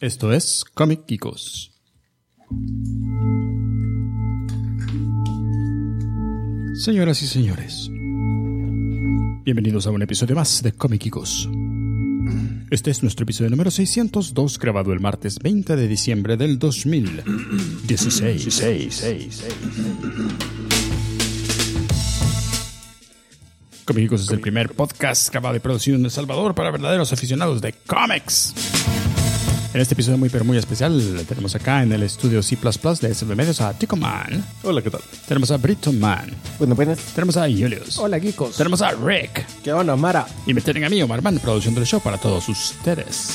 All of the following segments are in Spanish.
Esto es Comic Geekos. Señoras y señores, bienvenidos a un episodio más de Comic Geekos. Este es nuestro episodio número 602, grabado el martes 20 de diciembre del 2016. Comic Geekos es el primer podcast grabado y producido en El Salvador para verdaderos aficionados de cómics. En este episodio muy especial tenemos acá en el estudio C++ de SB Medios a Tico Man. Hola, ¿qué tal? Tenemos a Brito Man. Buenas. Tenemos a Julius. Hola, geekos. Tenemos a Rick. ¿Qué onda, Mara? Y me tienen a mí, Omar Man, producción del show para todos ustedes.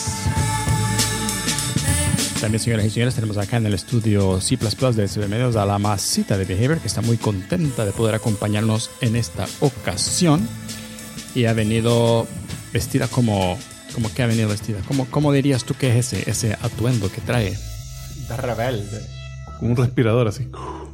También, señoras y señores, tenemos acá en el estudio C++ de SB Medios a la masita de Behavior, que está muy contenta de poder acompañarnos en esta ocasión. Y ha venido vestida como que ha venido vestida. ¿Cómo dirías tú que es ese atuendo que trae? De rebelde. Con un respirador así.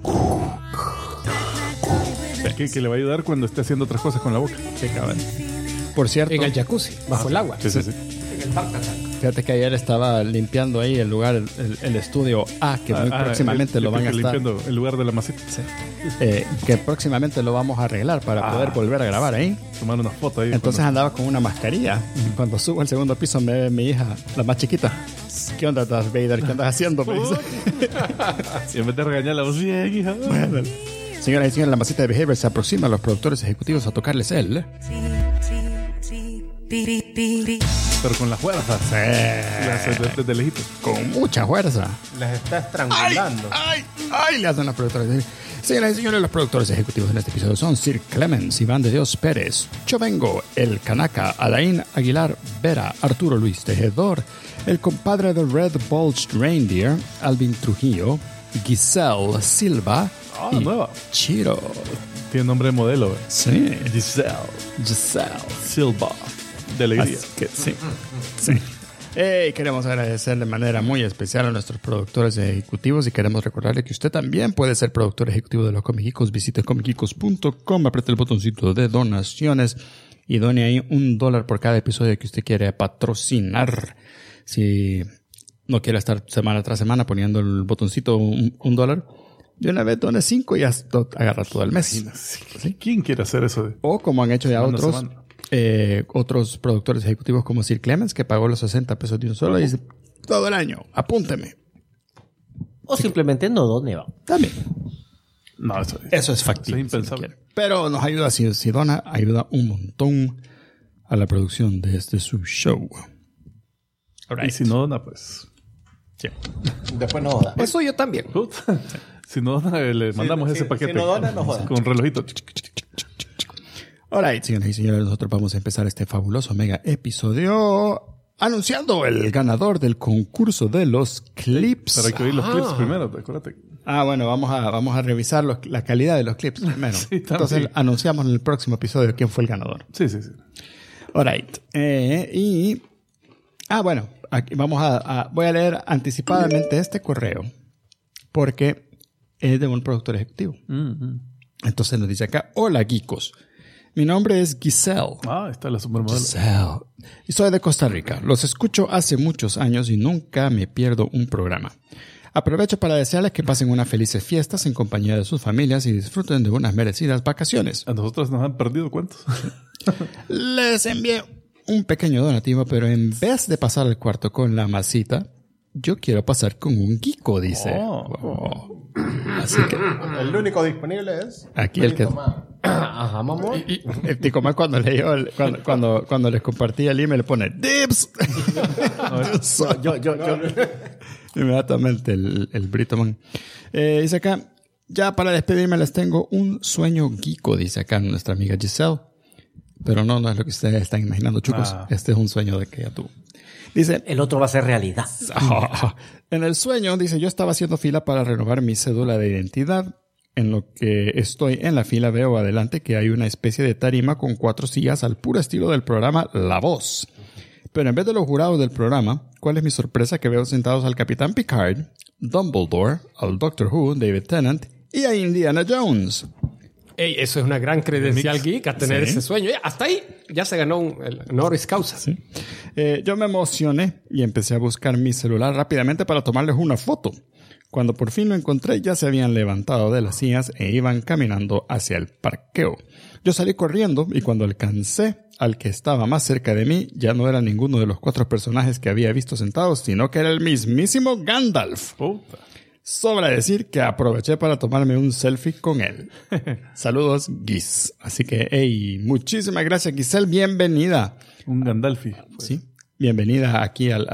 Que le va a ayudar cuando esté haciendo otras cosas con la boca. Sí, cabrón. Por cierto, En el jacuzzi, bajo el agua. Sí. En el parque. Fíjate que ayer estaba limpiando ahí el lugar, el estudio A, que muy próximamente lo van a estar limpiando el lugar de la masita. Sí. Que próximamente lo vamos a arreglar para poder volver a grabar ahí. Tomar una foto ahí. Entonces andaba con una mascarilla. Cuando subo al segundo piso me ve mi hija, la más chiquita. ¿Qué onda, Darth Vader? ¿Qué andas haciendo? Me dice. Y en vez de regañarla, vos bien, hija. Bueno. Señoras y señores, la masita de Behavior se aproxima a los productores ejecutivos a tocarles él. Pero con la fuerza. Sí. Desde lejitos. Con mucha fuerza. Las está estrangulando. ¡Ay! Le hacen los productores. Señoras y señores, los productores ejecutivos en este episodio son Sir Clemens, Iván de Dios Pérez, Chovengo, El Canaca, Alain Aguilar Vera, Arturo Luis Tejedor, el compadre de Red Bulged Reindeer, Alvin Trujillo, Giselle Silva y nueva. Chiro. Tiene nombre de modelo, ¿eh? Sí. Giselle Silva. De alegría. Sí. Queremos agradecer de manera muy especial a nuestros productores ejecutivos y queremos recordarle que usted también puede ser productor ejecutivo de los Comic Geekos. Visite comicgeekos.com, apriete el botoncito de donaciones y done ahí $1 por cada episodio que usted quiere patrocinar. Si no quiere estar semana tras semana poniendo el botoncito $1, de una vez done 5 y ya agarra todo el mes. ¿Sí? ¿Quién quiere hacer eso? O como han hecho ya otros. Semana. Otros productores ejecutivos como Sir Clemens, que pagó los 60 pesos de un solo y dice, todo el año, apúnteme. O simplemente no done, va. También. No, Eso es factible. Es impensable. Pero nos ayuda, si dona, ayuda un montón a la producción de este su show. Y si no dona, pues... Sí. Después no joda. Eso yo también. Si no dona, le mandamos ese paquete. Si no dona, no joda. Con un relojito. Alright, señoras y señores, nosotros vamos a empezar este fabuloso mega episodio anunciando el ganador del concurso de los clips. Pero hay que oír los clips primero, acuérdate. Bueno, vamos a revisar la calidad de los clips primero. Sí, entonces anunciamos en el próximo episodio quién fue el ganador. Sí. Alright. Bueno, aquí voy a leer anticipadamente este correo porque es de un productor ejecutivo. Entonces nos dice acá, hola geekos. Mi nombre es Giselle. Está la supermodelo. Giselle. Y soy de Costa Rica. Los escucho hace muchos años y nunca me pierdo un programa. Aprovecho para desearles que pasen unas felices fiestas en compañía de sus familias y disfruten de unas merecidas vacaciones. A nosotros nos han perdido cuentos. Les envié un pequeño donativo, pero en vez de pasar al cuarto con la masita, yo quiero pasar con un geeko, dice. Así que el único disponible es... aquí el que... Ajá, mamón. Y el Tico Más cuando leyó cuando les compartí el email le pone ¡Dips! Yo. Inmediatamente el Brito Man. Dice acá, ya para despedirme les tengo un sueño geeko, dice acá nuestra amiga Giselle. Pero no es lo que ustedes están imaginando, chucos. Este es un sueño de que ya tuvo. Dice, el otro va a ser realidad. En el sueño, dice, yo estaba haciendo fila para renovar mi cédula de identidad. En lo que estoy en la fila veo adelante que hay una especie de tarima con 4 sillas al puro estilo del programa La Voz. Pero en vez de los jurados del programa, ¿cuál es mi sorpresa que veo sentados al Capitán Picard, Dumbledore, al Doctor Who, David Tennant y a Indiana Jones? Ey, eso es una gran credencial geek a tener Sí. ese sueño. Hasta ahí ya se ganó el honoris causa. Sí. Yo me emocioné y empecé a buscar mi celular rápidamente para tomarles una foto. Cuando por fin lo encontré, ya se habían levantado de las sillas e iban caminando hacia el parqueo. Yo salí corriendo y cuando alcancé al que estaba más cerca de mí, ya no era ninguno de los 4 personajes que había visto sentados, sino que era el mismísimo Gandalf. Puta. Sobra decir que aproveché para tomarme un selfie con él. Saludos, Giz. Así que, hey, muchísimas gracias, Giselle. Bienvenida. Un Gandalfi. Sí. Bienvenida aquí al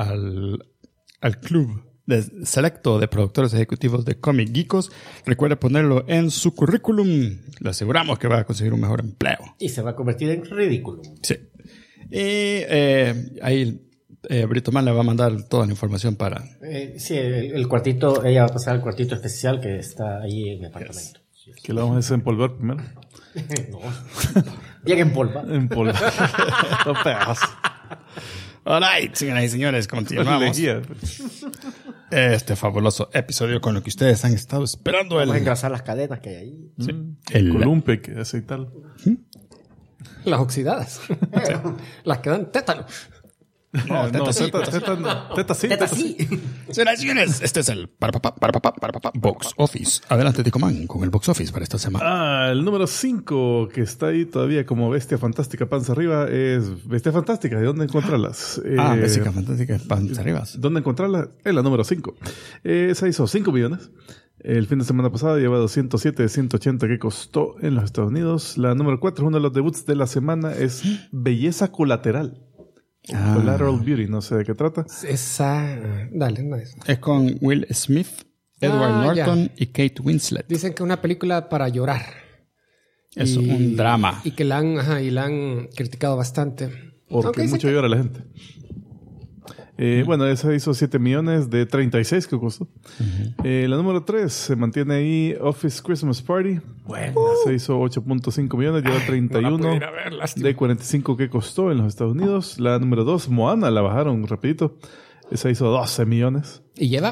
club selecto de productores ejecutivos de Comic Geekos. Recuerde ponerlo en su currículum. Le aseguramos que va a conseguir un mejor empleo. Y se va a convertir en ridículo. Sí. Y ahí Brito Man le va a mandar toda la información para... Sí, el cuartito, ella va a pasar al cuartito especial que está ahí en el apartamento. Que lo vamos a desempolvar primero. No. Llega en polva. Empolvar. No pegas. Alright, señoras y señores, continuamos. Lejía. Este fabuloso episodio con lo que ustedes han estado esperando. Vamos a engrasar las cadenas que hay ahí. El Columpe, que aceitarlo. Las oxidadas. Las que dan tétano. No, teta sí. teta sí. Teta sí. Señoras y señores, este es el Box Office. Adelante, Ticoman, con el Box Office para esta semana. El número 5, que está ahí todavía como bestia fantástica panza arriba, es Bestia Fantástica. ¿De dónde encontrarlas? Básica Fantástica, panza arriba. ¿Dónde encontrarlas? En la número 5. Esa hizo 5 millones. El fin de semana pasado lleva 207 de 180 que costó en los Estados Unidos. La número 4, uno de los debuts de la semana, es Belleza Colateral. Collateral Beauty, no sé de qué trata. Esa... Dale, no es. Es con Will Smith, Edward Norton y Kate Winslet. Dicen que es una película para llorar. Es un drama. Y que la han criticado bastante. Porque Aunque dicen mucho que- llora la gente. Bueno, esa hizo 7 millones de 36 que costó. La número 3 se mantiene ahí, Office Christmas Party. Bueno, se hizo 8.5 millones, lleva 31 pude ir a ver, lástima. de 45 que costó en los Estados Unidos. La número 2, Moana, la bajaron rapidito. Esa hizo 12 millones. Y lleva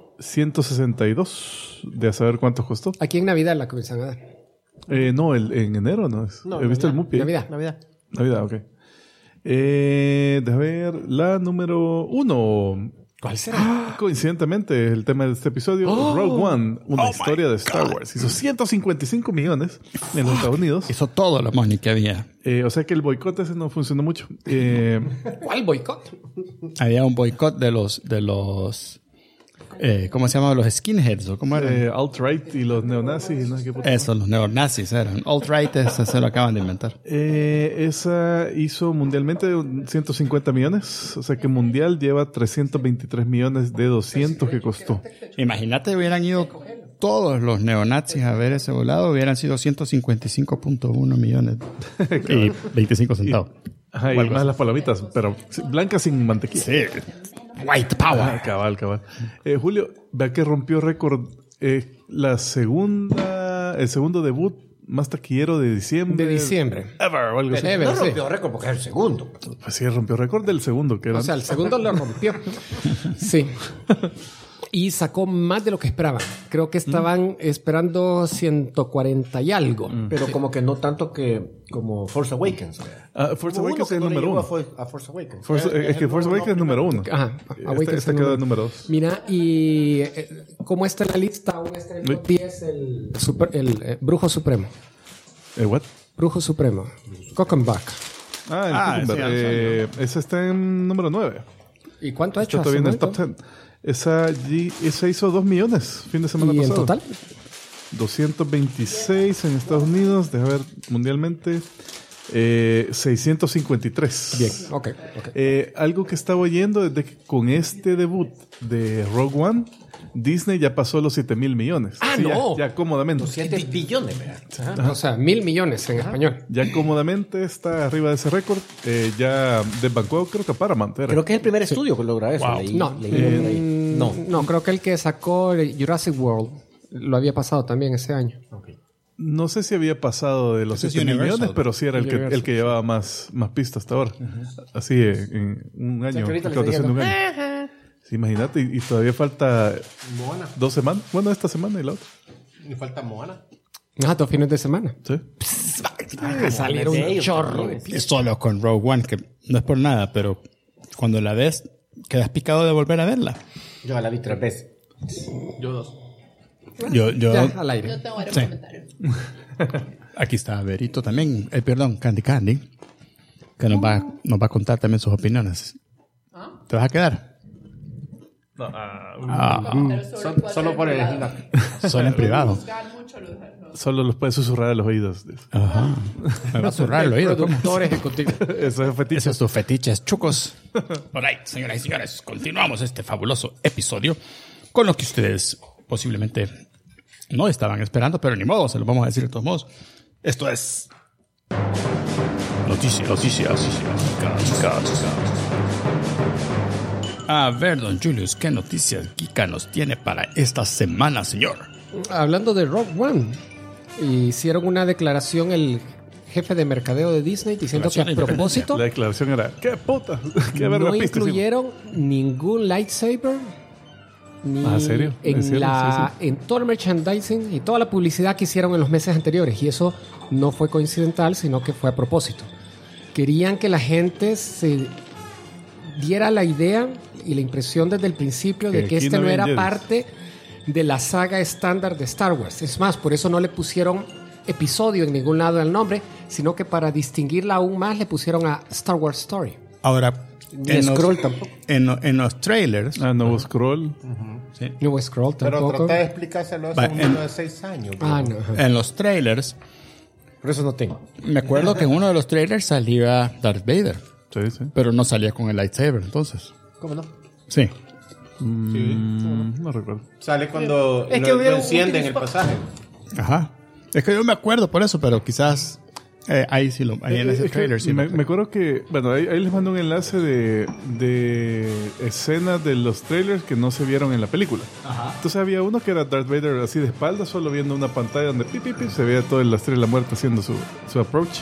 162 de a saber cuántos costó. aquí en Navidad la comienzan a dar. No, en enero no es. No, He visto el Navidad. Mupi. Navidad. Navidad, ok. Déjame ver, la número 1. ¿Cuál será? Coincidentemente, el tema de este episodio, Rogue One, una historia de Star Wars. Hizo 155 millones en los Estados Unidos. Hizo todo lo money que había. O sea que el boicot ese no funcionó mucho. ¿Cuál boicot? Había un boicot de los ¿cómo se llamaban? Los skinheads, ¿o cómo era? alt-right y los neonazis. No sé qué puta. Eso, los neonazis eran. Alt-right, ese se lo acaban de inventar. Esa hizo mundialmente 150 millones. O sea que mundial lleva 323 millones de 200 que costó. Imagínate, hubieran ido todos los neonazis a ver ese volado, hubieran sido 155.1 millones y 25 centavos. Ajá, y más las palomitas, pero blancas sin mantequilla. Sí. White power. Ah, cabal. Julio, vea que rompió récord el segundo debut más taquillero de diciembre. De diciembre. Ever, o algo así. Ever, No sí. rompió récord porque es el segundo. Pues sí, rompió récord del segundo. Que era... O sea, el segundo lo rompió. Sí. Y sacó más de lo que esperaban. Creo que estaban esperando 140 y algo. Pero como que no tanto como Force Awakens. Force Hubo Awakens uno es el que no le número llegó 1. a Force Awakens. Es que Force Awakens es número 1. Ajá. Awakens Esta es quedó número- en número 2. Mira, y ¿cómo está en la lista? Aún está en el top 10 el Brujo Supremo. ¿What? Brujo Supremo. Cockenbach. El Cucumber. Esa está en número 9. ¿Y cuánto ha hecho? Está todavía en hasta el top momento? 10. Esa hizo 2 millones fin de semana ¿Y en pasado. total? 226 en Estados Unidos. Deja ver, mundialmente. 653. Bien, ok. Algo que estaba oyendo es de que con este debut de Rogue One, Disney ya pasó los 7,000 millones. Ah, Sí, no. Ya cómodamente. 7 billones, ¿verdad? O sea, 1,000 millones en español. Ya cómodamente está arriba de ese récord. Ya desbancó, creo que Paramount era. Creo que es el primer estudio que logra eso. No, Leí por ahí. no, creo que el que sacó Jurassic World lo había pasado también ese año. No sé si había pasado de los Ese es 7,000 Universal, millones, pero sí era Universal, el que llevaba más pistas hasta ahora. Así en un año. que ahorita le recaudación de un estoy año. Sí, imagínate, y todavía falta Moana. 2 semanas. Bueno, esta semana y la otra. Me falta Moana. Ah, 2 fines de semana. Sí. Salieron de un ellos chorro. también. Y solo con Rogue One, que no es por nada, pero cuando la ves, quedas picado de volver a verla. Yo la vi 3 veces. Yo 2. Yo Ya, al aire. Yo tengo varios Sí. comentarios. Aquí está Verito también, perdón, Candy, que nos va a contar también sus opiniones. ¿Te vas a quedar? No, Pero Solo por el Solo en privado. Juzgar mucho los- solo los puedes susurrar a los oídos. Ajá. Me va a zurrar el oído. ¿cómo? Productor ejecutivo. Eso es fetiche. Esos sus fetiches chucos. Alright, señoras y señores, continuamos este fabuloso episodio con lo que ustedes posiblemente no estaban esperando, pero ni modo, se lo vamos a decir de todos modos. Esto es Noticias. A ver, don Julius, ¿qué noticias Kika nos tiene para esta semana, señor? Hablando de Rogue One, hicieron una declaración el jefe de mercadeo de Disney diciendo que a Declaración de propósito La declaración era, ¡qué puta! ¡Qué verga no piste, incluyeron ningún lightsaber ni ¿en serio? ¿En serio? en todo el merchandising y toda la publicidad que hicieron en los meses anteriores, y eso no fue coincidental, sino que fue a propósito. Querían que la gente se diera la idea y la impresión desde el principio de Que que aquí este no no era habían Jedis. parte de la saga estándar de Star Wars. Es más, por eso no le pusieron episodio en ningún lado del nombre, sino que para distinguirla aún más le pusieron a Star Wars Story. Ahora, Ni Skrull tampoco. en los trailers, nuevo scroll. sí, New Scroll Pero tampoco. trata de explicárselo a Va, un niño de 6 años. Ah, no. ajá. en los trailers, Por eso no tengo. me acuerdo que en uno de los trailers salía Darth Vader, Sí, sí. pero no salía con el lightsaber, entonces. ¿Cómo no? Sí. No recuerdo. Sale cuando Es que lo hubieron encienden el últimos pasaje. Ajá. Es que yo me acuerdo por eso, pero quizás ahí sí ahí en ese Es que trailer sí. me acuerdo que, bueno, ahí les mando un enlace de escenas de los trailers que no se vieron en la película. Entonces había uno que era Darth Vader así de espalda, solo viendo una pantalla donde se veía todo el Estrella de la Muerte haciendo su approach.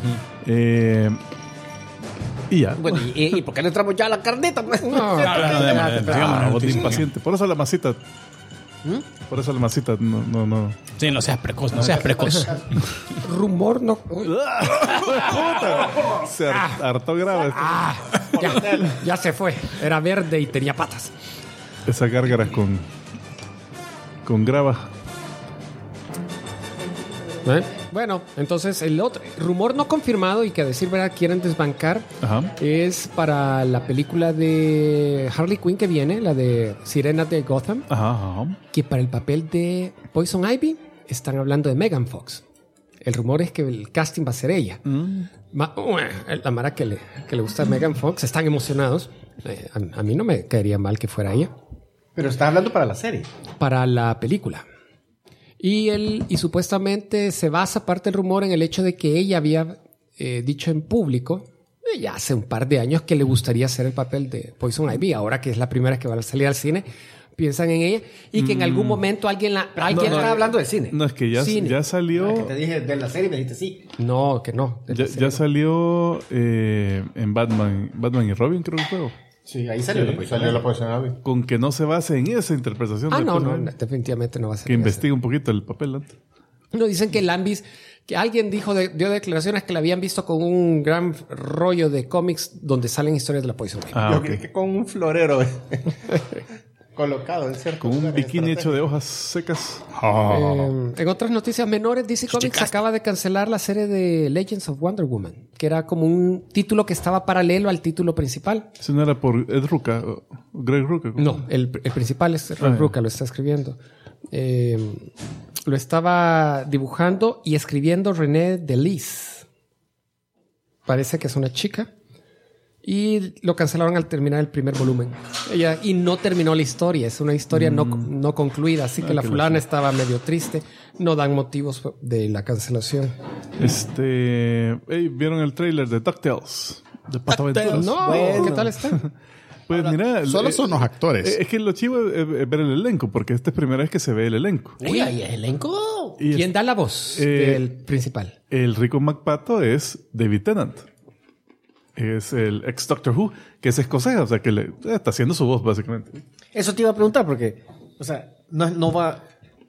Y ya. Bueno, ¿y por qué no entramos ya a la carneta? No, Vos de impaciente. Por eso la masita. Por eso la masita no. Sí, no seas precoz, no seas precoz. rumor no. Uy, Se hartó grave. ya se fue. Era verde y tenía patas. Esas gárgaras con grava. Bueno, entonces el otro rumor no confirmado y que a decir verdad quieren desbancar Ajá. es para la película de Harley Quinn que viene, la de Sirena de Gotham, Ajá. que para el papel de Poison Ivy están hablando de Megan Fox. El rumor es que el casting va a ser ella. La mara que le gusta a Megan Fox están emocionados. A mí no me caería mal que fuera ella. Pero estás hablando para la serie. Para la película. Y supuestamente se basa parte del rumor en el hecho de que ella había dicho en público ya hace un par de años que le gustaría hacer el papel de Poison Ivy. Ahora que es la primera que va a salir al cine, piensan en ella y que en algún momento alguien Está hablando de cine. No, es que ya Cine. salió. Que te dije de la serie y me dijiste sí. No, que no. Ya salió en Batman y Robin, creo que fue. Sí, ahí salió. Sí, salió la posición Abby. Con que no se base en esa interpretación. de No, Batman, definitivamente no va a ser. Que investigue un poquito el papel antes. No, dicen que Lambis, que alguien dio declaraciones que la habían visto con un gran rollo de cómics donde salen historias de la Poison Ivy. Ah, Yo ok. creo que con un florero colocado en cierto Con un lugar bikini estratégico. hecho de hojas secas. En otras noticias menores, DC Comics acaba de cancelar la serie de Legends of Wonder Woman, que era como un título que estaba paralelo al título principal. Eso no era por Ed Ruka, o Greg Ruka. No, el principal es Rob Ruka, lo está escribiendo. Lo estaba dibujando y escribiendo René Delis. Parece que es una chica. Y lo cancelaron al terminar el primer volumen. Y no terminó la historia. Es una historia no concluida. Así que la fulana estaba medio triste. No dan motivos de la cancelación. ¿Vieron el tráiler de DuckTales? De Pato Aventuras. No, Bueno. ¿qué tal está? Pues mira, Solo son los actores. es que lo chivo es ver el elenco, porque esta es primera vez que se ve el elenco. Uy, ahí es elenco. Y ¿Quién da la voz Eh, del principal? el rico McPato es David Tennant. Es el ex Doctor Who, que es escocés, o sea que está haciendo su voz básicamente. Eso te iba a preguntar porque, o sea, no va...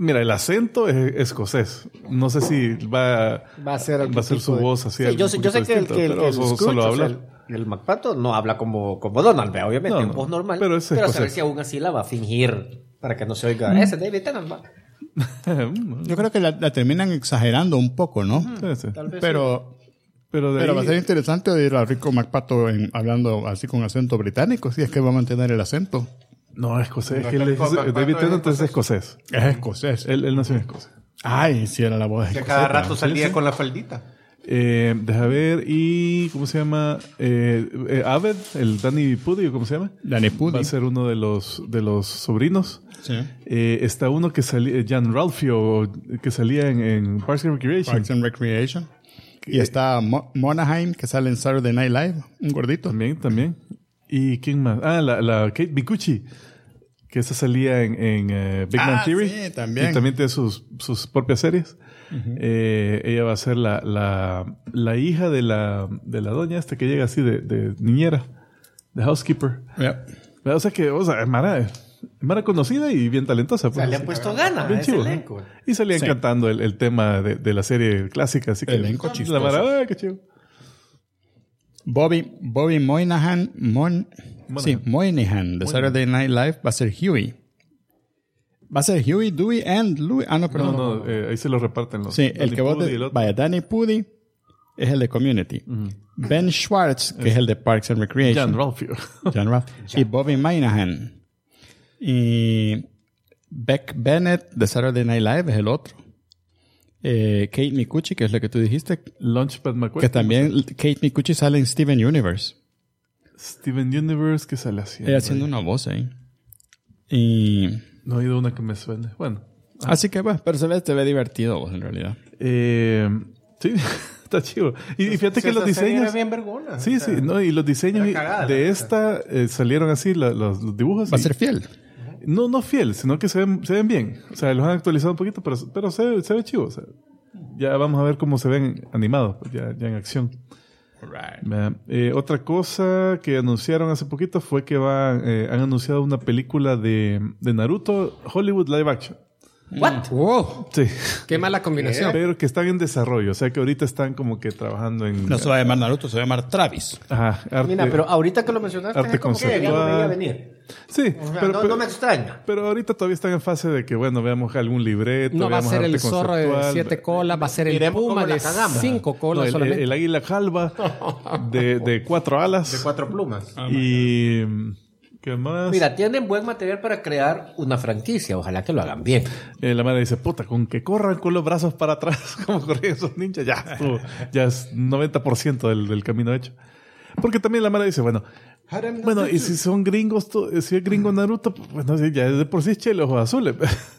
Mira, el acento es escocés. No sé si va a ser su voz así. Sí, yo sé que el solo Scrooge, habla. el McPato no habla como Donald, obviamente, en voz normal. pero es a ver escocés. si aún así la va a fingir para que no se oiga. Ese David Tennant va. Yo creo que la terminan exagerando un poco, ¿no? Sí. Tal vez Pero de ahí, va a ser interesante oír a Rico McPato hablando así con acento británico, si es que va a mantener el acento. no, es escocés. No, que David Tennant es escocés. Es escocés. Él nació en Escocia. Ay, si era la voz Que escocesa. cada rato salía sí. con la faldita. Deja ver. ¿Y cómo se llama? Aved, el Danny Pudi, ¿cómo se llama? Danny Pudi. Va a ser uno de los sobrinos. Sí. Está uno que salía, Jan Ralphio, que salía en Parks and Recreation. Parks and Recreation. Y está Monahan, que sale en Saturday Night Live, un gordito. También. ¿Y quién más? La Kate Micucci, que esa salía en Big Bang Theory. Sí, también. Y también tiene sus propias series. Ella va a ser la hija de la doña esta que llega así de niñera, de housekeeper. Yeah. O sea, es Mara conocida y bien talentosa. O sea, le han puesto ganas Bien a ese chivo, ¿no? elenco. Y salían Sí. cantando el tema de la serie clásica. Así que Elenco la chistoso. Mara, qué chivo. Bobby Moynihan, Moynihan, de Saturday Night Live, va a ser Huey. Va a ser Huey, Dewey and Louie. Ah, no, perdón. No, ahí se lo reparten los. Sí, el Danny que vos... Pudi y el otro. Vaya, Danny Pudi es el de Community. Ben Schwartz, que es el de Parks and Recreation. Jan Ralphio. John Rath. Y Bobby Moynihan. Y Beck Bennett, de Saturday Night Live, es el otro. Kate Micucci, que es la que tú dijiste. Launchpad McQueen. Que también Kate Micucci sale en Steven Universe. Steven Universe, que sale haciendo? Ella haciendo una voz ahí. Y... No he oído una que me suene. Bueno. Así que, bueno, pero se ve divertido vos, en realidad. Sí, está chido. Y fíjate que los diseños... Era bien vergona. Sí, O sea, sí. No, y los diseños era cagada, de la esta salieron así, los dibujos. Va a y- ser fiel. No fiel, sino que se ven bien. O sea, los han actualizado un poquito, pero se ve chido. O sea, ya vamos a ver cómo se ven animados, pues, ya en acción. ¿Verdad? Otra cosa que anunciaron hace poquito fue que han anunciado una película de Naruto Hollywood Live Action. ¿What? ¡Wow! Sí. ¡Qué mala combinación! Pero que están en desarrollo. O sea, que ahorita están como que trabajando en... No se va a llamar Naruto, se va a llamar Travis. Ajá, arte, Mira, pero ahorita que lo mencionaste, arte es como que ya lo conceptual. veía venir. Sí, O sea, pero, no me extraña. pero ahorita todavía están en fase de que, bueno, veamos algún libreto. No va a veamos ser el arte zorro de conceptual. 7 colas, va a ser el Miremos puma cómo la de cagamos. 5 No, colas solamente. el águila calva de 4 alas. De 4 plumas. Y... ¿Qué más? Mira, tienen buen material para crear una franquicia. Ojalá que lo hagan bien. La madre dice, puta, con que corran con los brazos para atrás, como corrían esos ninjas, ya estuvo. Ya es 90% del camino hecho. Porque también la madre dice, bueno, y si son gringos, si es gringo Naruto, pues bueno, sí, ya de por sí es chelo ojos azules.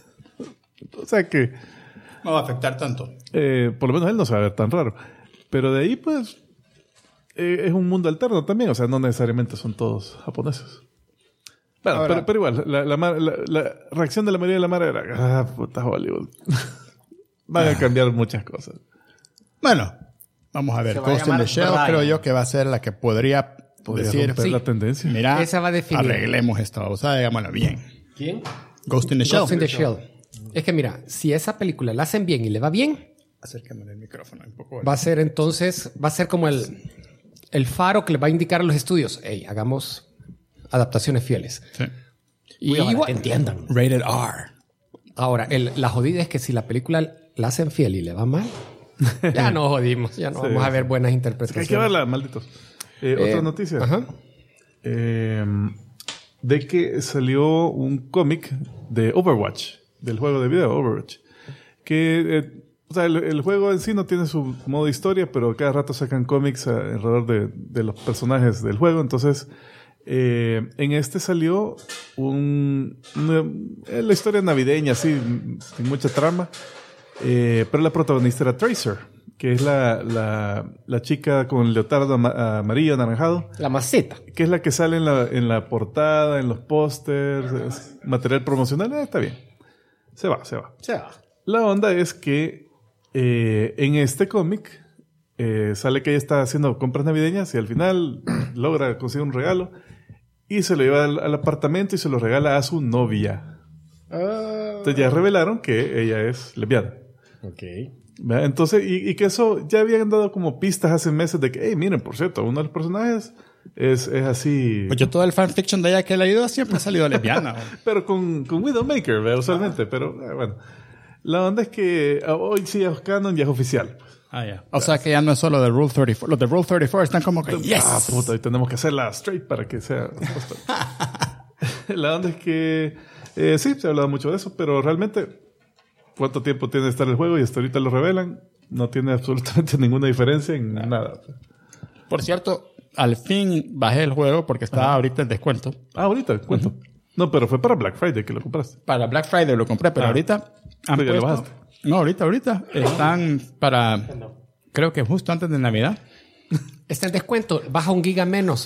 O sea que, No va a afectar tanto. por lo menos él no se va a ver tan raro. Pero de ahí, pues, es un mundo alterno también. O sea, no necesariamente son todos japoneses. Bueno, Ahora- pero igual, la reacción de la mayoría de la madre era, puta Hollywood. Van a cambiar muchas cosas. Bueno, vamos a ver. Se va a Ghost in the llamar Shell Brian. creo yo que va a ser la que podría decir, romper la tendencia. mira, Esa va a definir. arreglemos esta babosada, digámoslo bien. ¿Quién? Ghost in the Shell. Ghost in the Shell. Es que mira, si esa película la hacen bien y le va bien, Acércame el micrófono un poco. va a ser entonces, va a ser como el faro que le va a indicar a los estudios, hey, hagamos adaptaciones fieles. Sí. Y Ojalá igual- que entiendan. Rated R. ahora, la jodida es que si la película la hacen fiel y le va mal, ya no jodimos, ya no Sí. vamos a ver buenas Hay interpretaciones. que verla, malditos. Otra noticia. Ajá. De que salió un cómic de Overwatch, del juego de video Overwatch. Que, o sea, el juego en sí no tiene su modo historia, pero cada rato sacan cómics alrededor de los personajes del juego. Entonces, en este salió la historia navideña, así, sin mucha trama. Pero la protagonista era Tracer, que es la chica con el leotardo amarillo, anaranjado, La maceta. que es la que sale en la portada, en los pósters, es material promocional. Está bien. Se va. O sea, La onda es que en este cómic sale que ella está haciendo compras navideñas y al final logra conseguir un regalo y se lo lleva al apartamento y se lo regala a su novia. Entonces ya revelaron que ella es lesbiana. Ok. ¿Verdad? Entonces, y que eso ya habían dado como pistas hace meses de que, hey, miren, por cierto, uno de los personajes es así. Pues yo todo el fanfiction de ella que he leído siempre ha salido lesbiana. Pero con Widowmaker, ¿verdad? Usualmente. Pero bueno, la onda es que hoy sí es canon y es oficial. Ya. O sea que ya no es solo de Rule 34. Los de Rule 34 están como que, yes. Puta, y tenemos que hacerla straight para que sea. La onda es que sí, se ha hablado mucho de eso, pero realmente, ¿cuánto tiempo tiene de estar el juego? Y hasta ahorita lo revelan. No tiene absolutamente ninguna diferencia en nada. Por cierto, al fin bajé el juego porque estaba ahorita en descuento. Ahorita, cuento. No, pero fue para Black Friday que lo compraste. Para Black Friday lo compré, pero ahorita han ¿Tú ya lo puesto- bajaste? No, ahorita. Están para... Creo que justo antes de Navidad. Está en descuento. Baja 1 giga menos.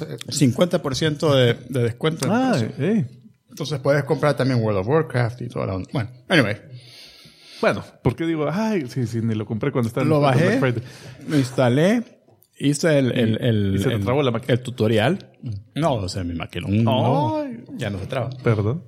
50% de descuento. Entonces puedes comprar también World of Warcraft y toda la onda. Bueno, anyway. Bueno, ¿por qué digo? Ay, sí, ni lo compré cuando estaba Lo en bajé, Black Friday. lo instalé, hice y se te trabó la máquina. el tutorial. No, o sea, mi máquina no, ya no se traba. Perdón.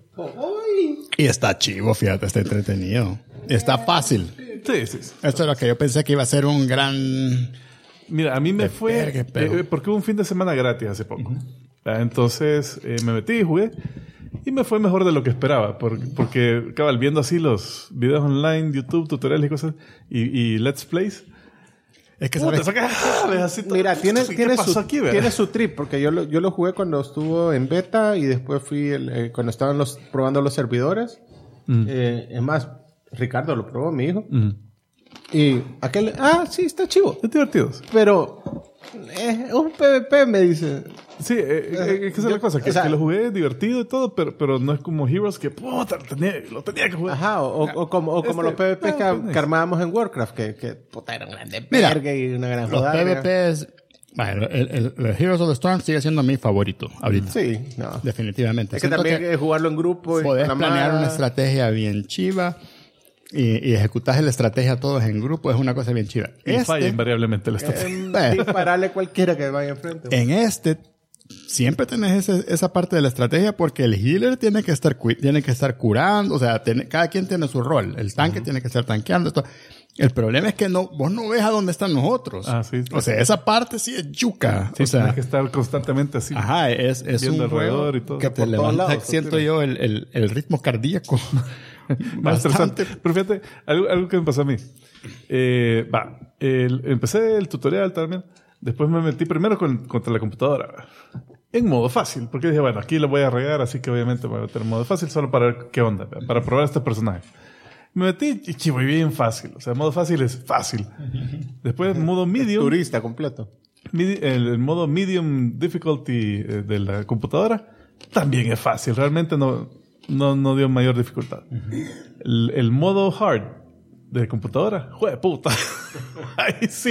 Y está chivo, fíjate, está entretenido. Está fácil. Sí. Esto es lo que yo pensé que iba a ser un gran... Mira, a mí me De fue... verga, pero- porque hubo un fin de semana gratis hace poco. Entonces me metí y jugué. Y me fue mejor de lo que esperaba. Porque cabal, viendo así los videos online, YouTube, tutoriales y cosas, y Let's Plays. Es que Puta, sabes... ves así todo- Mira, tiene ¿qué pasó su, aquí, verdad? tiene su trip, porque yo lo jugué cuando estuvo en beta y después fui cuando estaban probando los servidores. Es más, Ricardo lo probó, mi hijo. Y aquel, sí, está chivo. Es divertido. Pero es un PvP, me dice. Sí, es que esa es la cosa, que, o sea, que lo jugué divertido y todo, pero no es como Heroes que puta, lo tenía que jugar. Ajá, o como los PvPs que armábamos en Warcraft, que puta, era un grande Mira, verga y una gran Los jodada. PvPs... Bueno, el Heroes of the Storm sigue siendo mi favorito ahorita. Sí, no. Definitivamente. Es que Siento también jugarlo en grupo. y podés con la planear mara. una estrategia bien chiva y ejecutar la estrategia todos en grupo. Es una cosa bien chiva. Y falla invariablemente la estrategia. Dispararle a cualquiera que vaya enfrente. En este siempre tenés esa parte de la estrategia porque el healer tiene que estar curando. O sea, cada quien tiene su rol. El tanque tiene que estar tanqueando. Esto. El problema es que vos no ves a dónde están los otros. Sí. O sea, esa parte sí es yuca. Sí, o sea, tienes que estar constantemente así. ajá, es viendo un juego alrededor y todo. que te Por todos levanta, lados, siento yo, el ritmo cardíaco. Más Bastante. estresante. Pero fíjate, algo que me pasó a mí. Empecé el tutorial también. Después me metí primero contra la computadora. En modo fácil. Porque dije, bueno, aquí lo voy a regar, así que obviamente me voy a meter en modo fácil solo para ver qué onda. Para probar a este personaje. Me metí y chivo, bien fácil. O sea, modo fácil es fácil. Después modo medium. Turista completo. El modo medium difficulty de la computadora también es fácil. Realmente no dio mayor dificultad. El modo hard de computadora, ¡jue puta! Ahí sí,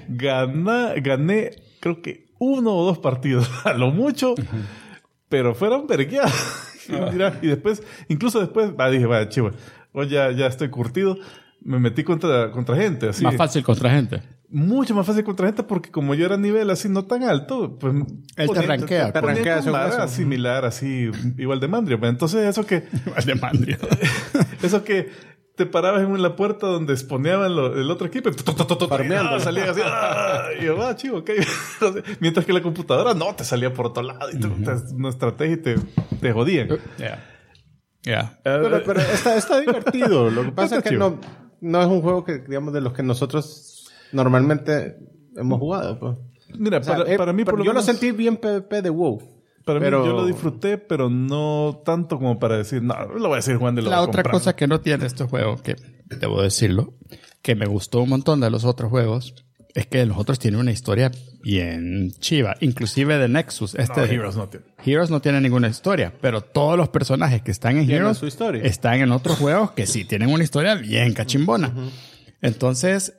gané creo que 1 o 2 partidos, a lo mucho, pero fueron vergueadas. Y después, incluso después, dije, vaya, chivo, hoy ya estoy curtido. Me metí contra gente, así. Más fácil contra gente. Mucho más fácil contra gente porque como yo era nivel así no tan alto, pues... Él te rankea. te rankea con según vara eso. similar, así, igual de Mandrio. Pues entonces Igual de Mandrio. eso que te parabas en la puerta donde exponeaban el otro equipo y Farmeando. salía así. Y yo, chivo, ok. Mientras que la computadora no, te salía por otro lado. Y una estrategia y te jodían. Yeah. Pero está divertido. Lo que pasa es Está que chido. no es un juego que, digamos, de los que nosotros normalmente hemos jugado. Pues. Mira, O sea, para mí por lo yo menos... lo sentí bien PvP de WoW. Para pero... mí yo lo disfruté, pero no tanto como para decir, no, lo voy a decir Juan de lo La voy a otra comprar. cosa que no tiene este juego, que debo decirlo, que me gustó un montón de los otros juegos, es que los otros tienen una historia bien chiva. Inclusive de Nexus. Heroes no tiene. Heroes no tiene ninguna historia, pero todos los personajes que están en Tienen Heroes su historia. están en otros juegos que sí tienen una historia bien cachimbona. Entonces,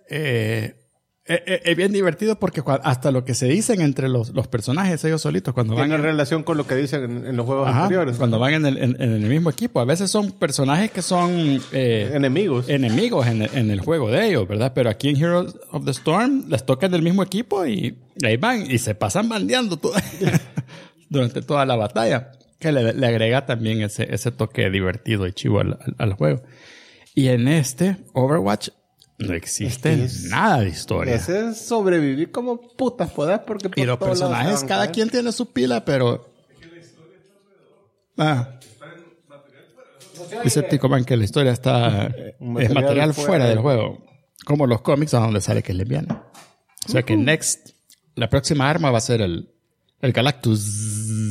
es bien divertido porque hasta lo que se dicen entre los personajes, ellos solitos, cuando van Tiene relación con lo que dicen en los juegos anteriores. cuando van en el mismo equipo. A veces son personajes que son Enemigos. enemigos en el juego de ellos, ¿verdad? Pero aquí en Heroes of the Storm les tocan del mismo equipo y ahí van y se pasan bandeando durante toda la batalla. que le agrega también ese toque divertido y chivo al juego. Y en Overwatch, no existe nada de historia. Ese es sobrevivir como putas podés porque Y los personajes, cada quien tiene su pila, pero... Dice Ticoman que la historia es material fuera del juego. Como los cómics a donde sale que es lesbiana. O sea que la próxima arma va a ser el Galactus.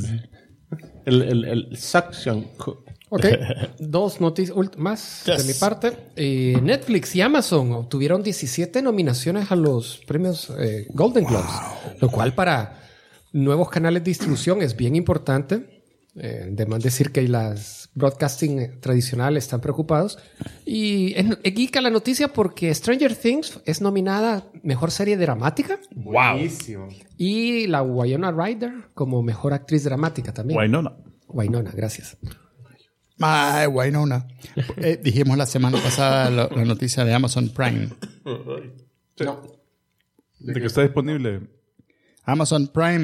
El Suction. Ok, 2 noticias más de mi parte. Netflix y Amazon obtuvieron 17 nominaciones a los premios Golden Globes, lo cual para nuevos canales de distribución es bien importante. Además decir que las broadcasting tradicionales están preocupados. Y es geeka la noticia porque Stranger Things es nominada Mejor Serie Dramática. Buenísimo. Y la Winona Ryder como Mejor Actriz Dramática también. Winona, gracias. Ay, Winona. Dijimos la semana pasada la noticia de Amazon Prime. No. De que está disponible. Amazon Prime,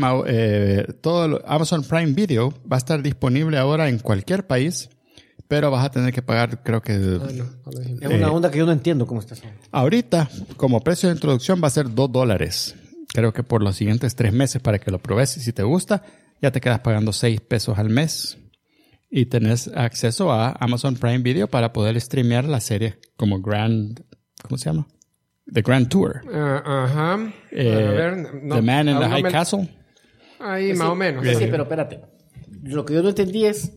Amazon Prime Video va a estar disponible ahora en cualquier país, pero vas a tener que pagar, creo que... No lo dijimos. Es una onda que yo no entiendo cómo está haciendo. Ahorita, como precio de introducción, va a ser $2. Creo que por los siguientes 3 meses para que lo pruebes. Y si te gusta, ya te quedas pagando $6 al mes. Y tenés acceso a Amazon Prime Video para poder streamear la serie como ¿cómo se llama? The Grand Tour. Ajá. A ver, no, The Man in the High Castle. Ahí más o menos. Sí, pero espérate. Lo que yo no entendí es...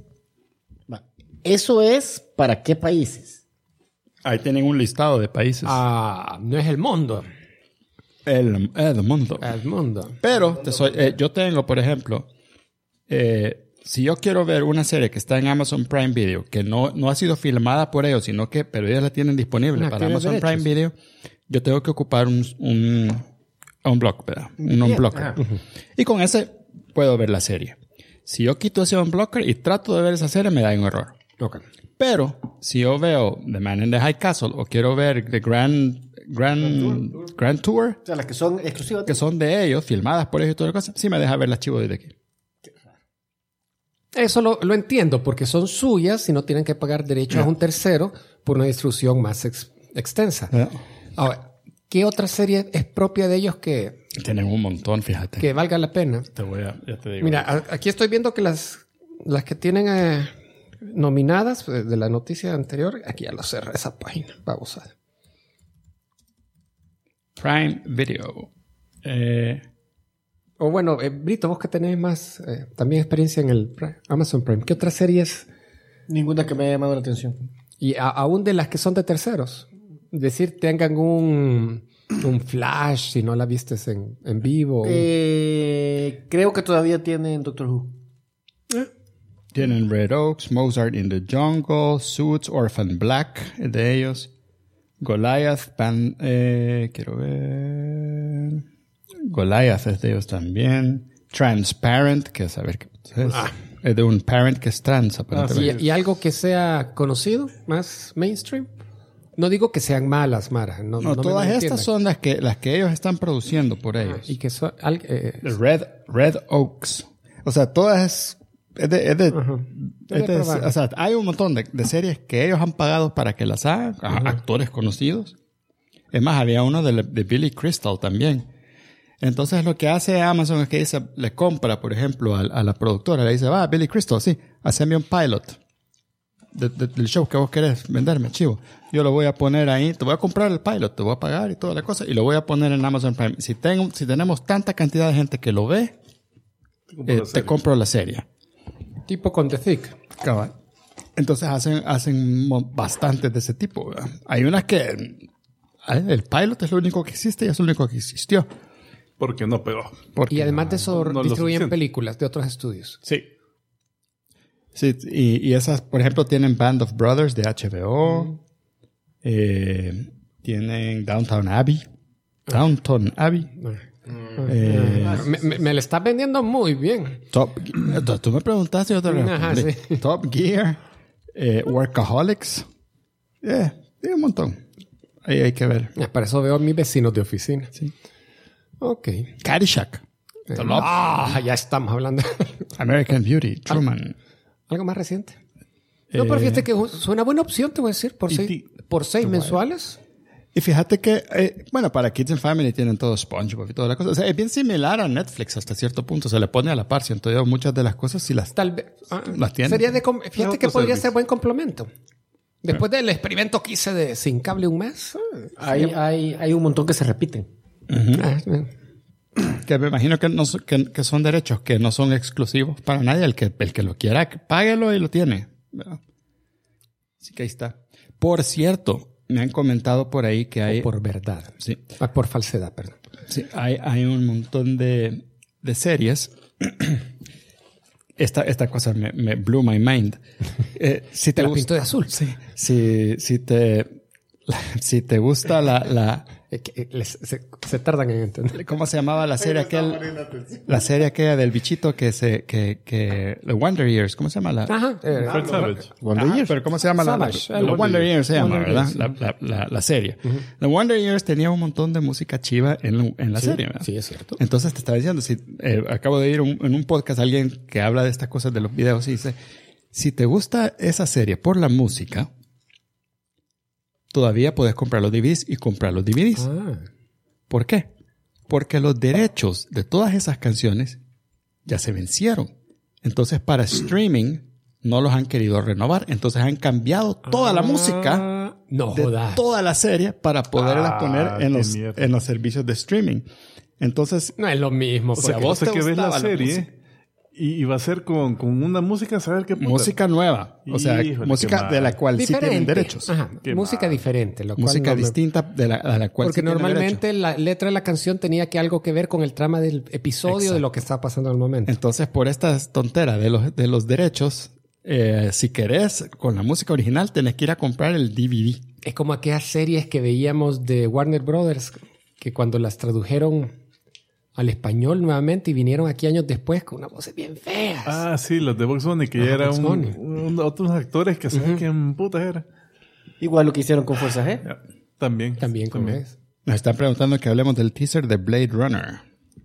¿Eso es para qué países? Ahí tienen un listado de países. No es el mundo. El mundo. El mundo. Pero yo tengo, por ejemplo, si yo quiero ver una serie que está en Amazon Prime Video, que no ha sido filmada por ellos, pero ellos la tienen disponible para Amazon Prime Video, yo tengo que ocupar un unblock, ¿verdad? Un unblocker. Y con ese puedo ver la serie. Si yo quito ese unblocker y trato de ver esa serie, me da un error. Okay. Pero si yo veo The Man in the High Castle o quiero ver The Grand Tour, O sea, las que son exclusivas. que son de ellos, filmadas por ellos y toda la cosa, sí me deja ver el archivo desde aquí. Eso lo entiendo, porque son suyas y no tienen que pagar derechos a un tercero por una distribución más extensa. Ahora, ¿qué otra serie es propia de ellos que Tienen un montón, fíjate. que valga la pena? Ya te digo. Mira, aquí estoy viendo que las que tienen nominadas de la noticia anterior, aquí ya lo cerré esa página. Vamos a ver. Prime Video. O bueno, Brito, vos que tenés más también experiencia en el Amazon Prime, ¿qué otras series? Ninguna que me haya llamado la atención. Y aún de las que son de terceros. Es decir, tengan un flash si no la vistes en vivo. Creo que todavía tienen Doctor Who. Tienen Red Oaks, Mozart in the Jungle, Suits, Orphan Black, de ellos. Goliath, quiero ver. Goliath es de ellos también. Transparent, que es a ver qué es. Es de un parent que es trans, aparentemente. ¿Y algo que sea conocido, más mainstream? No digo que sean malas, Mara. No todas estas son las que ellos están produciendo por ellos. Y que son... Red Oaks. O sea, todas o sea, hay un montón de series que ellos han pagado para que las hagan. Actores conocidos. Es más, había uno de Billy Crystal también. Entonces lo que hace Amazon es que le compra, por ejemplo, a la productora. Le dice, Billy Crystal, sí, haceme un pilot del show que vos querés venderme, chivo. Yo lo voy a poner ahí, te voy a comprar el pilot, te voy a pagar y toda la cosa, y lo voy a poner en Amazon Prime. Si tenemos tanta cantidad de gente que lo ve, te compro la serie. Tipo con The Thick. Cabal. Entonces hacen bastantes de ese tipo, ¿verdad? Hay unas que el pilot es lo único que existe y es lo único que existió. Porque no pegó. Y además de eso, no distribuyen películas de otros estudios. Sí. Sí, y esas, por ejemplo, tienen Band of Brothers de HBO. Tienen Downton Abbey. Me la estás vendiendo muy bien. Tú me preguntaste y yo te respondí. Sí. Top Gear. Workaholics. Tiene un montón. Ahí hay que ver. Para eso veo a mis vecinos de oficina. Sí. Ok. Caddyshack. Ya estamos hablando. American Beauty. Truman. Algo más reciente. No, pero fíjate que suena buena opción, te voy a decir, por seis mensuales. Y fíjate que, bueno, para Kids and Family tienen todo SpongeBob y toda la cosa. O sea, es bien similar a Netflix hasta cierto punto. Se le pone a la par. Siento yo, muchas de las cosas sí las tienen. Sería fíjate que podría ser buen complemento. Después del experimento que hice de sin cable un mes. Hay un montón que se repiten. Que me imagino que son derechos que no son exclusivos para nadie. El que lo quiera, páguelo y lo tiene. Así que ahí está. Por cierto, me han comentado por ahí que hay... Por verdad. Sí. Por falsedad, perdón. Sí, hay un montón de series. Esta cosa me blew my mind. Si te pinto de azul. Sí. Si te gusta se tardan en entender. ¿Cómo se llamaba la serie la serie aquella del bichito que The Wonder Years, ¿cómo se llama Ajá. Fred Savage. Wonder Years. Pero ¿cómo se llama Savage. Wonder Years se llama, Wonder ¿verdad? Years. La serie. The Wonder Years tenía un montón de música chiva en la serie, ¿verdad? Sí, es cierto. Entonces te estaba diciendo, acabo de ir en un podcast alguien que habla de estas cosas de los videos y dice, si te gusta esa serie por la música, todavía puedes comprar los DVDs y comprar los DVDs. ¿Por qué? Porque los derechos de todas esas canciones ya se vencieron. Entonces, para streaming no los han querido renovar. Entonces, han cambiado toda la música de toda la serie para poderlas poner en los servicios de streaming. Entonces, no es lo mismo. O sea, vos que ves la serie y va a ser con una música, saber qué puta. Música nueva. O sea, Híjole, música de la cual diferente. sí tienen derechos. Ajá, música diferente. Música distinta de la cual porque sí tienen normalmente derechos. la letra de la canción tenía algo que ver con el trama del episodio. Exacto. De lo que está pasando en el momento. Entonces, por esta tontera de los derechos, si querés con la música original, tenés que ir a comprar el DVD. Es como aquellas series que veíamos de Warner Brothers, que cuando las tradujeron al español nuevamente y vinieron aquí años después con una voz bien fea. Ah, sí, los de Bugs Bunny, que ya eran otros actores que saben quién puta era. Igual lo que hicieron con Fuerza G. Yeah. También como es. Nos están preguntando que hablemos del teaser de Blade Runner.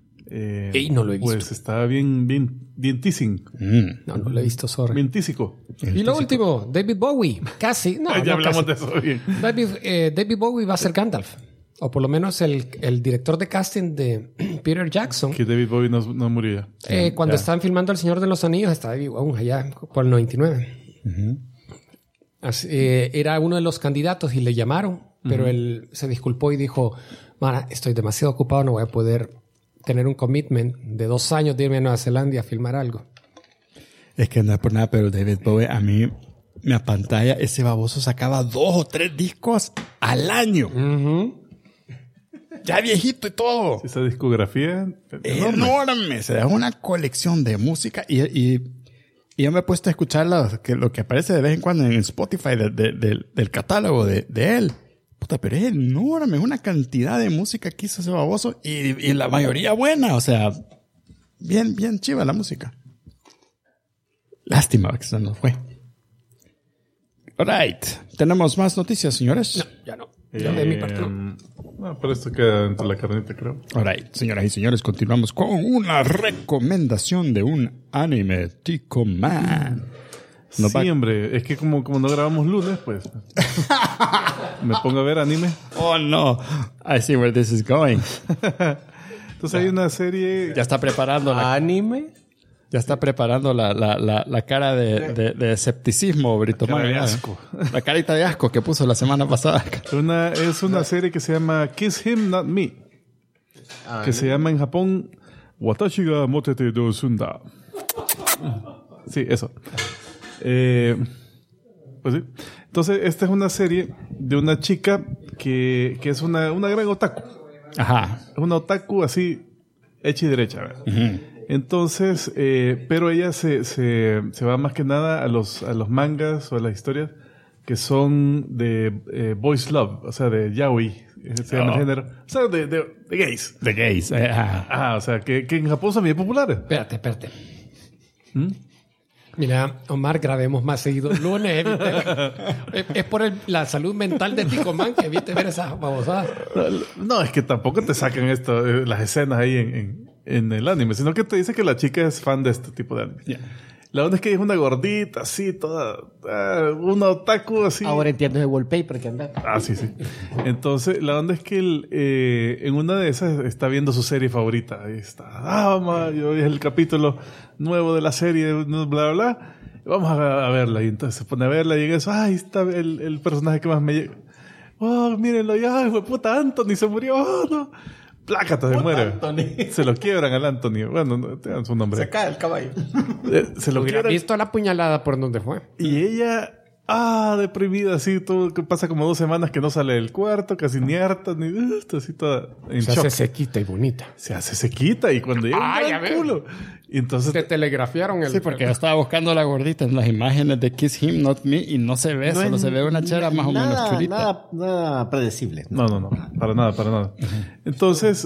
Y no lo he visto. Pues estaba bien teasing. No lo he visto, sorry. Bien tísico. Y lo último, David Bowie. Casi. No, ya hablamos casi. de eso bien. David Bowie va a ser Gandalf. O por lo menos el director de casting de Peter Jackson. Que David Bowie no murió ya. Cuando estaban filmando El Señor de los Anillos, estaba vivo aún allá por el 99. Así, era uno de los candidatos y le llamaron, pero él se disculpó y dijo, Mara, estoy demasiado ocupado, no voy a poder tener un commitment de 2 años de irme a Nueva Zelanda a filmar algo. Es que no es por nada, pero David Bowie a mí me apantalla. Ese baboso sacaba 2 o 3 discos al año. Ya viejito y todo. Esa discografía enorme. O sea, es una colección de música y yo me he puesto a escuchar lo que aparece de vez en cuando en Spotify del catálogo de él. Puta, pero es enorme. Es una cantidad de música que hizo ese baboso y la mayoría buena. O sea, bien chiva la música. Lástima que se nos fue. All right. ¿Tenemos más noticias, señores? No, ya no. Ya de mi parte. No, pero esto queda dentro de la carnita, creo. All right, señoras y señores, continuamos con una recomendación de un anime, Tico Man. Sí, hombre, es que como no grabamos lunes, pues me pongo a ver anime. Oh, no. I see where this is going. Entonces hay una serie... Ya está preparando ¿Anime? Ya está preparando la cara de escepticismo, Brito. La cara de asco. La carita de asco que puso la semana pasada. Es una serie que se llama Kiss Him, Not Me. Que se llama en Japón Watashi ga motete dousunda. Sí, eso. Pues sí. Entonces, esta es una serie de una chica que es una gran otaku. Ajá. Es una otaku así, hecha y derecha, ¿verdad? Entonces, pero ella se va más que nada a los mangas o a las historias que son de boys love, o sea, de yaoi, se llama el género. O sea, de gays. De gays. O sea, que en Japón son bien populares. Espérate. Mira, Omar, grabemos más seguido el lunes. Es por la salud mental de Ticomán que viste ver esas babosadas. No, es que tampoco te sacan las escenas ahí en el anime, sino que te dice que la chica es fan de este tipo de anime. Yeah. La onda es que ella es una gordita, así, toda... una otaku, así. Ahora entiendo el wallpaper que anda. Ah, sí, sí. Entonces, la onda es que en una de esas está viendo su serie favorita. Ahí está. Mamá, hoy es el capítulo nuevo de la serie, bla, bla, bla. Vamos a verla. Y entonces se pone a verla y en eso, ahí está el personaje que más me llega. Oh, mírenlo ya, hijo de puta, Anthony se murió. Oh, no. Plácata, se muere. Anthony. Se lo quiebran al Anthony. Bueno, no tengan su nombre. Se cae el caballo. Se lo Hubiera quiebran. visto la puñalada por donde fue. Y ella, deprimida, así, todo, que pasa como 2 semanas que no sale del cuarto, casi ni harta, ni está así toda en Se shock. hace sequita y bonita. Se hace sequita y cuando llega Ay, un a gran ver. culo. Y entonces, Te telegrafiaron el... Sí, porque yo estaba buscando a la gordita en las imágenes de Kiss Him, Not Me, y no se ve, solo se ve una chera más o menos chulita. Nada predecible. no, para nada. Entonces,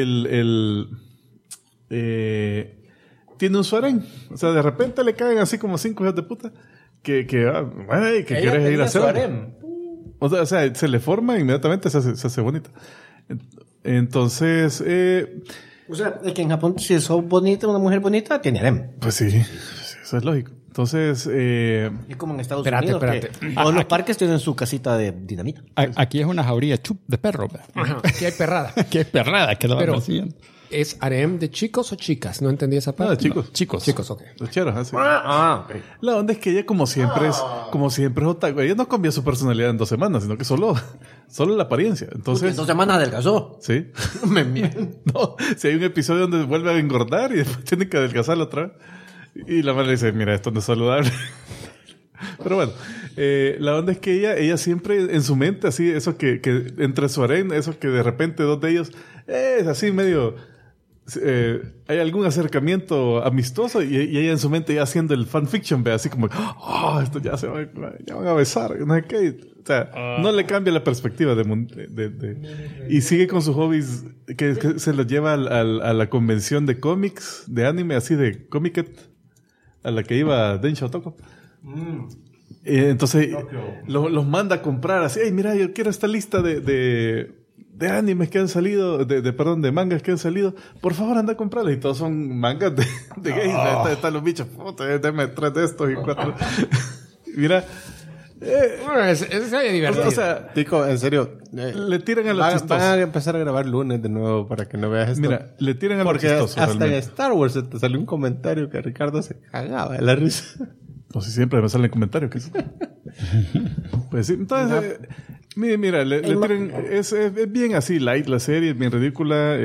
tiene un suarén. O sea, de repente le caen así como 5 hijos de puta que quieres ir a hacer. O sea, se le forma inmediatamente, se hace bonita. Entonces, O sea, es que en Japón, si sos bonita, una mujer bonita, tiene harem. pues sí, eso es lógico. Entonces, Es como en Estados Unidos. Espérate. Que todos los parques tienen su casita de dinamita. Aquí es una jauría de perro, ¿verdad? Ajá, aquí hay perrada. Que es perrada, que lo van Pero, persiguiendo. ¿es harem de chicos o chicas? No entendí esa parte. nada, chicos. Chicos, ok. Los cheros, así. Ok. La onda es que ella como siempre es otaku. Ella no cambia su personalidad en 2 semanas, sino que solo la apariencia. Porque Entonces, 2 semanas adelgazó. sí. Me miento. No, si hay un episodio donde vuelve a engordar y después tiene que adelgazarlo otra vez. Y la madre dice, mira, esto no es saludable. Pero bueno, la onda es que ella siempre en su mente, así, eso que entre su harén, eso que de repente 2 de ellos es así medio... hay algún acercamiento amistoso y ella en su mente ya haciendo el fanfiction, ve así como, esto ya van a besar, no sé qué. O sea, no le cambia la perspectiva y sigue con sus hobbies que se los lleva a la convención de cómics, de anime, así de Comiket, a la que iba Densho Toko. Entonces los manda a comprar así, hey, mira, yo quiero esta lista de animes que han salido, de mangas que han salido, por favor anda a comprarlas. Y todos son mangas de gays. Están los bichos, puta, deme 3 de estos y 4. Mira, Bueno, es divertido. o sea, Tico, en serio. le tiran a los Van chistosos. a empezar a grabar lunes de nuevo para que no veas esto. Mira, le tiran a los porque chistosos. hasta en realmente. Star Wars te salió un comentario que Ricardo se cagaba de la risa. No sé, siempre me salen comentarios. ¿Qué es? Pues sí, entonces, mira, le tiran, es bien así, light la serie, es bien ridícula.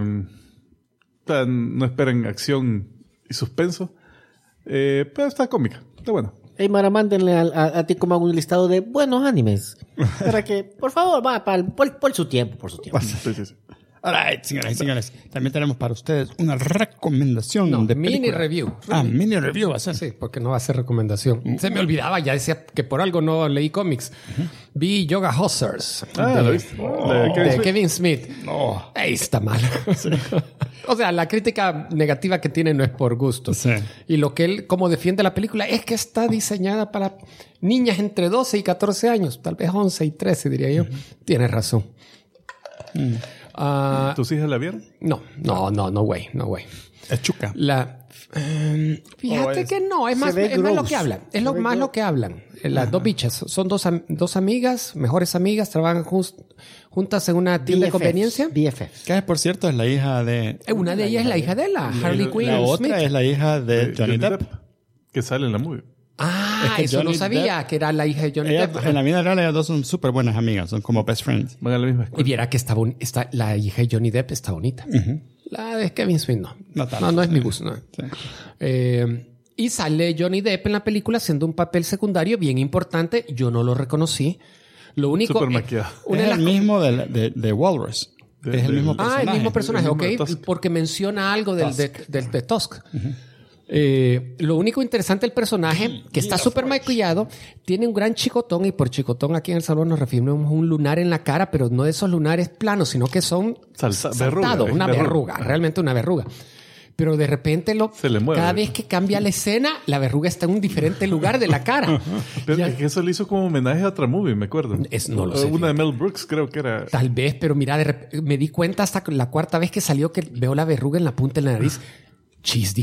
No esperan acción y suspenso. Pero está cómica, está bueno. Hey, Mara, mándenle a ti como un listado de buenos animes. Para que, por favor, va por su tiempo, por su tiempo. Sí, sí, sí. Alright, señoras y señores, también tenemos para ustedes una recomendación No, de mini película. review. Mini review va a ser. Sí, porque no va a ser recomendación. Se me olvidaba, ya decía que por algo no leí cómics. Vi Yoga Hosers ¿lo viste? de Kevin Smith. No. Ey, está mal. O sea, la crítica negativa que tiene no es por gusto. Sí. Y lo que él, como defiende la película, es que está diseñada para niñas entre 12 y 14 años. Tal vez 11 y 13, diría yo. Tienes razón. ¿Tus hijas la vieron? No, güey. Es chuca. Fíjate que no, es más lo que hablan. Es lo más lo que hablan. Las 2 bichas son dos amigas, mejores amigas, trabajan juntas en una tienda de conveniencia. BFFs. Que por cierto es la hija de... Una de ellas es la hija de la Harley Quinn La Smith. otra es la hija de Johnny Depp. Que sale en la movie. Ah, Es que eso no Johnny sabía que era la hija de Johnny Depp. En la vida real ellas 2 son súper buenas amigas, son como best friends. Van a la misma Y escuela. viera que está la hija de Johnny Depp está bonita. La de Kevin Smith no. No tanto. No es mi gusto. No. Sí. Y sale Johnny Depp en la película haciendo un papel secundario bien importante. Yo no lo reconocí. Lo único... Súper maquillado. una Es de el las mismo de Walrus. Es el mismo personaje. el mismo personaje, El ok. mismo de Tusk. Porque menciona algo de Tusk. Lo único interesante del personaje, que está súper maquillado, tiene un gran chicotón, y por chicotón aquí en el salón nos referimos a un lunar en la cara, pero no de esos lunares planos, sino que son saltados, una verruga, realmente una verruga. Pero de repente Se le mueve. cada vez que cambia la escena, la verruga está en un diferente lugar de la cara. Pero es que eso le hizo como homenaje a otra movie, me acuerdo. No lo sé. Una de Mel Brooks, creo que era. Tal vez, pero mira, me di cuenta hasta la 4ª vez que salió que veo la verruga en la punta de la nariz. Chis, dije,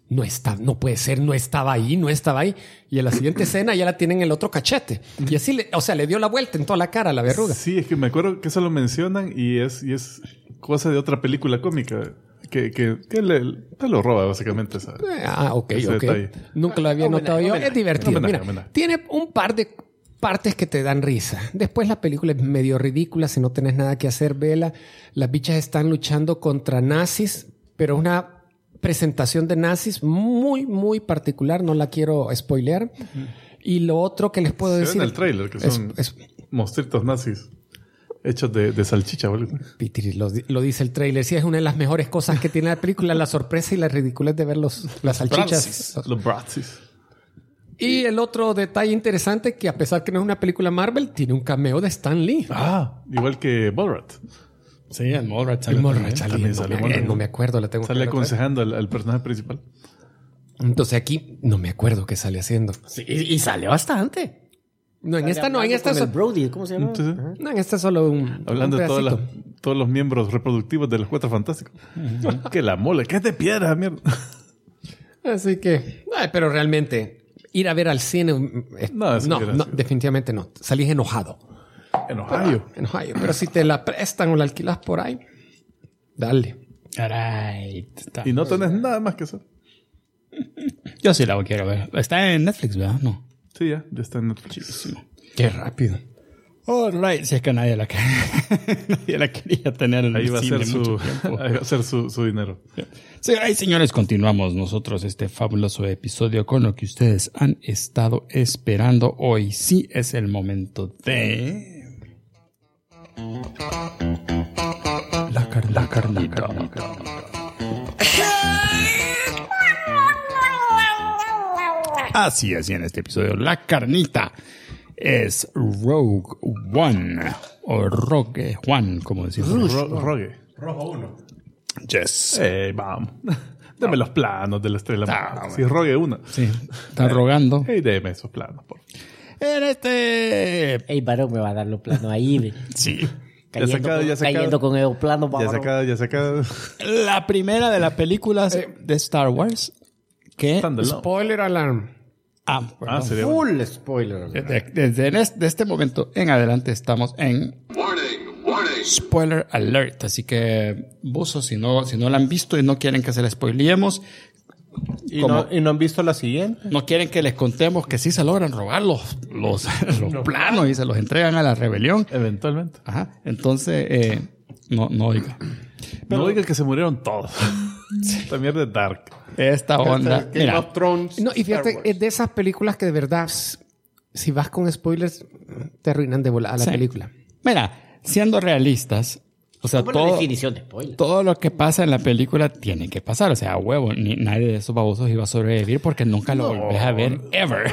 no puede ser, no estaba ahí. Y en la siguiente escena ya la tienen en el otro cachete. Y así, le dio la vuelta en toda la cara la verruga. Sí, es que me acuerdo que eso lo mencionan y es cosa de otra película cómica. Que te lo roba básicamente esa. Ok. Detalle. Nunca lo había notado yo. Es divertido. Homenaje. Tiene un par de partes que te dan risa. Después la película es medio ridícula. Si no tenés nada que hacer, vela. Las bichas están luchando contra nazis, pero una presentación de nazis muy, muy particular. No la quiero spoilear. Y lo otro que les puedo decir... en el tráiler, que son monstruitos nazis hechos de salchicha, boludo. Pitiri, lo dice el tráiler. Sí, es una de las mejores cosas que tiene la película. La sorpresa y la ridiculez de ver las salchichas. Los Bratsis. Y el otro detalle interesante, que a pesar que no es una película Marvel, tiene un cameo de Stan Lee. Igual que Borat. Sí, el Mallrats sale. No me acuerdo, la tengo que Sale ver otra vez. aconsejando al personaje principal. Entonces aquí no me acuerdo qué sale haciendo. Sí, y sale bastante. No, en esta no, en esta con el Brody, ¿cómo se llama? Entonces, no, en esta solo un hablando un de pedacito. todos los miembros reproductivos de los Cuatro Fantásticos. Que la mole, que es de piedra, mierda. Así que, pero realmente ir a ver al cine, no, definitivamente no. Salís enojado. En Ohio. Pero si te la prestan o la alquilas por ahí, dale. Caray. Y no tenés nada más que hacer. Yo sí la quiero ver. Está en Netflix, ¿verdad? No. Sí, ya está en Netflix. Qué rápido. All right. Si es que nadie la quería tener en Ahí el va a cine ser mucho tiempo. ahí va a ser su dinero. Sí, ahí, señores, continuamos nosotros este fabuloso episodio con lo que ustedes han estado esperando. Hoy sí es el momento de... La carnita. Así es, y en este episodio la carnita es Rogue One o Rogue One, como decimos. Rogue. Rojo 1. Yes. Vamos. Deme los planos de la estrella. Si Rogue 1. Sí, están rogando. Deme esos planos, por favor. En este... Ey, varón, me va a dar los planos ahí. Ve. Sí. Cayendo con esos planos. Ya sacado. La primera de las películas de Star Wars que... Spoiler alarm. Sería Full spoiler. Desde este momento en adelante estamos en spoiler alert. Así que, buzos, si no la han visto y no quieren que se la spoileemos, ¿Y no han visto la siguiente? no quieren que les contemos que sí se logran robar los planos y se los entregan a la rebelión. Eventualmente. Ajá. Entonces, no oiga. No diga que se murieron todos. Esta mierda es dark. Esta onda. Game Mira, of Thrones. No, y fíjate, Star Wars. es de esas películas que de verdad, si vas con spoilers, te arruinan de volada la Sí. película. mira, siendo realistas, o sea, ¿Cómo la definición de spoiler? todo lo que pasa en la película tiene que pasar. O sea, a huevo, nadie de esos babosos iba a sobrevivir porque nunca lo volvés a ver ever.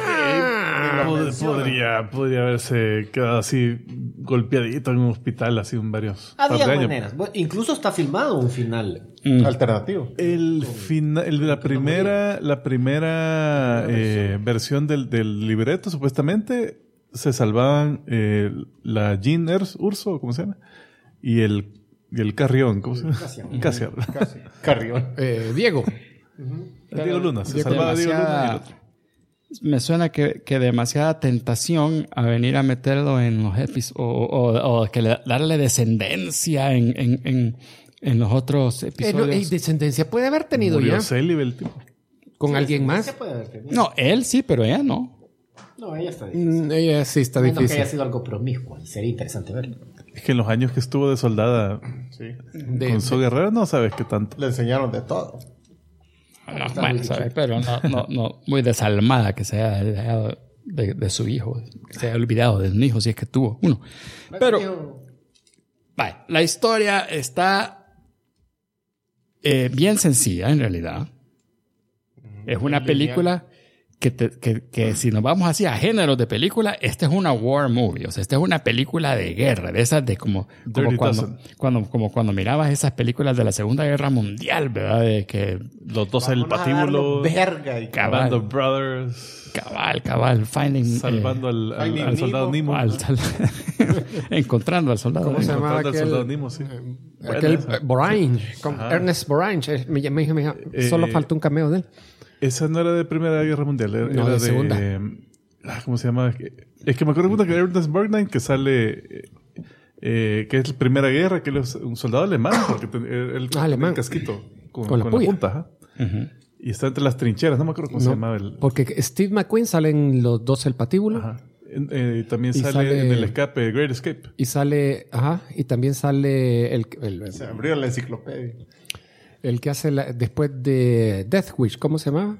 Podría haberse quedado así golpeadito en un hospital, así en varios par de Había años. maneras. Bueno, incluso está filmado un final. Alternativo. La primera versión del libreto, supuestamente, se salvaban la Jean Urso, ¿cómo se llama? Y el Carrión, ¿cómo se llama? Cassian. Carrión. Diego. Diego Luna, se Diego salvaba Diego Luna y el demasiada- otro. Me suena que demasiada tentación a venir a meterlo en los episodios o que darle descendencia en los otros episodios. Descendencia puede haber tenido Murió ya célibe el tipo. con alguien Se más. puede haber tenido. No, él sí, pero ella no. No, ella está difícil. Ella sí está Menos que difícil. haya sido algo promiscuo. Sería interesante verlo. Es que en los años que estuvo de soldada con su guerrero no sabes qué tanto. Le enseñaron de todo. No, bueno, ¿sabes? Pero no, muy desalmada que se haya dejado de su hijo, que se haya olvidado de un hijo si es que tuvo uno. Pero, vale, la historia está bien sencilla en realidad. Es una película que si nos vamos así a géneros de película, esta es una war movie, o sea, esta es una película de guerra, de esas de como cuando mirabas esas películas de la Segunda Guerra Mundial, ¿verdad? De que Los dos en el patíbulo. Verga y Cabal. Band of Brothers. cabal, finding, Salvando al soldado Nemo. encontrando al soldado. ¿Cómo se llama Encontrando al aquel? soldado Nemo, sí. Aquel Borange, Ernest Borange. Me dijo, solo falta un cameo de él. Esa no era de Primera Guerra Mundial, era, No, era de Segunda. ¿Cómo se llama? Es que me acuerdo de Ernest Borgnine que sale... que es la Primera Guerra, que él es un soldado alemán, porque él tenía alemán. el casquito con Con la la puya. punta. Ajá. Y está entre las trincheras, no me acuerdo cómo se llamaba el... Porque Steve McQueen sale en Los 12 del patíbulo. Ajá. También Y sale, sale- en el escape, Great Escape. Y sale... Ajá. Y también sale Se abrió la enciclopedia. el que hace después de Death Wish. ¿Cómo se llama?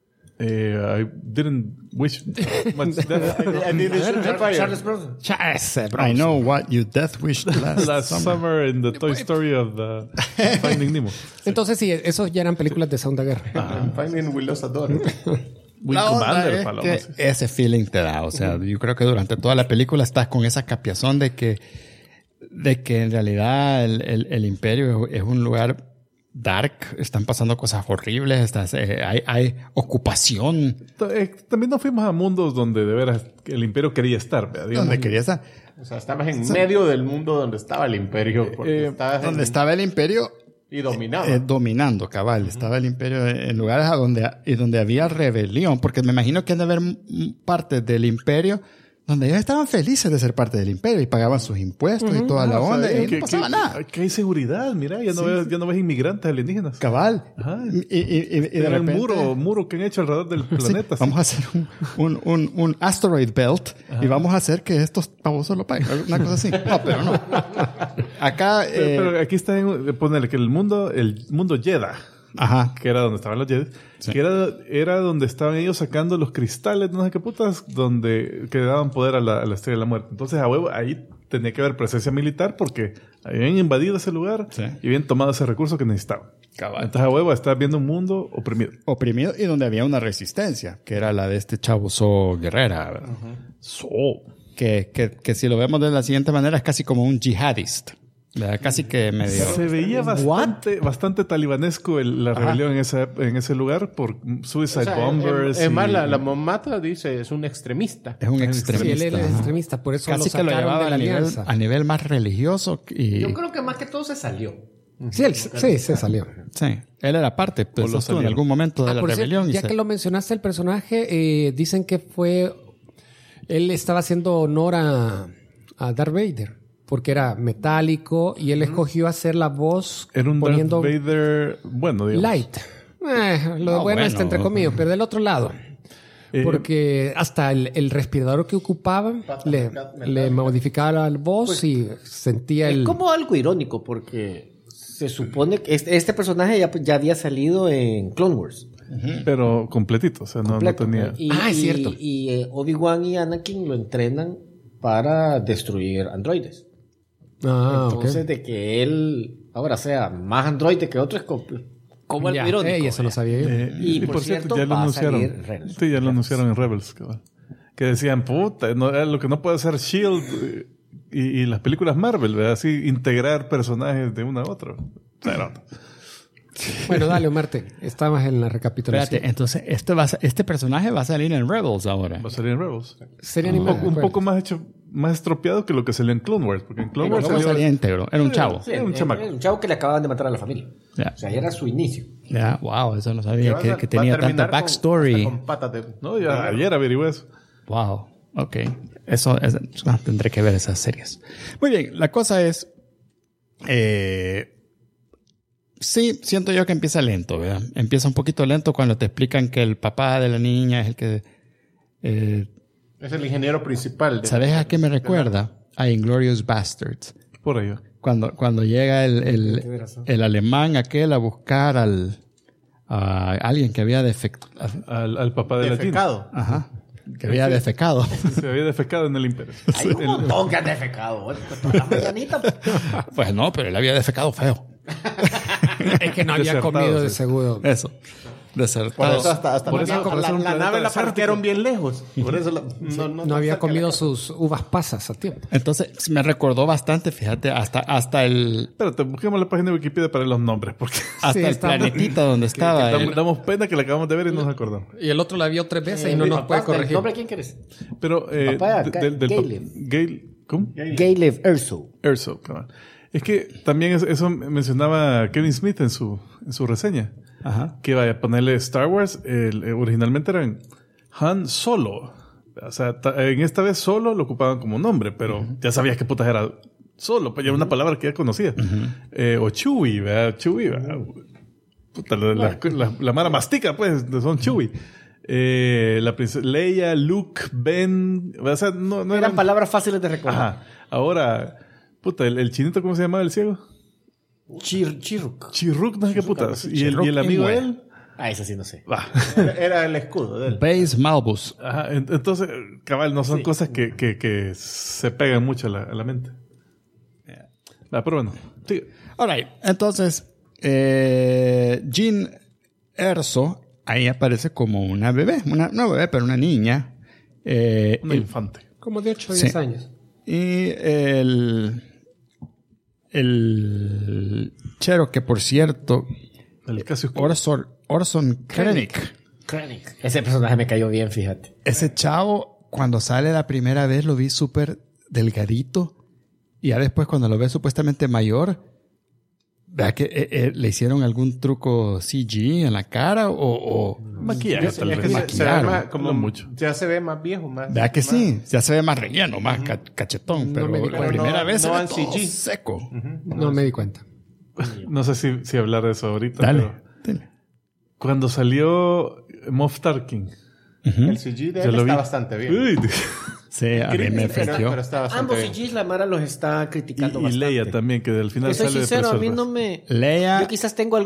I didn't wish much death Charles Bronson. Ese, I know what you death wished last, last summer in the Toy Story of the Finding Nemo. Entonces sí, esos ya eran películas de Segunda Guerra. Finding Willows Adore. Wing La onda Commander, es paloma, que sí. ese feeling te da. O sea, yo creo que durante toda la película estás con esa capiazón de que en realidad el imperio es un lugar dark, están pasando cosas horribles, hay ocupación También nos fuimos a mundos donde de veras el imperio quería estar, ¿verdad? Digamos, donde quería estar. O sea, estabas en medio del mundo donde estaba el imperio. Porque estabas Donde estaba el imperio y dominaba. dominando, cabal. Estaba el imperio en lugares donde había rebelión, porque me imagino que han de haber partes del imperio donde ellos estaban felices de ser parte del imperio y pagaban sus impuestos y toda la o sea, onda y que- no pasaba que- nada. Que hay seguridad, mira, ya no ves inmigrantes alienígenas. Cabal. Ajá. Y de Era el repente... muro que han hecho alrededor del Sí, planeta. sí. vamos a hacer un asteroid belt y vamos a hacer que estos babosos lo paguen. Una cosa así. No, pero no. Acá... Pero aquí está ponerle que el mundo Jedha, ajá. que era donde estaban los Jedi, que era donde estaban ellos sacando los cristales, no sé qué putas, donde que daban poder a la Estrella de la Muerte. Entonces, a huevo, ahí tenía que haber presencia militar porque habían invadido ese lugar Sí. y habían tomado ese recurso que necesitaban. Cabal. Entonces, a huevo, estás viendo un mundo oprimido. Oprimido y donde había una resistencia, que era la de este chavo So Guerrera. ¿verdad? Que si lo vemos de la siguiente manera es casi como un jihadist. ¿Verdad? Casi que medio... Se veía bastante talibanesco la rebelión en ese lugar por suicide O sea, bombers. es más, y- la mamata dice es un extremista. Es un Sí, extremista. él era ajá. extremista, por eso Casi lo que lo sacaron llevaba de la a alianza. nivel más religioso. Y, Yo creo que más que todo se salió. Sí, se salió. sí, él era parte pues, O lo estuvo en salieron. algún momento de la Por cierto, rebelión. ya que lo mencionaste, el personaje, dicen que él estaba haciendo honor a Darth Vader, porque era metálico y él escogió hacer la voz Era un poniendo Darth Vader, bueno, digamos. light. Lo No, bueno está bueno. entre comillas, pero del otro lado. Porque hasta el respirador que ocupaba le modificaba la voz y sentía Es el... como algo irónico porque se supone que este personaje ya había salido en Clone Wars. Pero completito, o sea, no completo, tenía... Y, Es cierto. Y Obi-Wan y Anakin lo entrenan para destruir androides. Ah, Entonces, de que él ahora sea más androide que otro es como algo irónico. eso lo sabía yo. Y por cierto, ya lo va a anunciaron. salir Rebels. Sí, ya lo anunciaron en Rebels. Cabal. Que decían, puta, lo que no puede hacer S.H.I.E.L.D. y las películas Marvel, ¿verdad? Así, integrar personajes de uno a otro. Pero, Bueno, dale, Marte. Estamos en la recapitulación. Espérate, entonces este personaje va a salir en Rebels ahora. va a salir en Rebels. Serie Un animada. poco, un poco más estropeado que lo que salió en Clone Wars. Porque en Clone Wars No salía íntegro, era un chavo. Sí, Era un chamaco. Era un chavo que le acababan de matar a la familia. Ya. O sea, ya era su inicio. Ya, wow, eso no sabía Va a- que va a tenía tanta terminar backstory. con patas de... No, ya ayer averigué eso. Wow, ok. Tendré que ver esas series. Muy bien, la cosa es... sí, siento yo que empieza lento, ¿verdad? Empieza un poquito lento cuando te explican que el papá de la niña es el que... Es el ingeniero principal. ¿Sabes a qué me recuerda? A Inglourious Basterds. Por ahí. Cuando llega el alemán aquel a buscar a alguien que había Al papá de la Gina. Defecado. Ajá. Que había defecado. Se había defecado en el imperio. Hay un montón que han defecado. La mañanita. Pues no, pero él había defecado feo. Es que no había Desertado, comido de sí. seguro. Eso. Por Desertado. eso hasta Por la, eso- por la- eso un la planeta nave la desértico. partieron bien lejos. Por eso No había comido sus uvas pasas a tiempo. Entonces me recordó bastante, fíjate, hasta el Espérate, busquemos la página de Wikipedia para los nombres. Porque hasta el está- planetita donde estaba. damos pena que la acabamos de ver y no nos acordamos. Y el otro la vio 3 veces y no nos puede ¿El corregir. nombre quién quieres? Pero Papá, del Galen. Gale, ¿cómo? Galev Erso. Erso, cabal. Es que también eso mencionaba Kevin Smith en su reseña. Ajá. Que vaya a ponerle Star Wars, originalmente eran Han Solo. O sea, en esta vez Solo lo ocupaban como nombre, pero ya sabías qué putas era Solo, pues ya era una palabra que ya conocía. O Chewie, ¿verdad? Chewie, ¿verdad? Puta, la mara mastica, pues, son Chewie. La princesa Leia, Luke, Ben, o sea, no Eran palabras fáciles de recordar. Ajá. Ahora, puta, el chinito, ¿cómo se llamaba el ciego? Chirruk. Chirruk, no sé qué putas. Y el amigo de él. Ese sí no sé. Va. Era el escudo de él. Base Malbus. Ajá, entonces, cabal, no son cosas que se pegan mucho a la mente. Va, pero bueno. Sí. All right. Entonces, Jean Erso ahí aparece como una bebé. No bebé, pero una niña. Un infante. Como de 8 o 10 años. Y el chero, que por cierto, El Cassius Orson Krennic. Ese personaje me cayó bien, fíjate. Ese chavo, cuando sale la primera vez, lo vi súper delgadito. Y ya después, cuando lo ves supuestamente mayor, ¿verdad que le hicieron algún truco CG en la cara o Maquillaje, tal Es vez. que se ve maquillaron? más, como No mucho. ya se ve más viejo, más. ¿Verdad que más- sí? Ya se ve más relleno, más cachetón. Pero me di la cuenta. primera No, vez no era en todo CG. seco. No me di cuenta. No sé si hablar de eso ahorita. Dale. Pero cuando salió Moff Tarkin, El CG de yo él lo vi. está bastante bien. Uy, Sí, a mí me ofendió. Pero está bastante Ambos bien. CGs la Mara los está criticando y bastante. Leia también, que al final Te soy sale sincero, a mí preserva. no me... Leia, Yo quizás tengo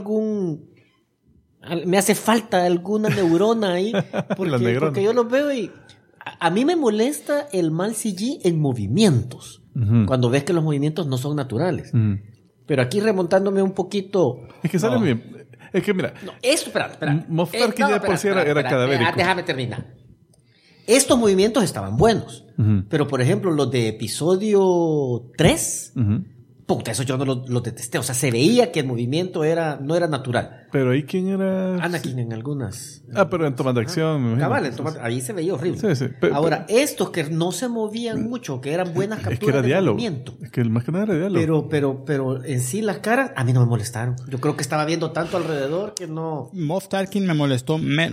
me hace falta alguna neurona ahí. Porque, neurona. porque yo los veo y... A mí me molesta el mal CG en movimientos. Cuando ves que los movimientos no son naturales. Pero aquí remontándome un poquito... Es que sale muy bien. Es que mira, No, esto, espera. Moff Tarkin ya de por sí era cadavérico. Déjame terminar. Estos movimientos estaban buenos. Pero, por ejemplo, los de episodio 3... Puta, eso yo no los detesté. O sea, se veía que el movimiento no era natural. pero ahí quién era. Anakin en algunas... Pero en toma de acción, me imagino. Cabal, entonces, ahí se veía horrible. Sí, sí. Ahora, estos que no se movían mucho, que eran buenas Es que capturas era de diálogo. movimiento. Es que más que nada era diálogo. Pero en sí las caras a mí no me molestaron. Yo creo que estaba viendo tanto alrededor que no... Moff Tarkin me molestó menos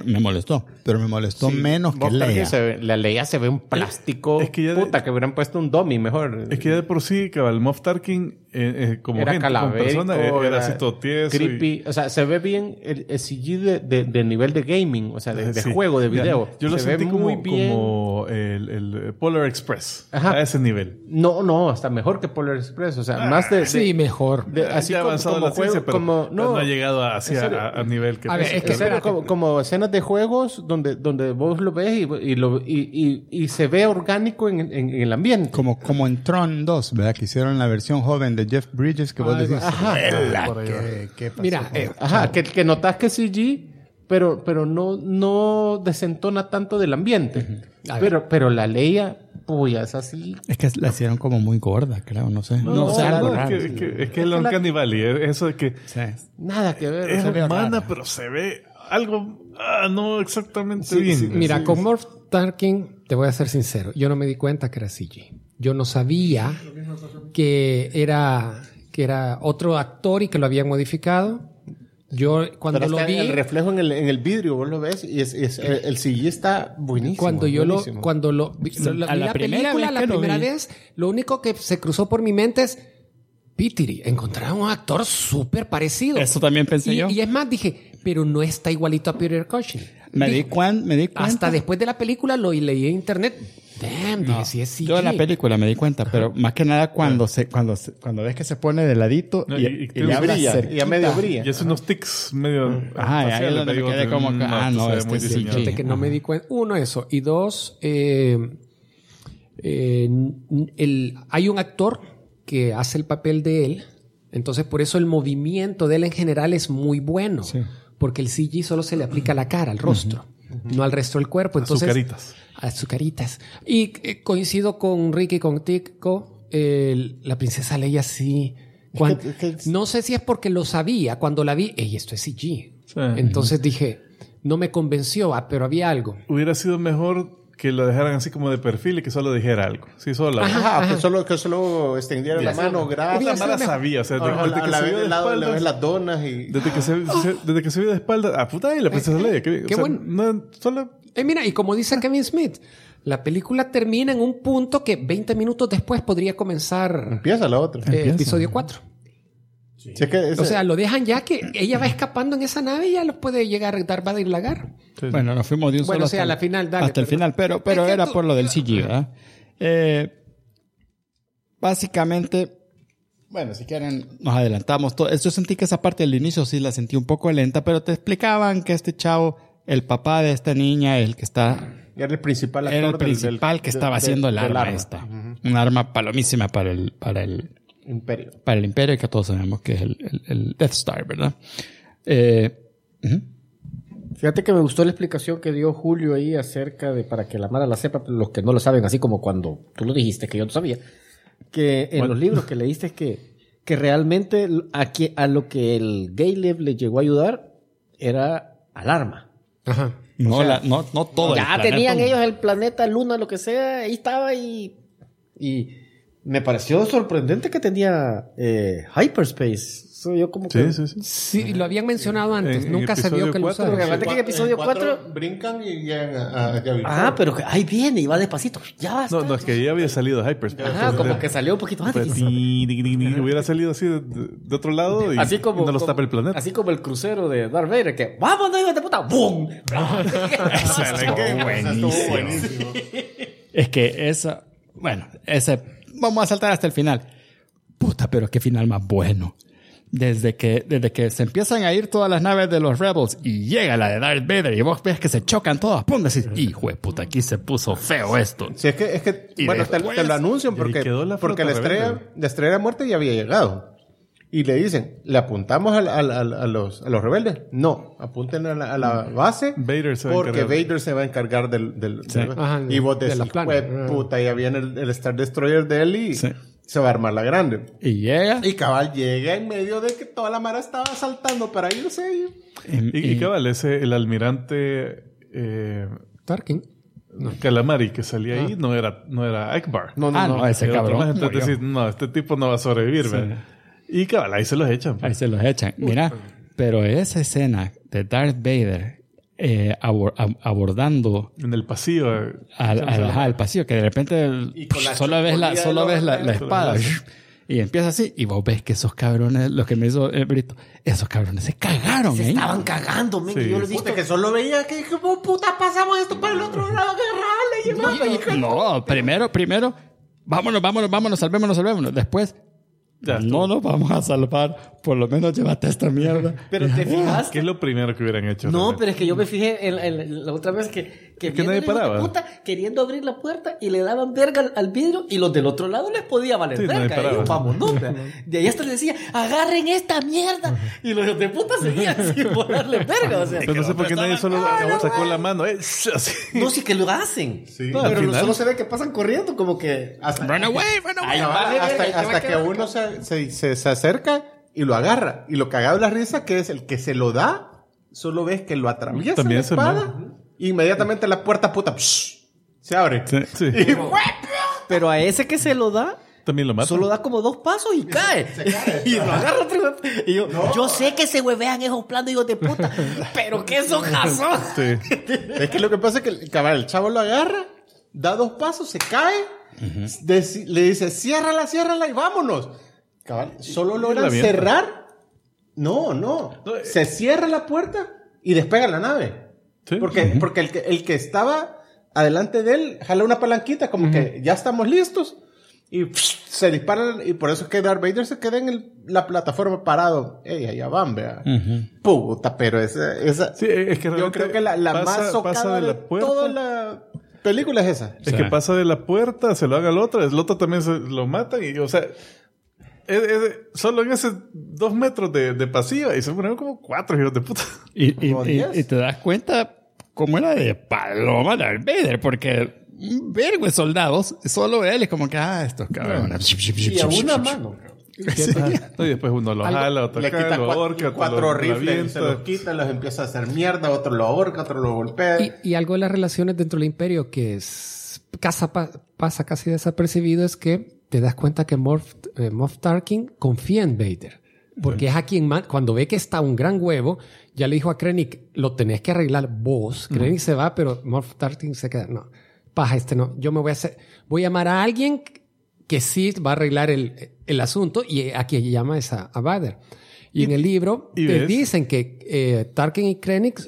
que Moff Tarkin Leia. la Leia se ve un plástico. Es que ya puta, que hubieran puesto un dummy mejor. Es que ya de por sí, cabal, Moff Tarkin, como era gente, como calavérico, persona, era así todo tieso. creepy. O sea, se ve bien el CG de nivel de gaming, o sea, de Sí. juego, de Mira, video. yo lo se ve sentí muy como, bien. como el Polar Express. Ajá. A ese nivel. No, hasta mejor que Polar Express. O sea, más de... Sí, mejor. así ya ha como, avanzado como la ciencia, juego, pero como... no ha llegado en serio. a nivel que... A ver, es que En serio, como escenas de juegos donde vos lo ves y se ve orgánico en el ambiente. Como en Tron 2, ¿verdad? Que hicieron la versión joven de Jeff Bridges, que vos Algo decís, así. Ajá. "Ela, Por ahí va". ¿qué pasó Mira, con- Ajá, que notas que CG, pero no desentona tanto del ambiente. A ver. Pero la Leia, puya, es así. Es que la hicieron como muy gorda, creo, no sé. No, sé, algo raro. es que el Uncanny Valley, eso de que Sí. Nada que ver. es o sea, humana, pero se ve algo no exactamente Sí, bien. sí, Mira, con Moff Tarkin, te voy a ser sincero, yo no me di cuenta que era CG. Yo no sabía que era otro actor y que lo habían modificado. Yo cuando pero lo está vi, el reflejo en el vidrio, vos lo ves y el CG está buenísimo. cuando yo buenísimo. cuando lo vi, A vi la la primera película vez la que lo primera vi. vez, lo único que se cruzó por mi mente es Pitiri, encontraron un actor súper parecido. Eso también pensé yo. Y es más, dije, pero no está igualito a Peter Cushing. Me di cuenta. Hasta después de la película lo leí en internet. Damn, dije, sí es CG. Yo en la película me di cuenta, pero más que nada cuando ves que se pone de ladito No, y y le habla brilla, cerquita. y a medio brilla. Y hace unos tics medio... Ajá, y ahí es donde me digo quedé que como que, esto se ve este muy es diseñado. CG. Fíjate que no me di cuenta. Uno, eso. Y dos, hay un actor que hace el papel de él. Entonces, por eso el movimiento de él en general es muy bueno. Sí. Porque el CG solo se le aplica a la cara, al rostro, no al resto del cuerpo. A sus Entonces, caritas. a sus caritas. Y coincido con Ricky, con Tico. La princesa Leia sí. No sé si es porque lo sabía. Cuando la vi, ey, esto es CG. Sí. Entonces dije, no me convenció, pero había algo. Hubiera sido mejor que lo dejaran así como de perfil y que solo dijera algo. Sí, solo la Ajá, que solo extendiera la mano, gracias. La mala sabía, o sea, desde que se vio de le ves espaldas, las donas y... desde que se vio de espalda, puta, y la princesa Leia. Qué bueno. No, solo... Mira, y como dice Kevin Smith, la película termina en un punto que 20 minutos después podría comenzar Empieza la otra. episodio 4. Sí, es que O sea, lo dejan ya que ella va escapando en esa nave y ya lo puede llegar Darth Vader y la agarra. Sí. Bueno, nos fuimos de un Bueno, solo sí, a la final, dale, hasta el final, pero Es que era tú- por lo del CG, ¿verdad? Básicamente, bueno, si quieren, nos adelantamos. Yo sentí que esa parte del inicio sí la sentí un poco lenta, pero te explicaban que este chavo, el papá de esta niña, el que está... era el principal actor Era el principal que estaba haciendo el arma esta. Un arma palomísima para el Imperio. para el Imperio, y que todos sabemos que es el Death Star, ¿verdad? Fíjate que me gustó la explicación que dio Julio ahí acerca de, para que la Mara la sepa, los que no lo saben, así como cuando tú lo dijiste, que yo no sabía, que en los libros que leíste que realmente a lo que el Galeb le llegó a ayudar era al arma. Ajá. No, no todo el Ya planeta. tenían ellos el planeta, Luna, lo que sea, ahí estaba y me pareció sorprendente que tenía hyperspace. Soy yo como que... Sí. Sí, lo habían mencionado antes. En Nunca se vio episodio que lo 4, usaron. Fíjate que en episodio 4... brincan y llegan a Yavin. Ah, pero que ahí viene y va despacito. Ya basta. No, es que ya había salido Hyperspace. Ajá, como que salió un poquito antes. Hubiera salido así de otro lado y, Así como, y no los tapa el planeta. Así como el crucero de Darth Vader, que ¡vámonos, hijos de puta! ¡Bum! Buenísimo. Es que esa... Bueno, vamos a saltar hasta el final. Puta, pero qué final más bueno. Desde que se empiezan a ir todas las naves de los Rebels y llega la de Darth Vader y vos ves que se chocan todas, póngase, hijo de puta, aquí se puso feo esto. Sí, es que Y bueno, después- te lo anuncian y porque, quedó la porque flota rebelde. la estrella de muerte ya había llegado. Y le dicen, ¿le apuntamos a los rebeldes? No, apunten a la base Vader se va a porque encargar. Vader se va a encargar Sí. Ajá, y vos de decís, la plana. puta, ya viene el Star Destroyer de él y Sí. se va a armar la grande. Y llega... Y cabal llega en medio de que toda la mara estaba saltando para irse. Y cabal, el almirante Tarkin. Calamari que salía ahí no era Akbar. No, ese Era otro cabrón más. Entonces murió. decís, no, este tipo no va a sobrevivir, ¿verdad? Y cabal, ahí se los echan. Ahí se los echan. Mira, pero esa escena de Darth Vader abordando En el pasillo. al pasillo, que de repente Y con la solo ves la chocolía espada y empieza así, y vos ves que esos cabrones, lo que me hizo Brito, esos cabrones se cagaron, Se ¿eh? estaban cagando, men. Sí. Yo lo he visto. Puta, que solo veía que puta, pasamos esto para el otro lado, agarrarle. No, primero, vámonos, salvémonos. Después, Ya no nos vamos a salvar, por lo menos llévate esta mierda. Pero te fijas. ¿Qué es lo primero que hubieran hecho? No, realmente? pero es que yo me fijé en la otra vez que que nadie viene el hijo de paraba. puta queriendo abrir la puerta y le daban verga al vidrio y los del otro lado les podía valer Sí, nadie verga. Y paraba. yo, vámonos. De ahí hasta le decía, agarren esta mierda. Y los hijos de puta seguían sin volarle verga. O sea, Pero no sé por qué nadie solo sacó la mano. Así. no, sí que lo hacen. Sí. No, al Pero final- solo se ve que pasan corriendo como que... Run away. Ay, vale, verga, y te va Hasta a que quedar- uno se acerca y lo agarra. Y lo cagado de la risa que es el que se lo da, solo ves que lo atraviesa También la se espada. Inmediatamente la puerta puta se abre. Sí. Y Pero a ese que se lo da, También lo matan. solo da como 2 pasos y cae. Y lo agarra otro güey. Y yo sé que se huevean esos planos, hijos de puta, pero que esos jazón. Sí. es que lo que pasa es que el chavo lo agarra, da 2 pasos, se cae, le dice, ciérrala y vámonos. Cabal, solo la logran avienta. cerrar. No. Se cierra la puerta y despega la nave. Sí. Porque el que estaba adelante de él jala una palanquita como que ya estamos listos y se disparan y por eso es que Darth Vader se queda en la plataforma parado. Ey, allá van, vea. Puta, pero esa Sí, es que yo realmente creo que la más pasa socada de de la puerta. toda la película es esa. Es que pasa de la puerta, se lo haga al otro, el otro también se lo mata y, o sea, solo en ese 2 metros de pasillo y se ponen como 4 hijos de puta. Como 10. Y te das cuenta cómo era de paloma Darth Vader, porque un vergo de soldados, solo él es como que, estos cabrones. Y a una mano. Y después uno lo jala, otro Le acá, quita lo ahorca, otro cuatro lo rifles, se los quita, los empieza a hacer mierda, otro lo ahorca, otro lo golpea. Y algo de las relaciones dentro del imperio que pasa casi desapercibido es que te das cuenta que Moff Tarkin confía en Vader. Porque es a quien cuando ve que está un gran huevo, ya le dijo a Krennic, lo tenés que arreglar vos. Krennic se va, pero Moff Tarkin se queda. No, paja, no. Yo me voy a llamar a alguien que sí va a arreglar el asunto, y a quien llama es a Vader. Y en el libro te dicen que Tarkin y Krennic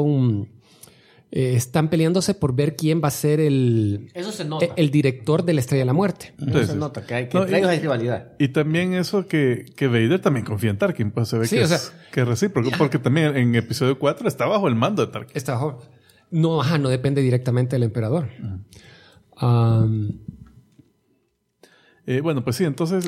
están peleándose por ver quién va a ser eso se nota. el director de la Estrella de la Muerte. Eso se nota, que entre ellos hay rivalidad. Y también eso que Vader también confía en Tarkin, pues se ve Sí, que, o sea, que es recíproco, porque también en episodio 4 está bajo el mando de Tarkin. No depende directamente del emperador. Bueno, pues sí, entonces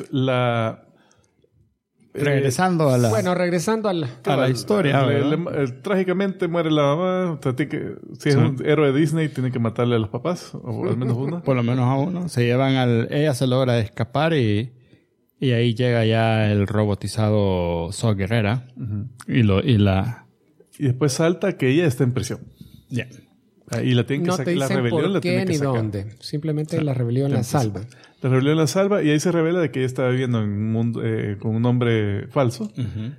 regresando a la historia. trágicamente muere la mamá. O sea, si es un héroe de Disney, tiene que matarle a los papás, o al menos uno. Por lo menos a uno. Se llevan ella se logra escapar y ahí llega ya el robotizado Saw Gerrera. Y después salta que ella está en prisión. Ya. Y la tienen que no te sacar. La dicen rebelión por la qué tienen que ni sacar. dónde. Simplemente la rebelión la salva. La rebelión la salva y ahí se revela de que ella estaba viviendo en un mundo con un hombre falso.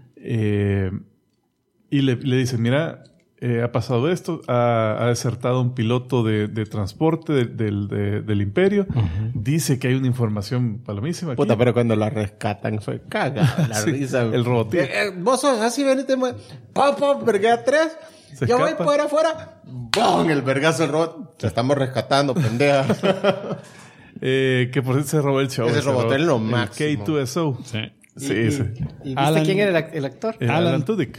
Y le dicen, mira, ha pasado esto, ha desertado un piloto de transporte del imperio. Dice que hay una información palomísima aquí. Puta, pero cuando la rescatan fue caga la risa. El robotito. Vos sos así, venite, pop, verga 3. Se Yo voy escapa. por afuera. ¡Bum! El vergazo del robot. Te estamos rescatando, pendeja. Que por cierto se robó el show. Ese robot es lo el máximo. K2SO. Sí. Sí, ¿Y sí. viste quién era el actor? Alan Tudyk.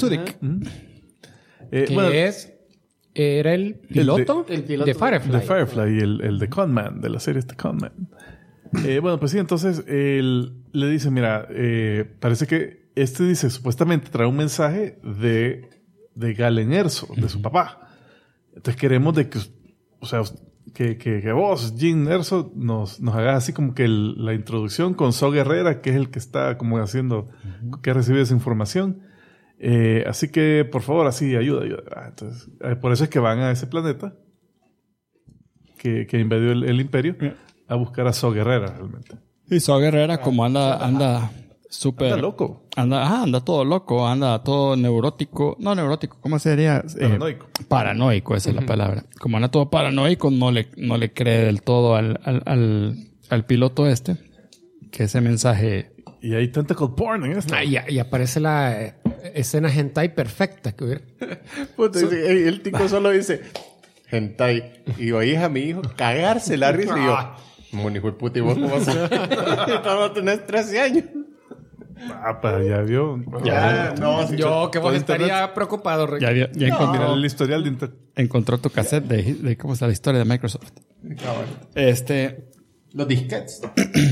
Era el piloto, el piloto de Firefly. De Firefly y el de Conman, de la serie The Conman. Bueno, pues sí, entonces él le dice, mira, parece que dice, supuestamente trae un mensaje de Galen Erso, de su papá. Entonces queremos de que, o sea, que vos, Jyn Erso, nos hagas así como que la introducción con Saw Gerrera, que es el que está como haciendo, que ha recibido esa información. Así que, por favor, así, ayuda. Entonces, por eso es que van a ese planeta que invadió el imperio a buscar a Saw Gerrera realmente. Y Saw Gerrera, como anda súper... Anda loco. Anda todo loco, anda todo neurótico. No neurótico, ¿cómo sería? Paranoico. Paranoico, esa es la palabra. Como anda todo paranoico, no le cree del todo al piloto que ese mensaje... Y hay tentacle porn en esto. Y aparece la escena hentai perfecta que hubiera. Puta, el tico solo dice hentai. Y oís a mi hijo cagarse la risa. Y yo, mon hijo de puta, ¿y vos cómo vas a Todavía tenés 13 años. Pero ya vio. Ya, no, si Yo que vos por estaría preocupado, Rick. Ya encontró, Mira el historial de internet. encontró tu cassette de cómo está la historia de Microsoft. Los disquetes.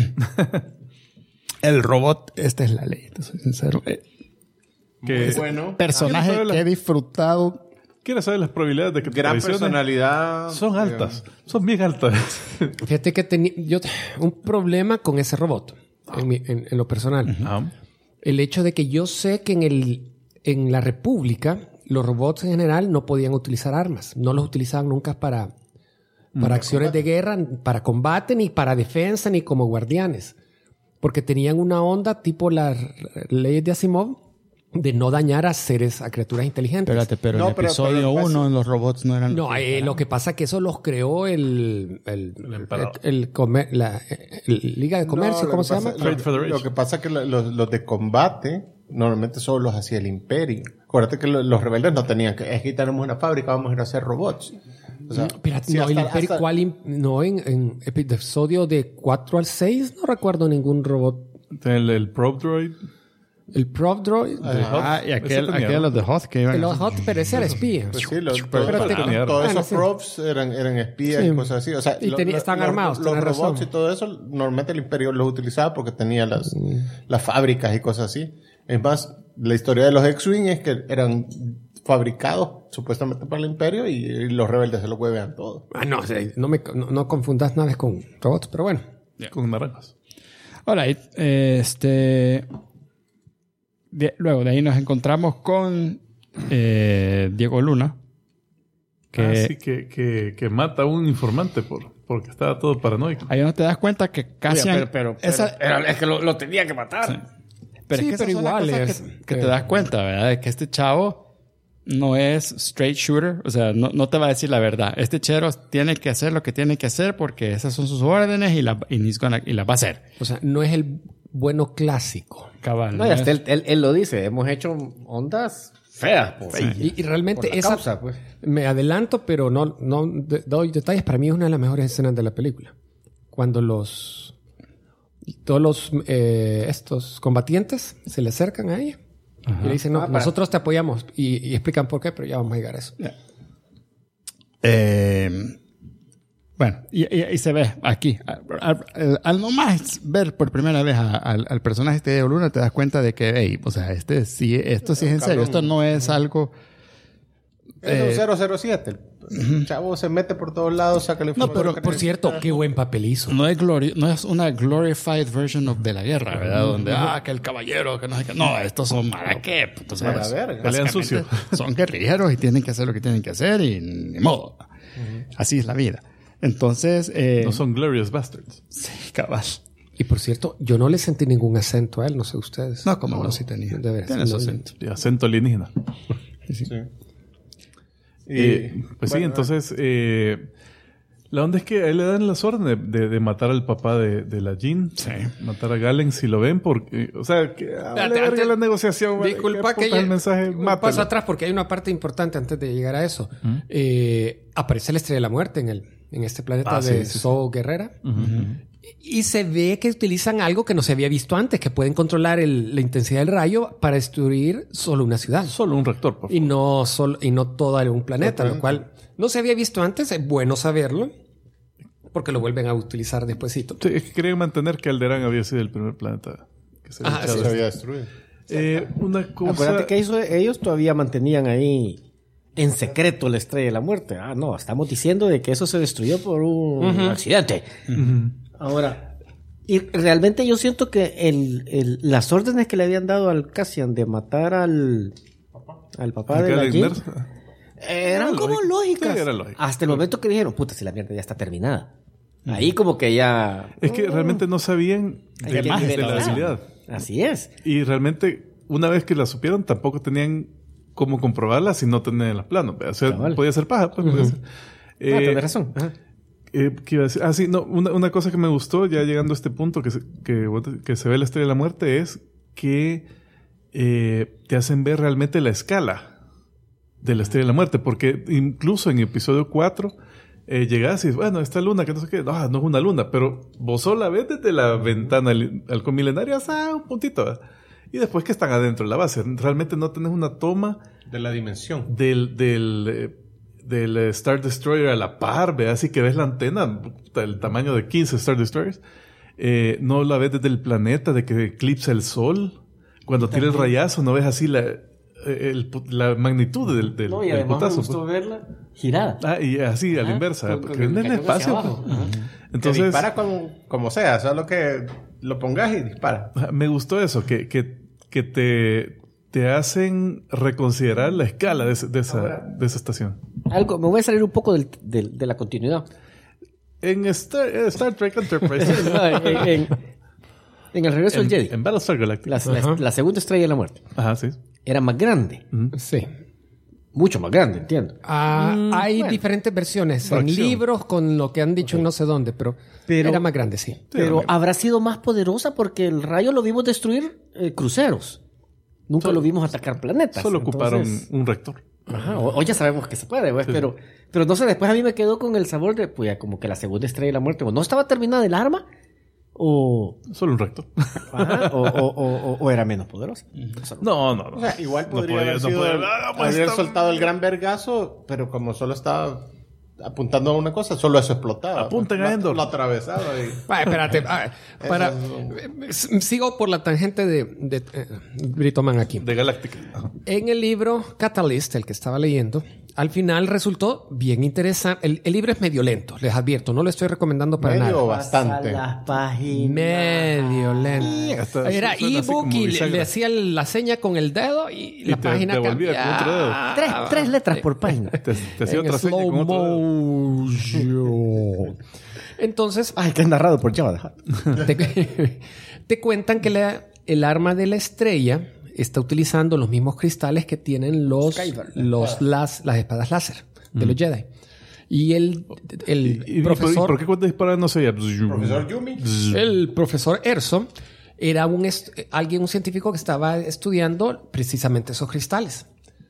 El robot, esta es la ley, te soy sincero. Que Bueno. Personaje que he disfrutado. ¿Quieres saber las probabilidades de que te Gran traicione? personalidad. Son altas. Son bien altas. Fíjate que tenía yo un problema con ese robot en lo personal. El hecho de que yo sé que en la República los robots en general no podían utilizar armas. No los utilizaban nunca para acciones de guerra, para combate, ni para defensa, ni como guardianes. Porque tenían una onda tipo las leyes de Asimov de no dañar a criaturas inteligentes. Espérate, pero No, en el pero episodio 1 los robots no eran... No, lo que pasa es que eso los creó el Liga de Comercio, No, ¿cómo lo se que llama? pasa- Trade Federation. Lo que pasa es que los de combate normalmente solo los hacía el Imperio. Acuérdate que los rebeldes no tenían que... Es que tenemos una fábrica, vamos a ir a hacer robots. O sea, Espérate, sí, no, hasta- el Imperio, hasta- ¿cuál no, en episodio de 4 al 6 no recuerdo ningún robot. El Probe Droid. El Probe Droid. y aquel tenía, los de Hoth que iban... El Hot, pero ese era espía. Pues sí, Pero tenía- todos bueno, esos sí. props eran espías Sí. y cosas así. O sea, Y estaban armados, Los tenés robots razón. y todo eso, normalmente el Imperio los utilizaba porque tenía las fábricas y cosas así. Es más, la historia de los X-Wing es que eran fabricados supuestamente para el Imperio y los rebeldes se lo huevean todo. No confundas naves con robots, pero bueno. Con naranjas. Alright, luego de ahí nos encontramos con Diego Luna. Que mata a un informante porque estaba todo paranoico. Ahí no te das cuenta que Cassian... es que lo tenía que matar. Sí. Pero Sí, es que pero esas son las igual cosas es que te das cuenta, ¿verdad? De que este chavo no es straight shooter. O sea, no te va a decir la verdad. Este chero tiene que hacer lo que tiene que hacer porque esas son sus órdenes y las va a hacer. O sea, no es el bueno clásico. Cabal. No, y hasta él lo dice. Hemos hecho ondas feas. Pues. Y realmente Por la esa... causa, pues. Me adelanto, pero no doy detalles. Para mí es una de las mejores escenas de la película. Cuando todos los estos combatientes se le acercan a ella y le dicen, no, nosotros te apoyamos. Y explican por qué, pero ya vamos a llegar a eso. Bueno, y se ve aquí. Al nomás ver por primera vez al personaje de Diego Luna, te das cuenta de que, hey, o sea, esto sí es en serio. Esto no es algo... Es un 007. El chavo se mete por todos lados, saca la información. No, pero por cierto, qué buen papel hizo. No es una glorified version de la guerra, ¿verdad? Donde, que el caballero, que no sé qué. No, estos son qué. Para ver, pelean sucio. Son guerrilleros y tienen que hacer lo que tienen que hacer y ni modo. Así es la vida. Entonces... no son glorious bastards. Sí, cabal. Y por cierto, yo no le sentí ningún acento a él, no sé ustedes. No, como no, sí tenía. De veras. Tiene su acento. Y acento alienígena. Sí. Pues sí, entonces la onda es que a él le dan las órdenes de matar al papá de la Jean. Sí. Matar a Galen si lo ven porque, o sea, que vale verga la negociación. Disculpa que el mensaje, un mátalo. paso atrás porque hay una parte importante antes de llegar a eso. Aparece la Estrella de la Muerte en este planeta de So Guerrera. Y se ve que utilizan algo que no se había visto antes, que pueden controlar la intensidad del rayo para destruir solo una ciudad. Solo un reactor, por favor. Y no todo un planeta, lo cual no se había visto antes. Es bueno saberlo, porque lo vuelven a utilizar despuesito. Sí, es que querían mantener que Alderaan había sido el primer planeta que se había echado. Se había destruido. Una cosa... Acuérdate que ellos todavía mantenían ahí en secreto la Estrella de la Muerte. No, estamos diciendo de que eso se destruyó por un accidente. Ahora, y realmente yo siento que las órdenes que le habían dado al Cassian de matar al papá de la Jean eran como lógicas. Sí, era lógica. Hasta el momento que dijeron, puta, si la mierda ya está terminada. Ahí como que ya... Es que realmente no sabían de la debilidad. Así es. Y realmente, una vez que la supieron, tampoco tenían cómo comprobarla si no tenían los planos. O sea, podía ser paja. Pues, podía ser. Tenés razón. Ajá. ¿Qué iba a decir? Sí, no, una cosa que me gustó ya llegando a este punto que se ve la Estrella de la Muerte es que te hacen ver realmente la escala de la Estrella de la Muerte, porque incluso en episodio 4 llegas y bueno, esta luna que no sé qué, no es una luna, pero vos solo la ves desde la ventana halcón milenario hasta un puntito, ¿verdad? Y después que están adentro de la base, realmente no tenés una toma de la dimensión del Star Destroyer a la par, ¿ve? Así que ves la antena, el tamaño de 15 Star Destroyers. No la ves desde el planeta, de que eclipsa el sol. Cuando tira el rayazo, no ves así la magnitud del No, y además putazo. me gustó verla girada. Y así a la inversa, porque en el espacio. Entonces, que dispara como sea, solo que lo pongas y dispara. Me gustó eso, que te hacen reconsiderar la escala de esa estación. Me voy a salir un poco de la continuidad. En Star Trek Enterprise. En el regreso del Jedi. En Battlestar Galactica. La segunda Estrella de la Muerte. Ajá, sí. Era más grande. Sí. Mucho más grande, entiendo. Hay diferentes versiones en libros con lo que han dicho en no sé dónde, pero era más grande, sí. Pero habrá sido más poderosa porque el rayo lo vimos destruir cruceros. Nunca lo vimos atacar planetas. Solo ocuparon un reactor. Ajá, hoy ya sabemos que se puede, pues, sí. pero no sé, después a mí me quedó con el sabor de, pues, ya como que la segunda Estrella de la Muerte, o no estaba terminada el arma, o... Solo un reactor. Ajá, o era menos poderosa. No. O sea, igual podría haber soltado el gran vergazo, pero como solo estaba apuntando a una cosa, solo eso explotaba. Apunten a Endor. Lo atravesaba. Espérate. Sigo por la tangente de Britoman aquí. De Galáctica. En el libro Catalyst, el que estaba leyendo, al final resultó bien interesante. El libro es medio lento, les advierto. No lo estoy recomendando para Medio nada. o bastante. Pasa las páginas. Medio lento. Hasta Era suena así ebook como y bisagra. le hacía la seña con el dedo y la te página devolvía con otro dedo. cambiaba. Tres letras por página. Te hacía En otra seña slow con otro dedo. motion. Entonces, Ay, que es narrado por Java. te cuentan que el arma de la estrella está utilizando los mismos cristales que tienen las espadas láser de los Jedi. Y el ¿Y profesor... por qué cuando disparan no se oía? Profesor Yumi. El profesor Erso era un científico que estaba estudiando precisamente esos cristales.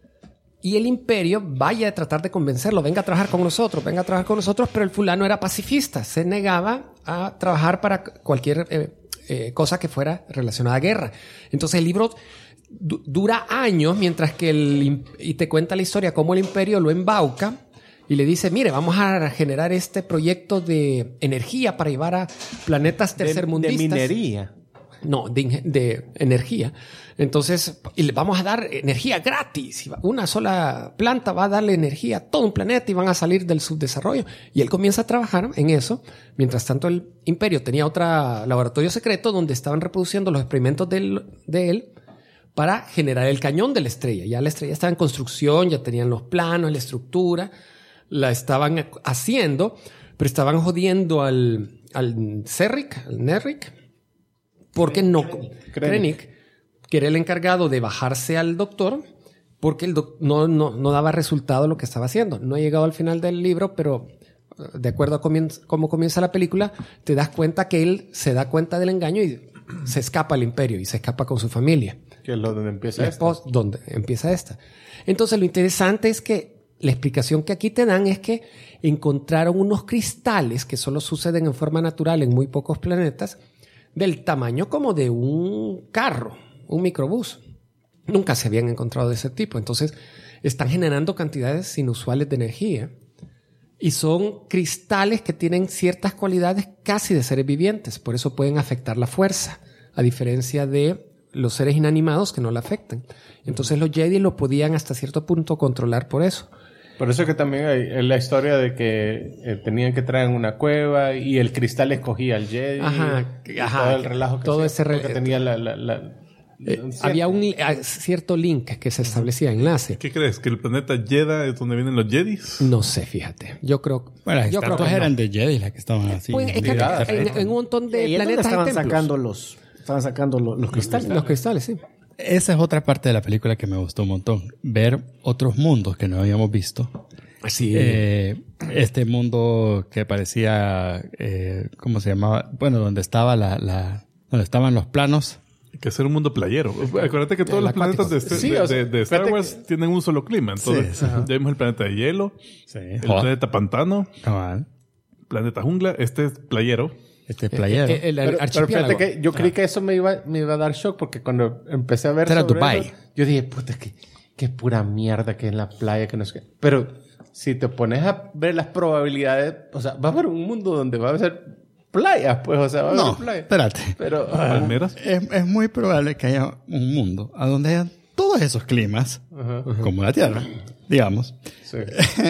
Y el imperio vaya a tratar de convencerlo, venga a trabajar con nosotros, pero el fulano era pacifista, se negaba a trabajar para cualquier cosa que fuera relacionada a guerra. Entonces el libro dura años mientras que y te cuenta la historia cómo el imperio lo embauca y le dice, mire, vamos a generar este proyecto de energía para llevar a planetas tercermundistas. De minería. No, de energía. Entonces, y le vamos a dar energía gratis. Una sola planta va a darle energía a todo un planeta y van a salir del subdesarrollo. Y él comienza a trabajar en eso. Mientras tanto, el imperio tenía otro laboratorio secreto donde estaban reproduciendo los experimentos de él para generar el cañón de la estrella. Ya la estrella estaba en construcción, ya tenían los planos, la estructura, la estaban haciendo, pero estaban jodiendo al Nerrick, porque Krennic, que era el encargado de bajarse al doctor, porque el no daba resultado lo que estaba haciendo. No ha llegado al final del libro, pero de acuerdo a cómo comienza la película, te das cuenta que él se da cuenta del engaño y se escapa al imperio y se escapa con su familia. Que es donde empieza esta. Donde empieza esta. Entonces lo interesante es que la explicación que aquí te dan es que encontraron unos cristales que solo suceden en forma natural en muy pocos planetas, del tamaño como de un carro, un microbús. Nunca se habían encontrado de ese tipo. Entonces están generando cantidades inusuales de energía y son cristales que tienen ciertas cualidades casi de seres vivientes. Por eso pueden afectar la fuerza, a diferencia de los seres inanimados que no la afectan. Entonces los Jedi lo podían hasta cierto punto controlar por eso. Por eso que también hay la historia de que tenían que traer en una cueva y el cristal escogía al Jedi. Ajá. Todo el relajo que todo hacía, ese porque tenía había un cierto link que se establecía, enlace. ¿Qué crees? ¿Que el planeta Jedha es donde vienen los Jedis? No sé, fíjate. Yo creo Bueno, yo creo que que eran no. de Jedi las que estaban así. Pues, es que en un montón de Y es donde planetas hay estaban sacando los cristales. los cristales, sí. Esa es otra parte de la película que me gustó un montón. Ver otros mundos que no habíamos visto. Sí. Este mundo que parecía, ¿cómo se llamaba? Bueno, donde estaba donde estaban los planos. Que ser un mundo playero. Acuérdate que todos los planetas de Star Wars tienen un solo clima. Entonces, ya vimos el planeta de hielo, el planeta pantano, planeta jungla. Este es playero. Este playero. Pero archipiélago. fíjate que yo creí que eso me iba a dar shock porque cuando empecé a ver Era sobre Dubai. eso, yo dije, puta, qué pura mierda que en la playa, que no sé qué. Pero si te pones a ver las probabilidades, o sea, va a haber un mundo donde va a ser playas, pues, o sea, va a haber playas. Espérate. Pero Palmeras. Es muy probable que haya un mundo a donde hayan todos esos climas, como la Tierra, digamos. sí.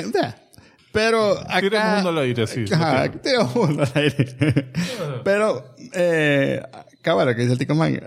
Pero acá... Tiremos uno al aire, sí. Ajá, tiremos uno al aire. Pero, cabal, que dice el Tico Man,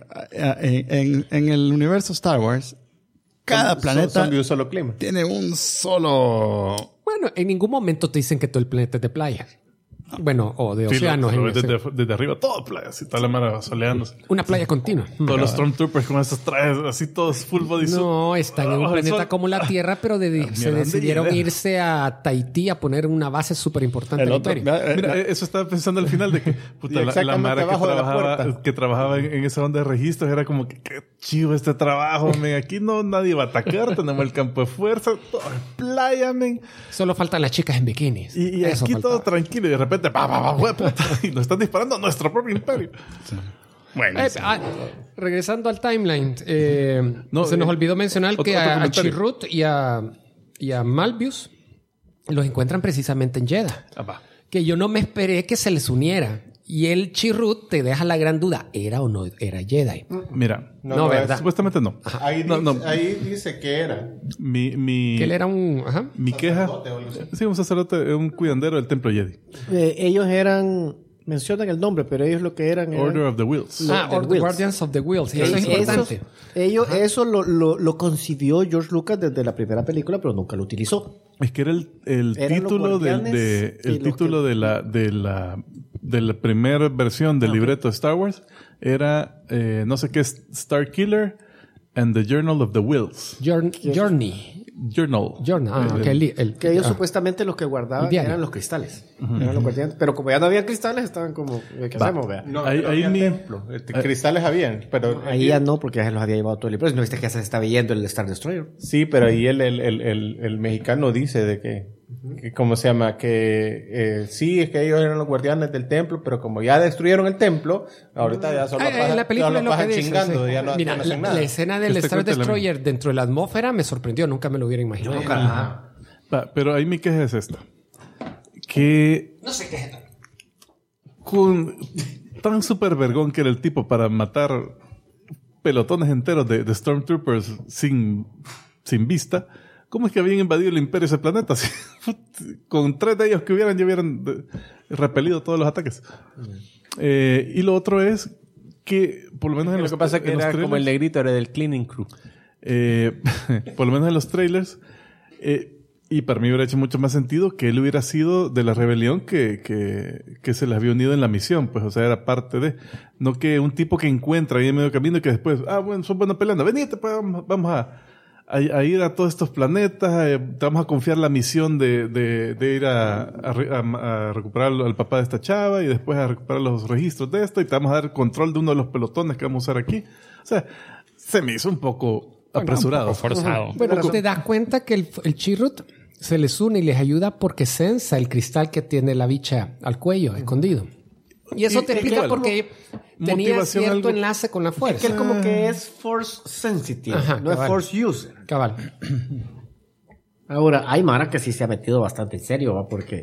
en el universo Star Wars, cada planeta son de un solo clima. tiene un solo... Bueno, en ningún momento te dicen que todo el planeta es de playa. Bueno, o de Sí, océanos. lo ves desde arriba, todo playas y toda la mara soleándose. Una playa continua. Todos los Stormtroopers con esos trajes así todos full body suit. No, están en un Bajo el planeta sol. como la Tierra, pero se Mierda, decidieron idea. irse a Tahití a poner una base súper importante El del otro, imperio. Mira, eso estaba pensando al final de que puta, Y la exactamente mara abajo de la puerta. que trabajaba en esa onda de registros era como que qué chivo este trabajo, men. Aquí no nadie va a atacar, tenemos el campo de fuerza, todo es playa, men. Solo faltan las chicas en bikinis. Y Eso aquí faltaba. todo tranquilo y de repente puta, y nos están disparando a nuestro propio imperio. Bueno, Regresando al timeline, No, se nos olvidó mencionar otro que a comentario. Chirrut y a Malbius los encuentran precisamente en Jedha. Ah, va. Que yo no me esperé que se les uniera. Y el Chirrut te deja la gran duda, ¿era o no era Jedi? Mira, No, ¿verdad? supuestamente no. Ahí, No, dice, no. ahí dice que era. Que él era un... Ajá. Mi queja... Sacerdote o algo así. Sí, un sacerdote, un cuidandero del templo Jedi. Ellos eran, mencionan el nombre, pero ellos lo que eran... Order of the Wheels. Lo- Ah, the or the Wheels. Guardians of the Wheels. Y eso es importante. Eso lo concibió George Lucas desde la primera película, pero nunca lo utilizó. Es que era el Eran título los guardianes y los título de la primera versión del libreto de Star Wars era no sé qué es Star Killer and the Journal of the Wheels. Journey. Journal. Que ellos supuestamente los que guardaban El diario. eran los cristales. Eran los guardianes. Pero como ya no había cristales, estaban como... ¿Qué hacemos, vea? No, Ahí- no ahí había mi- templo. Cristales habían, pero... Ahí ya no, porque ya se los había llevado todo el libro. ¿No viste que ya se estaba yendo el Star Destroyer? Sí, pero ahí el mexicano dice de que ¿cómo se llama? Que sí, es que ellos eran los guardianes del templo, pero como ya destruyeron el templo, ahorita ya solo En la película es lo que pasan dice. chingando, Sí. ya no, Mira, ya no hacen la nada. escena del Este Star cuenta la Destroyer dentro de la atmósfera me sorprendió. Nunca me lo hubiera imaginado. Va, pero ahí mi queja es esta. Que... No sé qué es. Con tan super vergón que era el tipo para matar pelotones enteros de Stormtroopers sin vista, ¿cómo es que habían invadido el imperio ese planeta? Con 3 de ellos que ya hubieran repelido todos los ataques. Y lo otro es que, por lo menos en Lo los que pasa es que en los era como el trailers, negrito, era del cleaning crew. por lo menos en los trailers, y para mí hubiera hecho mucho más sentido que él hubiera sido de la rebelión que se les había unido en la misión, pues, o sea, era parte de, no que un tipo que encuentra ahí en medio camino y que después, bueno, son buenos peleando, venite, pues, vamos a ir a todos estos planetas, te vamos a confiar la misión de ir a recuperar al papá de esta chava y después a recuperar los registros de esto y te vamos a dar control de uno de los pelotones que vamos a usar aquí. O sea, se me hizo un poco apresurado. Un poco forzado. Bueno, te das cuenta que el Chirrut se les une y les ayuda porque sensa el cristal que tiene la bicha al cuello, escondido. Y eso Y- te y explica igual, por qué tenía motivación, cierto algo- enlace con la Que fuerza. él como que es force sensitive, Ajá, no es cabal. force user. Cabal. Ahora, hay Mara que sí se ha metido bastante en serio, ¿va? Porque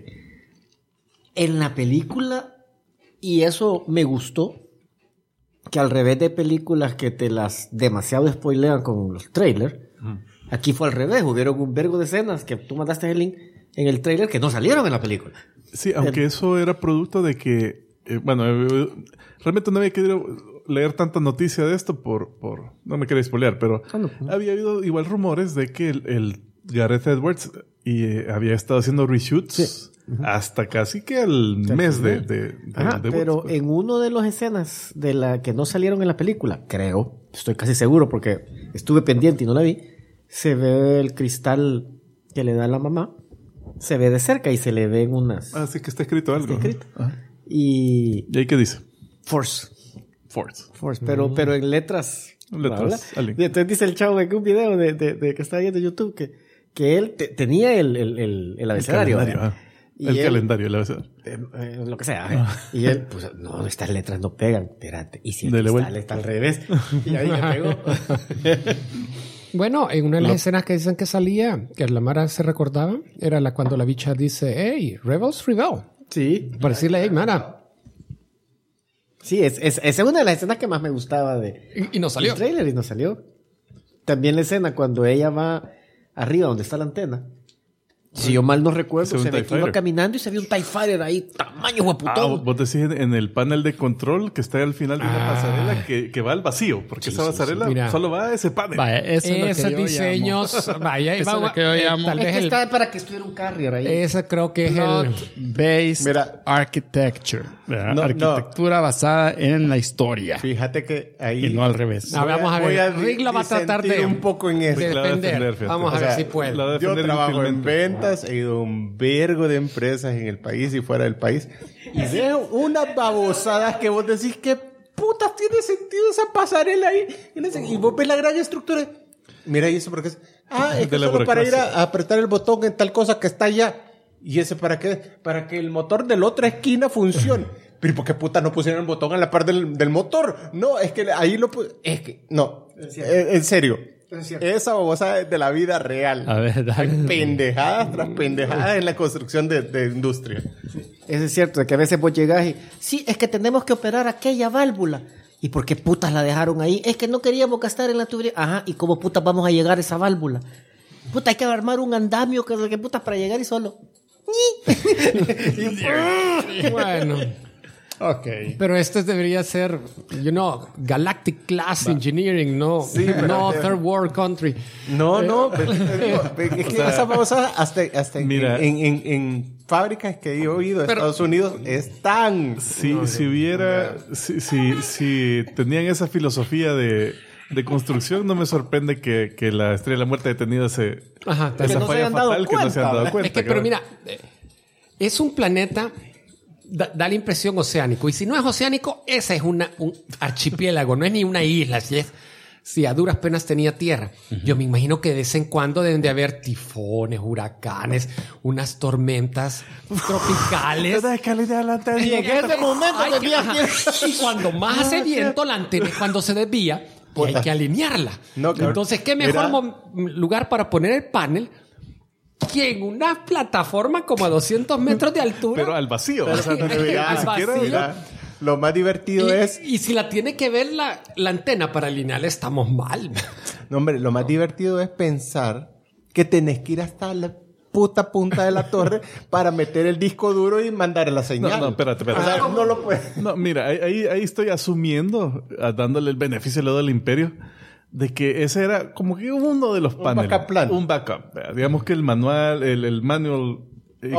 en la película, y eso me gustó, que al revés de películas que te las demasiado spoilean con los trailers, aquí fue al revés, hubieron un vergo de escenas que tú mandaste el link en el trailer que no salieron en la película. Sí, aunque eso era producto de que, realmente no había querido leer tanta noticia de esto no me quería spoilear, pero había habido igual rumores de que el Gareth Edwards había estado haciendo reshoots hasta casi que al mes de Ajá, debut, pero pues. en uno de las escenas de la que no salieron en la película, creo, estoy casi seguro porque estuve pendiente y no la vi, se ve el cristal que le da la mamá, se ve de cerca y se le ven unas... Sí que está escrito algo. Está escrito. Ajá. Y... ¿Y ahí qué dice? Force, Force. pero en letras... Letras, ¿verdad? alien. Y entonces dice el chavo en un video de que está viendo YouTube que él tenía el abecedario. calendario, ¿verdad? Y el él- calendario, la verdad. lo que sea. Y él, pues, no, estas letras no pegan. Espérate. Y si el Dele cristal vuelta. está al revés. Y ahí le pegó. Bueno, en una de las escenas que dicen que salía, que la Mara se recordaba, era cuando la bicha dice, hey, Rebels Rebel. Sí. Para decirle, hey, Mara. Sí, esa es una de las escenas que más me gustaba Y no salió. del trailer y no salió. También la escena cuando ella va arriba donde está la antena. Si yo mal no recuerdo, Ese es un se ve TIE que iba Fighter. caminando y se vio un TIE Fighter ahí, tamaño guaputón. Vos decís en el panel de control que está al final de una pasarela que va al vacío, porque esa pasarela Mira. solo va a ese panel. Vaya, eso es lo Esos que yo diseños, vaya, Eso es vamos, lo que yo llamo- tal Es vez que el, está para que estuviera un carrier ahí. ese creo que es Plot-based Mira. architecture. ¿verdad? No, Arquitectura basada en la historia. Fíjate que ahí... Y no al revés. Ah, vamos a ver. voy Rick lo va a tratar de disentir un poco en eso. de La va a defender. defender, fíjate. Vamos a O ver sea, si puede. la va a Yo defender trabajo en inútilmente. ventas, he ido a un vergo de empresas en el país y fuera del país. Y veo unas babosadas que vos decís que putas tiene sentido esa pasarela ahí. Y vos ves la gran estructura. Mira, ¿y eso por qué es? Es que De la solo para ir burocracia. a apretar el botón en tal cosa que está allá. ¿Y ese para qué? Para que el motor de la otra esquina funcione. Pero ¿por qué puta no pusieron el botón a la par del motor? No, es que ahí lo... Es que... No, en serio. Esa babosa es de la vida real. A ver, dale. Hay pendejadas tras pendejadas en la construcción de industria. Eso es cierto, de que a veces vos llegás y... Sí, es que tenemos que operar aquella válvula. ¿Y por qué putas la dejaron ahí? Es que no queríamos gastar en la tubería. Ajá, ¿y cómo putas vamos a llegar a esa válvula? Puta, hay que armar un andamio que putas para llegar y solo... Bueno. Ok. Pero esto debería ser, Galactic Class Engineering, no Third World Country. No, es que esa babosa hasta Mira. en fábricas que he oído de Estados Unidos están... Si tenían esa filosofía de construcción, no me sorprende que la Estrella de la Muerte haya tenido esa Que no se falla hayan dado fatal que no se han dado cuenta. Es que, pero mira, es un planeta, da la impresión oceánico. Y si no es oceánico, ese es un archipiélago, no es ni una isla. Si a duras penas tenía tierra. Yo me imagino que de vez en cuando deben de haber tifones, huracanes, unas tormentas tropicales. Y en este momento Hay que- ajá. Y cuando más hace viento, la antena es cuando se desvía y hay que alinearla. No, cabrón. Entonces, ¿qué mejor lugar para poner el panel que en una plataforma como a 200 metros de altura? Pero al vacío. Pero, O sea, mira, ni al siquiera- vacío. mira, lo más divertido es... Y si la tiene que ver la antena para alinearla, estamos mal. No, hombre, lo más divertido es pensar que tenés que ir hasta la puta punta de la torre para meter el disco duro y mandar la señal. No, espérate. O sea, no lo puedes. No, mira, ahí estoy asumiendo, dándole el beneficio del imperio, de que ese era como que uno de los paneles. backup plan. Un backup. Digamos que el manual, el manual... que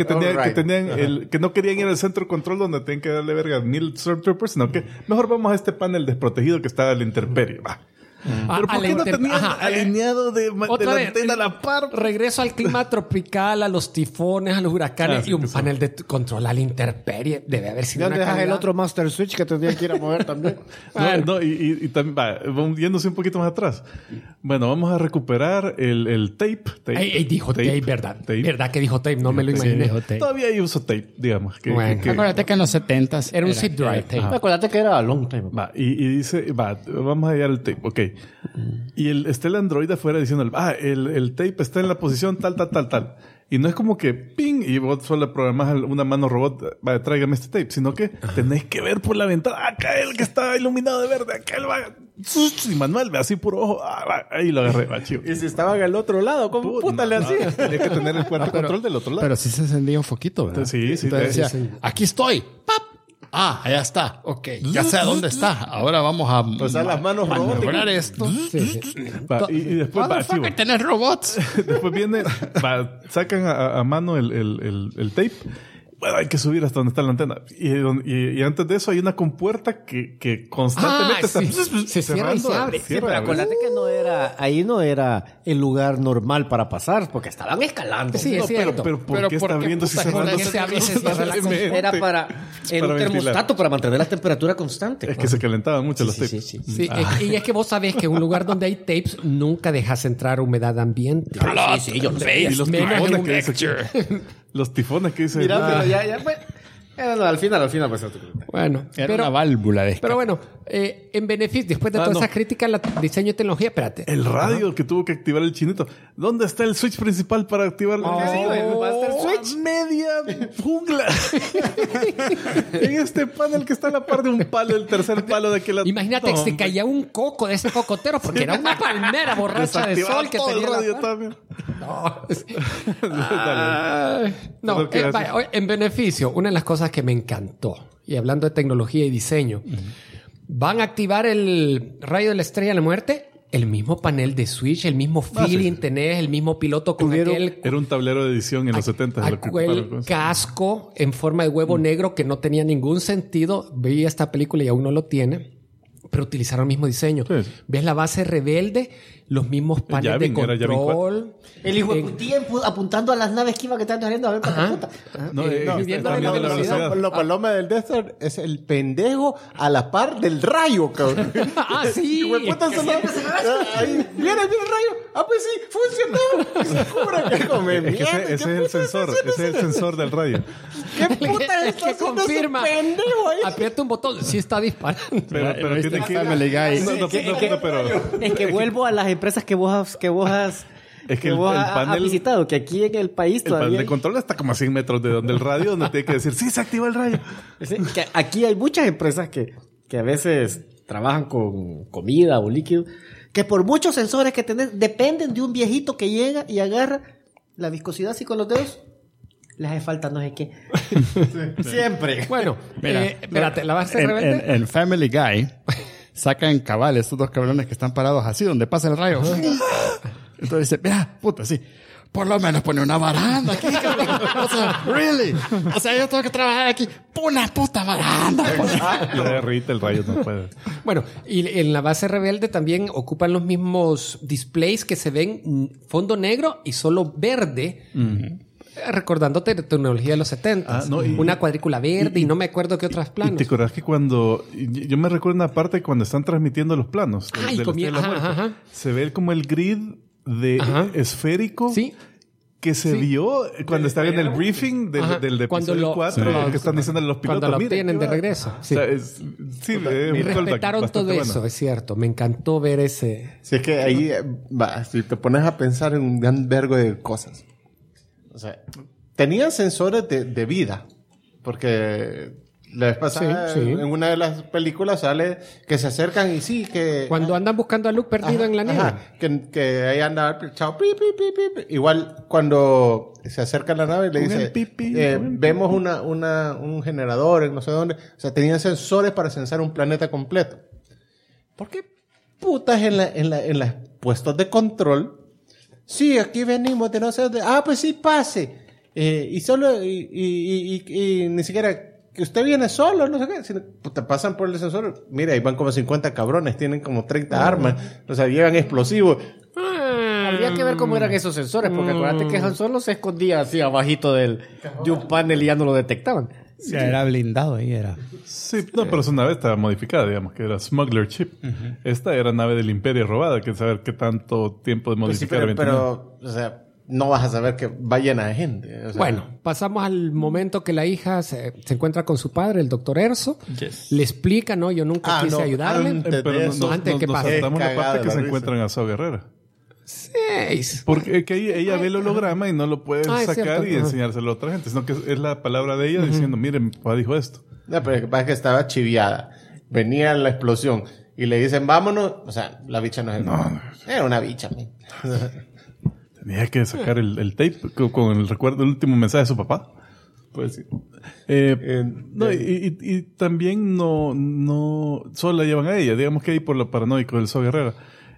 no querían ir al centro de control donde tenían que darle verga a 1000 Stormtroopers, sino que mejor vamos a este panel desprotegido que está a la intemperie. Va. Pero ¿por qué no tenían alineado de Otra la vez, antena a la par? regreso al clima tropical, a los tifones, a los huracanes Sí, y un sí. panel de control a la intemperie. Debe haber sido ¿Dónde una dejas el calidad. otro Master Switch que tendría que ir a mover también? No, y también, vamos yéndose un poquito más atrás. Bueno, vamos a recuperar el tape. Dijo tape, ¿verdad? Tape. ¿Verdad que dijo tape? No me lo Sí, imaginé. dijo tape. Todavía hay uso tape, digamos. Bueno. Acuérdate que en los 70s Era un zip drive tape. Acuérdate que era long time. Va, y dice, vamos a hallar el tape, ok. Y está el androide afuera diciendo, el tape está en la posición tal. Y no es como que ping y vos solo programás una mano robot, tráigame este tape, sino que tenés que ver por la ventana, acá el que está iluminado de verde, acá él va, y manual, así puro ojo, ahí lo agarré, va, chivo. Y si estaban al otro lado, ¿cómo puta le hacía? Tenía que tener el cuarto control del otro lado. Pero sí se encendía un foquito, ¿verdad? Sí, sí, Entonces sí, decía, aquí estoy. ¡Pap! Ah, allá está. Ok, ya sé a dónde está. Ahora vamos a Usar las manos maniobrar esto. Va, y después va, chivo. Motherfucker, tenés robots. Después viene, sacan a mano el tape. Bueno, hay que subir hasta donde está la antena. Y antes de eso hay una compuerta que constantemente está se cierra y se abre. Sí, pero acuérdate que ahí no era el lugar normal para pasar, porque estaban escalando. Sí, es cierto. Pero ¿por Pero qué ¿por está qué abriendo y puta cerrando? que se abre y se cierra la cosa? Era para un ventilar. termostato para mantener la temperatura constante. Es que se calentaban mucho los Sí, tapes. sí. Sí, y es que vos sabés que en un lugar donde hay tapes nunca dejas entrar humedad ambiente. Sí, yo lo sé. Y los Menos en tifones un que dice los tifones que dicen. Mira, pero ya pues. No, al final pues. Bueno, Era una válvula de escape. pero bueno, en beneficio, después de todas esas críticas al diseño y tecnología, espérate. El radio que tuvo que activar el chinito. ¿Dónde está el switch principal para activarlo? el Master Switch. Media jungla. En este panel que está a la par de un palo, el tercer palo de aquel lado. Imagínate, No, se hombre. caía un coco de ese cocotero porque era una palmera borracha de Desactivaba sol que todo el tenía la radio par. también. No, Pero ¿qué haces? vaya, en beneficio, una de las cosas que me encantó, y hablando de tecnología y diseño, van a activar el rayo de la estrella de la muerte, el mismo panel de switch, el mismo feeling, tenés el mismo piloto con aquel Era un tablero de edición en los 70 de lo que ocuparon con aquel eso. casco en forma de huevo negro que no tenía ningún sentido. Vi esta película y aún no lo tiene, pero utilizaron el mismo diseño. Sí. ¿Ves la base rebelde? Los mismos paneles de Yavin, era Yavin control. El hijo de putía apuntando a las naves que iban que estaban saliendo a ver Ajá. puta. No, midiendo está la midiendo la velocidad. Lo paloma del Death Star es el pendejo a la par del rayo, cabrón. Ah, sí. Hueputa, ahí viene el rayo. Ah, pues sí, funcionó. Se cubre que come Es que mierda. ese es el sensor. Ese es el sensor del radio. ¿Qué puta Es está que haciendo ese confirma. pendejo ahí? Aprieta un botón. Sí está disparando. Pero tiene que ir. Family Guy. No, pero. Es que vuelvo a las empresas que vos has Es que que vos el has panel- visitado, que aquí en el país El panel todavía de control está como a 100 metros de donde el radio, donde tiene que decir, sí, se activó el rayo. sí, que aquí hay muchas empresas que a veces trabajan con comida o líquido, que por muchos sensores que tenés, dependen de un viejito que llega y agarra la viscosidad así con los dedos. Le hace falta no sé qué. Siempre. Bueno, Mira, espérate, ¿la base rebelde? En Family Guy sacan cabal estos dos cabrones que están parados así donde pasa el rayo. Entonces dice, mira, puta, sí. Por lo menos pone una baranda aquí, cabrón. O sea, really. O sea, yo tengo que trabajar aquí. Una puta baranda. Lo derrite el rayo, no puede. Bueno, y en la base rebelde también ocupan los mismos displays que se ven fondo negro y solo verde. Recordándote de tecnología de los 70. No, una cuadrícula verde y no me acuerdo qué otras ¿Y planos. te acuerdas que cuando... Yo me recuerdo una parte cuando están transmitiendo los planos. Ay, de la Estrella de la Muerte. ajá. Se ve como el grid de esférico Sí. que se vio cuando están en el briefing Ajá. del de Cuando episodio lo- 4, sí. que están diciendo los pilotos. Cuando lo "Miren, obtienen qué de va". regreso. Sí. O sea, sí, un callback Respetaron bastante todo bueno. eso, es cierto. Me encantó ver ese. Si es que ahí, si te pones a pensar en un gran vergo de cosas. O sea, tenían sensores de vida. Porque la vez pasada, Sí, sí. en una de las películas sale que se acercan y sí, que... Cuando andan buscando a Luke perdido en la nieve. Ajá, que ahí anda, chao, pi, pi, pi, pi. Igual cuando se acerca a la nave y le Con dice, el pipí, vemos un generador en no sé dónde. O sea, tenían sensores para censar un planeta completo. ¿Por qué putas en los puestos de control? Sí, aquí venimos de no sé dónde. Ah, pues sí, pase. Y solo, y ni siquiera... Que usted viene solo, no sé qué. Sino, pues, te pasan por el sensor. Mira, ahí van como 50 cabrones. Tienen como 30 armas. O sea, llevan explosivos. Habría que ver cómo eran esos sensores, porque acuérdate que Han Solo se escondía así abajito de un panel y ya no lo detectaban. Ya era blindado ahí, era. Sí, no, pero su nave estaba modificada, digamos, que era Smuggler Chip. Esta era nave del Imperio robada, que saber qué tanto tiempo de Pues sí, modificar. pero, o sea, no vas a saber que va llena de gente. O sea, Bueno, pasamos al momento que la hija se encuentra con su padre, el doctor Erso. Yes. Le explica, ¿no? Yo nunca quise ayudarle. antes Pero de nos, eso, antes, ¿qué nos pasa? saltamos la Cagada parte que la se risa. encuentran a Saw Guerrera. 6. Porque que ella ve el holograma y no lo puede Ah, es sacar cierto. y Ajá. enseñárselo a otra gente, sino que es la palabra de ella diciendo, miren, mi papá dijo esto. No, pero lo que pasa es que estaba chiviada. Venía la explosión y le dicen, vámonos. O sea, la bicha no es... No. Era una bicha. man. Tenía que sacar el tape con el recuerdo, el último mensaje de su papá. Pues sí. No, y también no solo la llevan a ella, digamos que ahí por lo paranoico del Saw Guerrera.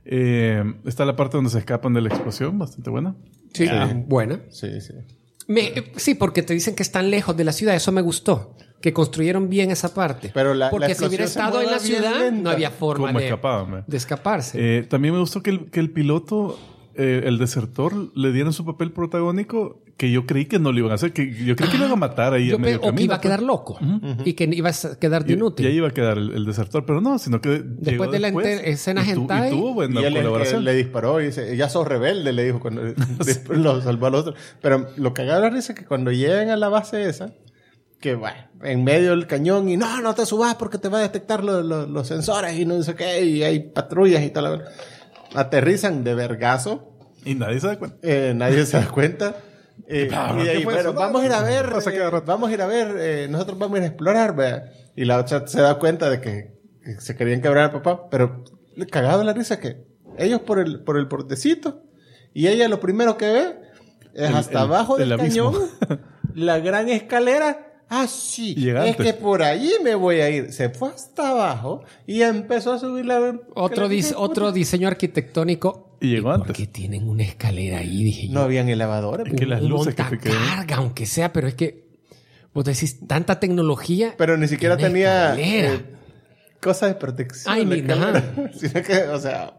Está la parte donde se escapan de la explosión, bastante buena. Sí, buena. Sí, sí. Sí, porque te dicen que están lejos de la ciudad. Eso me gustó. Que construyeron bien esa parte. Pero la porque si hubiera explosión se estado en la mueve bien ciudad, lenta. no había forma ¿Cómo escapaban, man? de escaparse. También me gustó que el piloto, el desertor, le dieron su papel protagónico que yo creí que no le iban a hacer, que yo creí que lo iban a matar ahí a medio O que camino. iba a quedar loco. Y que iba a quedar de Y inútil. ahí iba a quedar el desertor, pero no, sino que Después de la escena hentai. y tuvo buena Y él es que colaboración. le disparó y dice, ya sos rebelde, le dijo cuando después lo salvó al otro. Pero lo cagado de la risa es que cuando llegan a la base esa, que bueno, en medio del cañón y no te subas porque te va a detectar los sensores y no sé qué, y hay patrullas y tal. Aterrizan de vergazo, Y nadie se da cuenta. nadie se da cuenta. Y de ahí, ¿qué fue bueno, eso? vamos a ir a ver, Pasa cada rato. nosotros vamos a ir a explorar, vea. Y la otra se da cuenta de que se querían quebrar al papá, pero cagado de la risa que ellos por el bordecito y ella lo primero que ve es hasta abajo del abismo. cañón, la gran escalera. Ah, sí, Llega es antes. que por allí me voy a ir. Se fue hasta abajo y empezó a subir la... Otro diseño arquitectónico. Y llegó antes. Porque tienen una escalera ahí, dije yo. No habían elevadores. Es que las Un luces que te quedan. montacarga, aunque sea, pero es que vos decís tanta tecnología. Pero ni siquiera Una tenía escalera. cosas de protección. Ay, la mira. escalera. Sino que, o sea,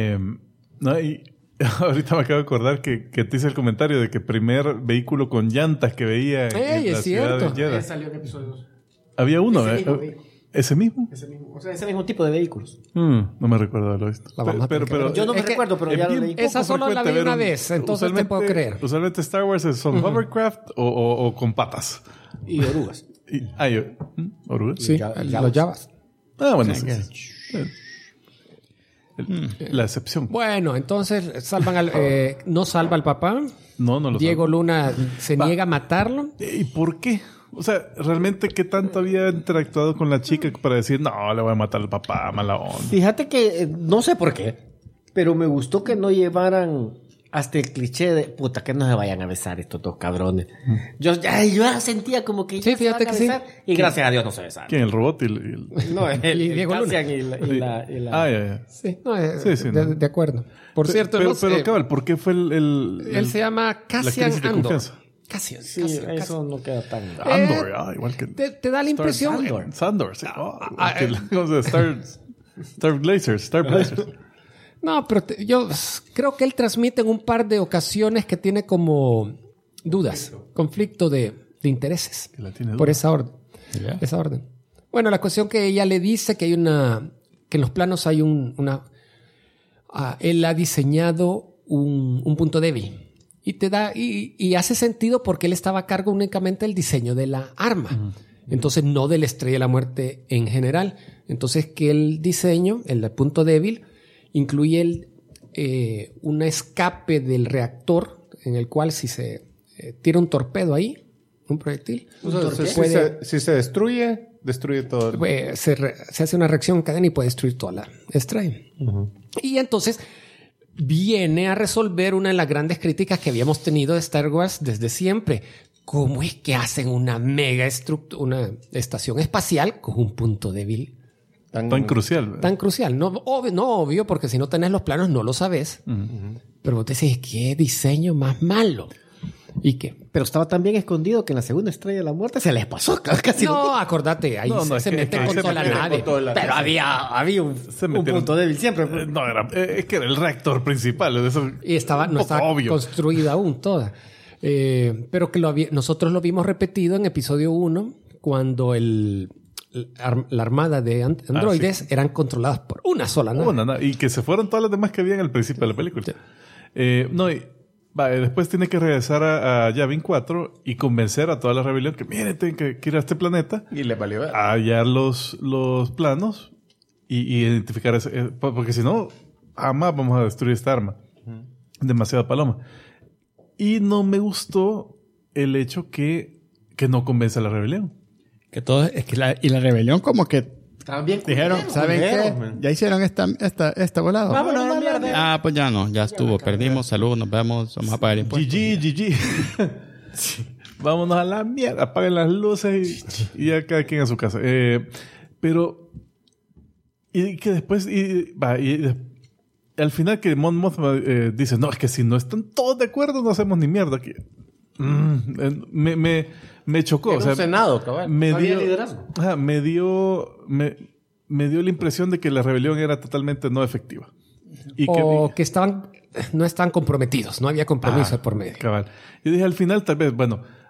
No, y ahorita me acabo de acordar que te hice el comentario de que primer vehículo con llantas que veía Ey, en la es ciudad cierto. de Jeddah. Salió en episodio 2. Había uno, Ese mismo ¿eh? vehículo. ¿Ese mismo? Ese mismo, o sea, ese mismo tipo de vehículos. No me recuerdo haberlo visto. La vamos a tener que ver. Yo no me Es que recuerdo, pero es ya lo bien leí. poco Esa solo la frecuente vi ver una un- vez, entonces te puedo creer. Usualmente Star Wars son hovercraft o con patas. Y orugas. ¿Orugas? Sí, Ya- los Javas. Ah, bueno, Sí, sí, que- sí. La excepción. Bueno, entonces salvan no salva al papá. No lo Diego sabe. Luna se niega a matarlo. ¿Y por qué? O sea, ¿realmente qué tanto había interactuado con la chica para decir, no, le voy a matar al papá, mala onda? Fíjate que no sé por qué, pero me gustó que no llevaran hasta el cliché de puta que no se vayan a besar estos dos cabrones. Yo ya sentía como que Sí, ya se fíjate van a que sí. besar, y gracias a Dios no se besaron. ¿Quién? ¿El robot? Y No, el Diego Luna. Cassian y la ya. Sí, no, Sí, no. de acuerdo. Por cierto, pero, no sé, pero cabal, ¿por qué fue él se llama Cassian crisis de Andor. confianza? Cassian, Sí, Cassian. eso no queda tan... Andor, igual que... Te da la impresión... Sandor. Sandor, sí. Star Blazers. No, pero yo creo que él transmite en un par de ocasiones que tiene como dudas, conflicto de intereses. Que la tiene Por dura. esa orden. Ya. Esa orden. Bueno, la cuestión que ella le dice que hay que en los planos hay él ha diseñado un punto débil. Y te da, y hace sentido porque él estaba a cargo únicamente del diseño de la arma. Entonces, no de la Estrella de la Muerte en general. Entonces, que el diseño, el punto débil, incluye un escape del reactor en el cual si se tira un torpedo ahí, un proyectil, O sea, si se destruye todo. se hace una reacción en cadena y puede destruir toda la estrella. Y entonces viene a resolver una de las grandes críticas que habíamos tenido de Star Wars desde siempre. ¿Cómo es que hacen una mega estructura, una estación espacial con un punto débil Tan crucial. ¿verdad? tan crucial? No obvio, porque si no tenés los planos no lo sabes. Pero vos te decís, ¿qué diseño más malo? ¿Y qué? Pero estaba tan bien escondido que en la segunda Estrella de la Muerte se les pasó casi. No, acordate, ahí No, se es que- mete es que con se toda la mete con nave. todo la- Pero había un metieron- punto débil siempre. No, es que era el reactor principal. Eso, Y un no poco estaba obvio. construida aún toda. Pero que nosotros lo vimos repetido en episodio 1 cuando la armada de androides eran controladas por una sola nave. Y que se fueron todas las demás que había en el principio de la película. Después tiene que regresar a Yavin 4 y convencer a toda la rebelión que miren, tienen que ir a este planeta Y le valió. a hallar los planos y identificar ese, porque si no, jamás vamos a destruir esta arma. Demasiada paloma. Y no me gustó el hecho que no convence a la rebelión. Que todo es que la rebelión como que Estaban bien dijeron, culeros, ¿saben culeros, qué? man. Ya hicieron esta volada. Vámonos a la mierda. Ah, pues ya no, ya estuvo. Perdimos, salud, nos vemos, vamos a pagar impuestos. GG. Vámonos a la mierda. Apaguen las luces y ya cada quien a su casa. Pero... Y que después... Al final que Mon Mothma dice, no, es que si no están todos de acuerdo no hacemos ni mierda. Me chocó. Era un senado, cabal. Me No había dio, liderazgo. me dio la impresión de que la rebelión era totalmente no efectiva. Y O que no estaban comprometidos, no había compromiso por medio. Cabal. Yo dije al final, tal vez,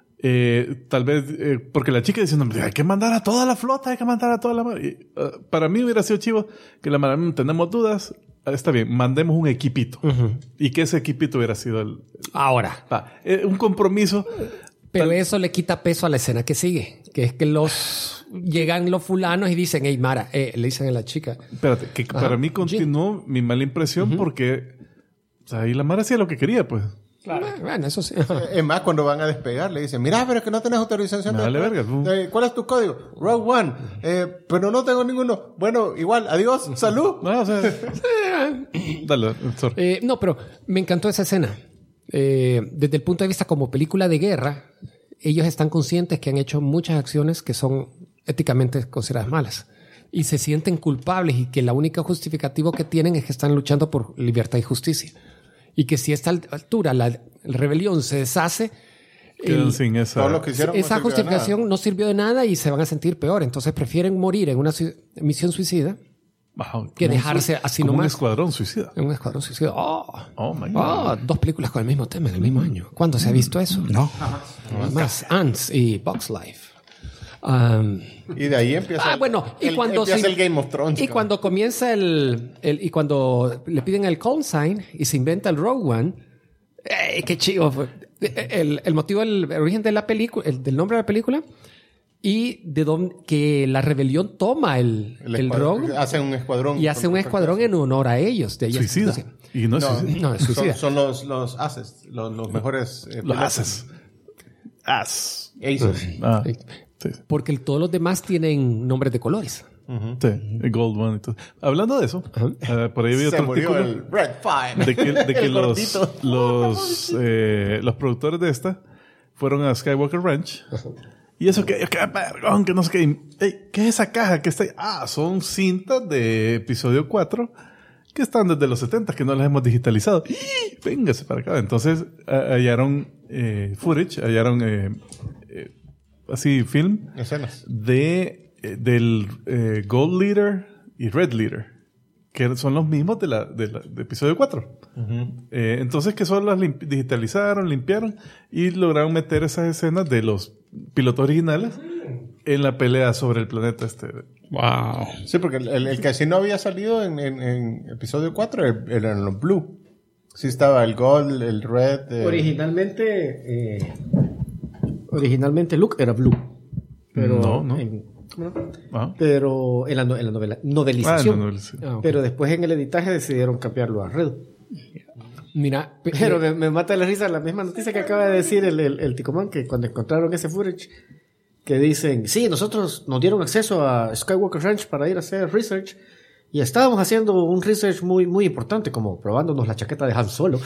porque la chica diciendo, hay que mandar a toda la flota, hay que mandar a toda la... para mí hubiera sido chivo que tenemos dudas, está bien, mandemos un equipito. Y que ese equipito hubiera sido Ahora, un compromiso. pero eso le quita peso a la escena que sigue, que es que llegan los fulanos y dicen, hey Mara, le dicen a la chica. Espérate, que para mí continuó mi mala impresión porque ahí la Mara hacía lo que quería, pues. Bueno, eso sí. Es más, cuando van a despegar, le dicen, mira, pero es que no tenés autorización. Me vale verga, tú. ¿Cuál es tu código? Rogue One. Pero no tengo ninguno. Bueno, igual, adiós, salud. No, o sea, dale, sorry. No, pero me encantó esa escena. Desde el punto de vista como película de guerra, ellos están conscientes que han hecho muchas acciones que son éticamente consideradas malas. Y se sienten culpables y que la única justificativo que tienen es que están luchando por libertad y justicia. Y que si a esta altura la rebelión se deshace, Quedan sin esa... Todo lo que hicieron no esa sirvió de justificación no sirvió de nada y se van a sentir peor. Entonces prefieren morir en una misión suicida que dejarse así como un nomás. escuadrón suicida. En un escuadrón suicida. Oh my God. 2 películas con el mismo tema en el mismo año. ¿Cuándo se ha visto eso? No. Más Ants y Box Life. Y de ahí empieza, empieza el Game of Thrones. Y cuando comienza y cuando le piden el call sign y se inventa el Rogue One, qué chido fue. El motivo, el origen de la película, del nombre de la película, y que la rebelión toma el rogue. Hacen un escuadrón. Y hace un escuadrón en honor a ellos. De ellos. Suicida. Y no es suicida. No, es suicida. Son los aces, los mejores. Los aces. As. Aces. Ah, sí. Porque todos los demás tienen nombres de colores. Sí, el Gold One y todo. Hablando de eso, por ahí había Se otro murió artículo el Red Five. de que El gordito. los productores de esta fueron a Skywalker Ranch. Y eso que vergón, que no sé qué. Ey, ¿qué es esa caja que está ahí? Ah, son cintas de episodio 4 que están desde los 70, que no las hemos digitalizado. ¡Y! Véngase para acá. Entonces hallaron footage, hallaron así film Escenas. del Gold Leader y Red Leader, que son los mismos de episodio 4. Entonces que solo las digitalizaron, limpiaron y lograron meter esas escenas de los pilotos originales en la pelea sobre el planeta este. Wow. Sí, porque el que sí no había salido en episodio 4 eran los Blue. Sí estaba el Gold, el Red. Originalmente Luke era Blue. Pero No. Ah. Pero en la novelización. novelización. Pero después en el editaje decidieron cambiarlo a Red. Mira, Pero me mata la risa la misma noticia que acaba de decir el Ticomán, que cuando encontraron ese footage, que dicen, sí, nosotros nos dieron acceso a Skywalker Ranch para ir a hacer research, y estábamos haciendo un research muy, muy importante, como probándonos la chaqueta de Han Solo.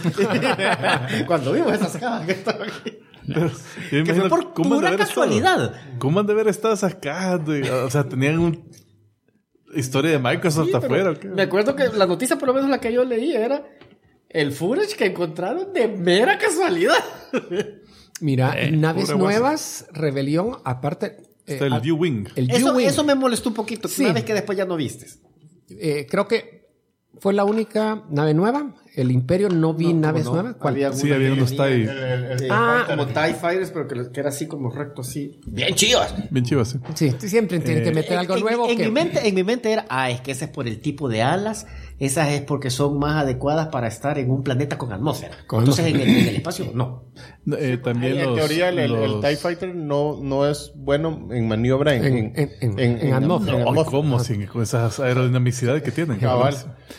Cuando vimos esas cajas que estaban aquí. Que fue por pura casualidad. ¿Cómo han de haber estado esas cajas? O sea, tenían una historia de Microsoft Sí, afuera. ¿O qué? me acuerdo que la noticia, por lo menos la que yo leí, era el footage que encontraron de mera casualidad. mira, naves pura nuevas, rebelión, aparte... Está el U-Wing. el Eso, U-Wing. eso me molestó un poquito. Sí. Una vez que después ya no vistes. Creo que fue la única nave nueva. El Imperio no vi naves nuevas. ¿Cuál? Sí, había unos TIE. Como TIE Fighters, pero que era así como recto, así. Bien chivas. Bien chivas, sí. Sí, siempre tienen que meter algo nuevo. En mi mente era, es que ese es por el tipo de alas, esas es porque son más adecuadas para estar en un planeta con atmósfera. Entonces en el espacio, no. También En teoría, el TIE Fighter no es bueno en maniobra en atmósfera. No, ¿cómo? Sí, con esas aerodinamicidades que tienen. Cabal.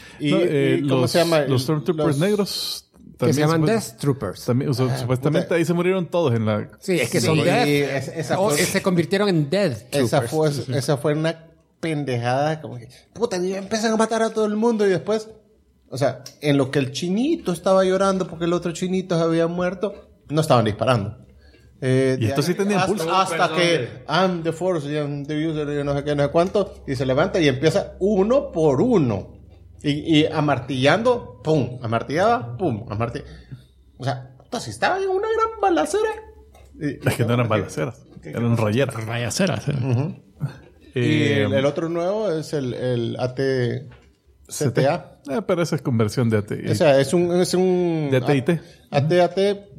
¿Cómo se llama? Los Stormtroopers negros. Que se llaman supuest- Death Troopers. También, supuestamente ahí se murieron todos en la... Sí, es que son Death. Se convirtieron en Death Troopers. Esa fue una pendejada. Como que, puta, y empiezan a matar a todo el mundo y después... O sea, en lo que el chinito estaba llorando porque el otro chinito se había muerto, no estaban disparando. Y estos sí tenían pulso. Hasta que I'm the Force, I'm the user, y no sé qué, no sé cuánto, y se levanta y empieza uno por uno. Y amartillando, pum, amartillaba, pum, amartillaba. O sea, si estaba en una gran balacera. Es que no eran balaceras, eran rayeras. Rayaceras. Y el otro nuevo es el AT-CTA. Pero esa es conversión de AT&T. O sea, es un De AT&T. AT-AT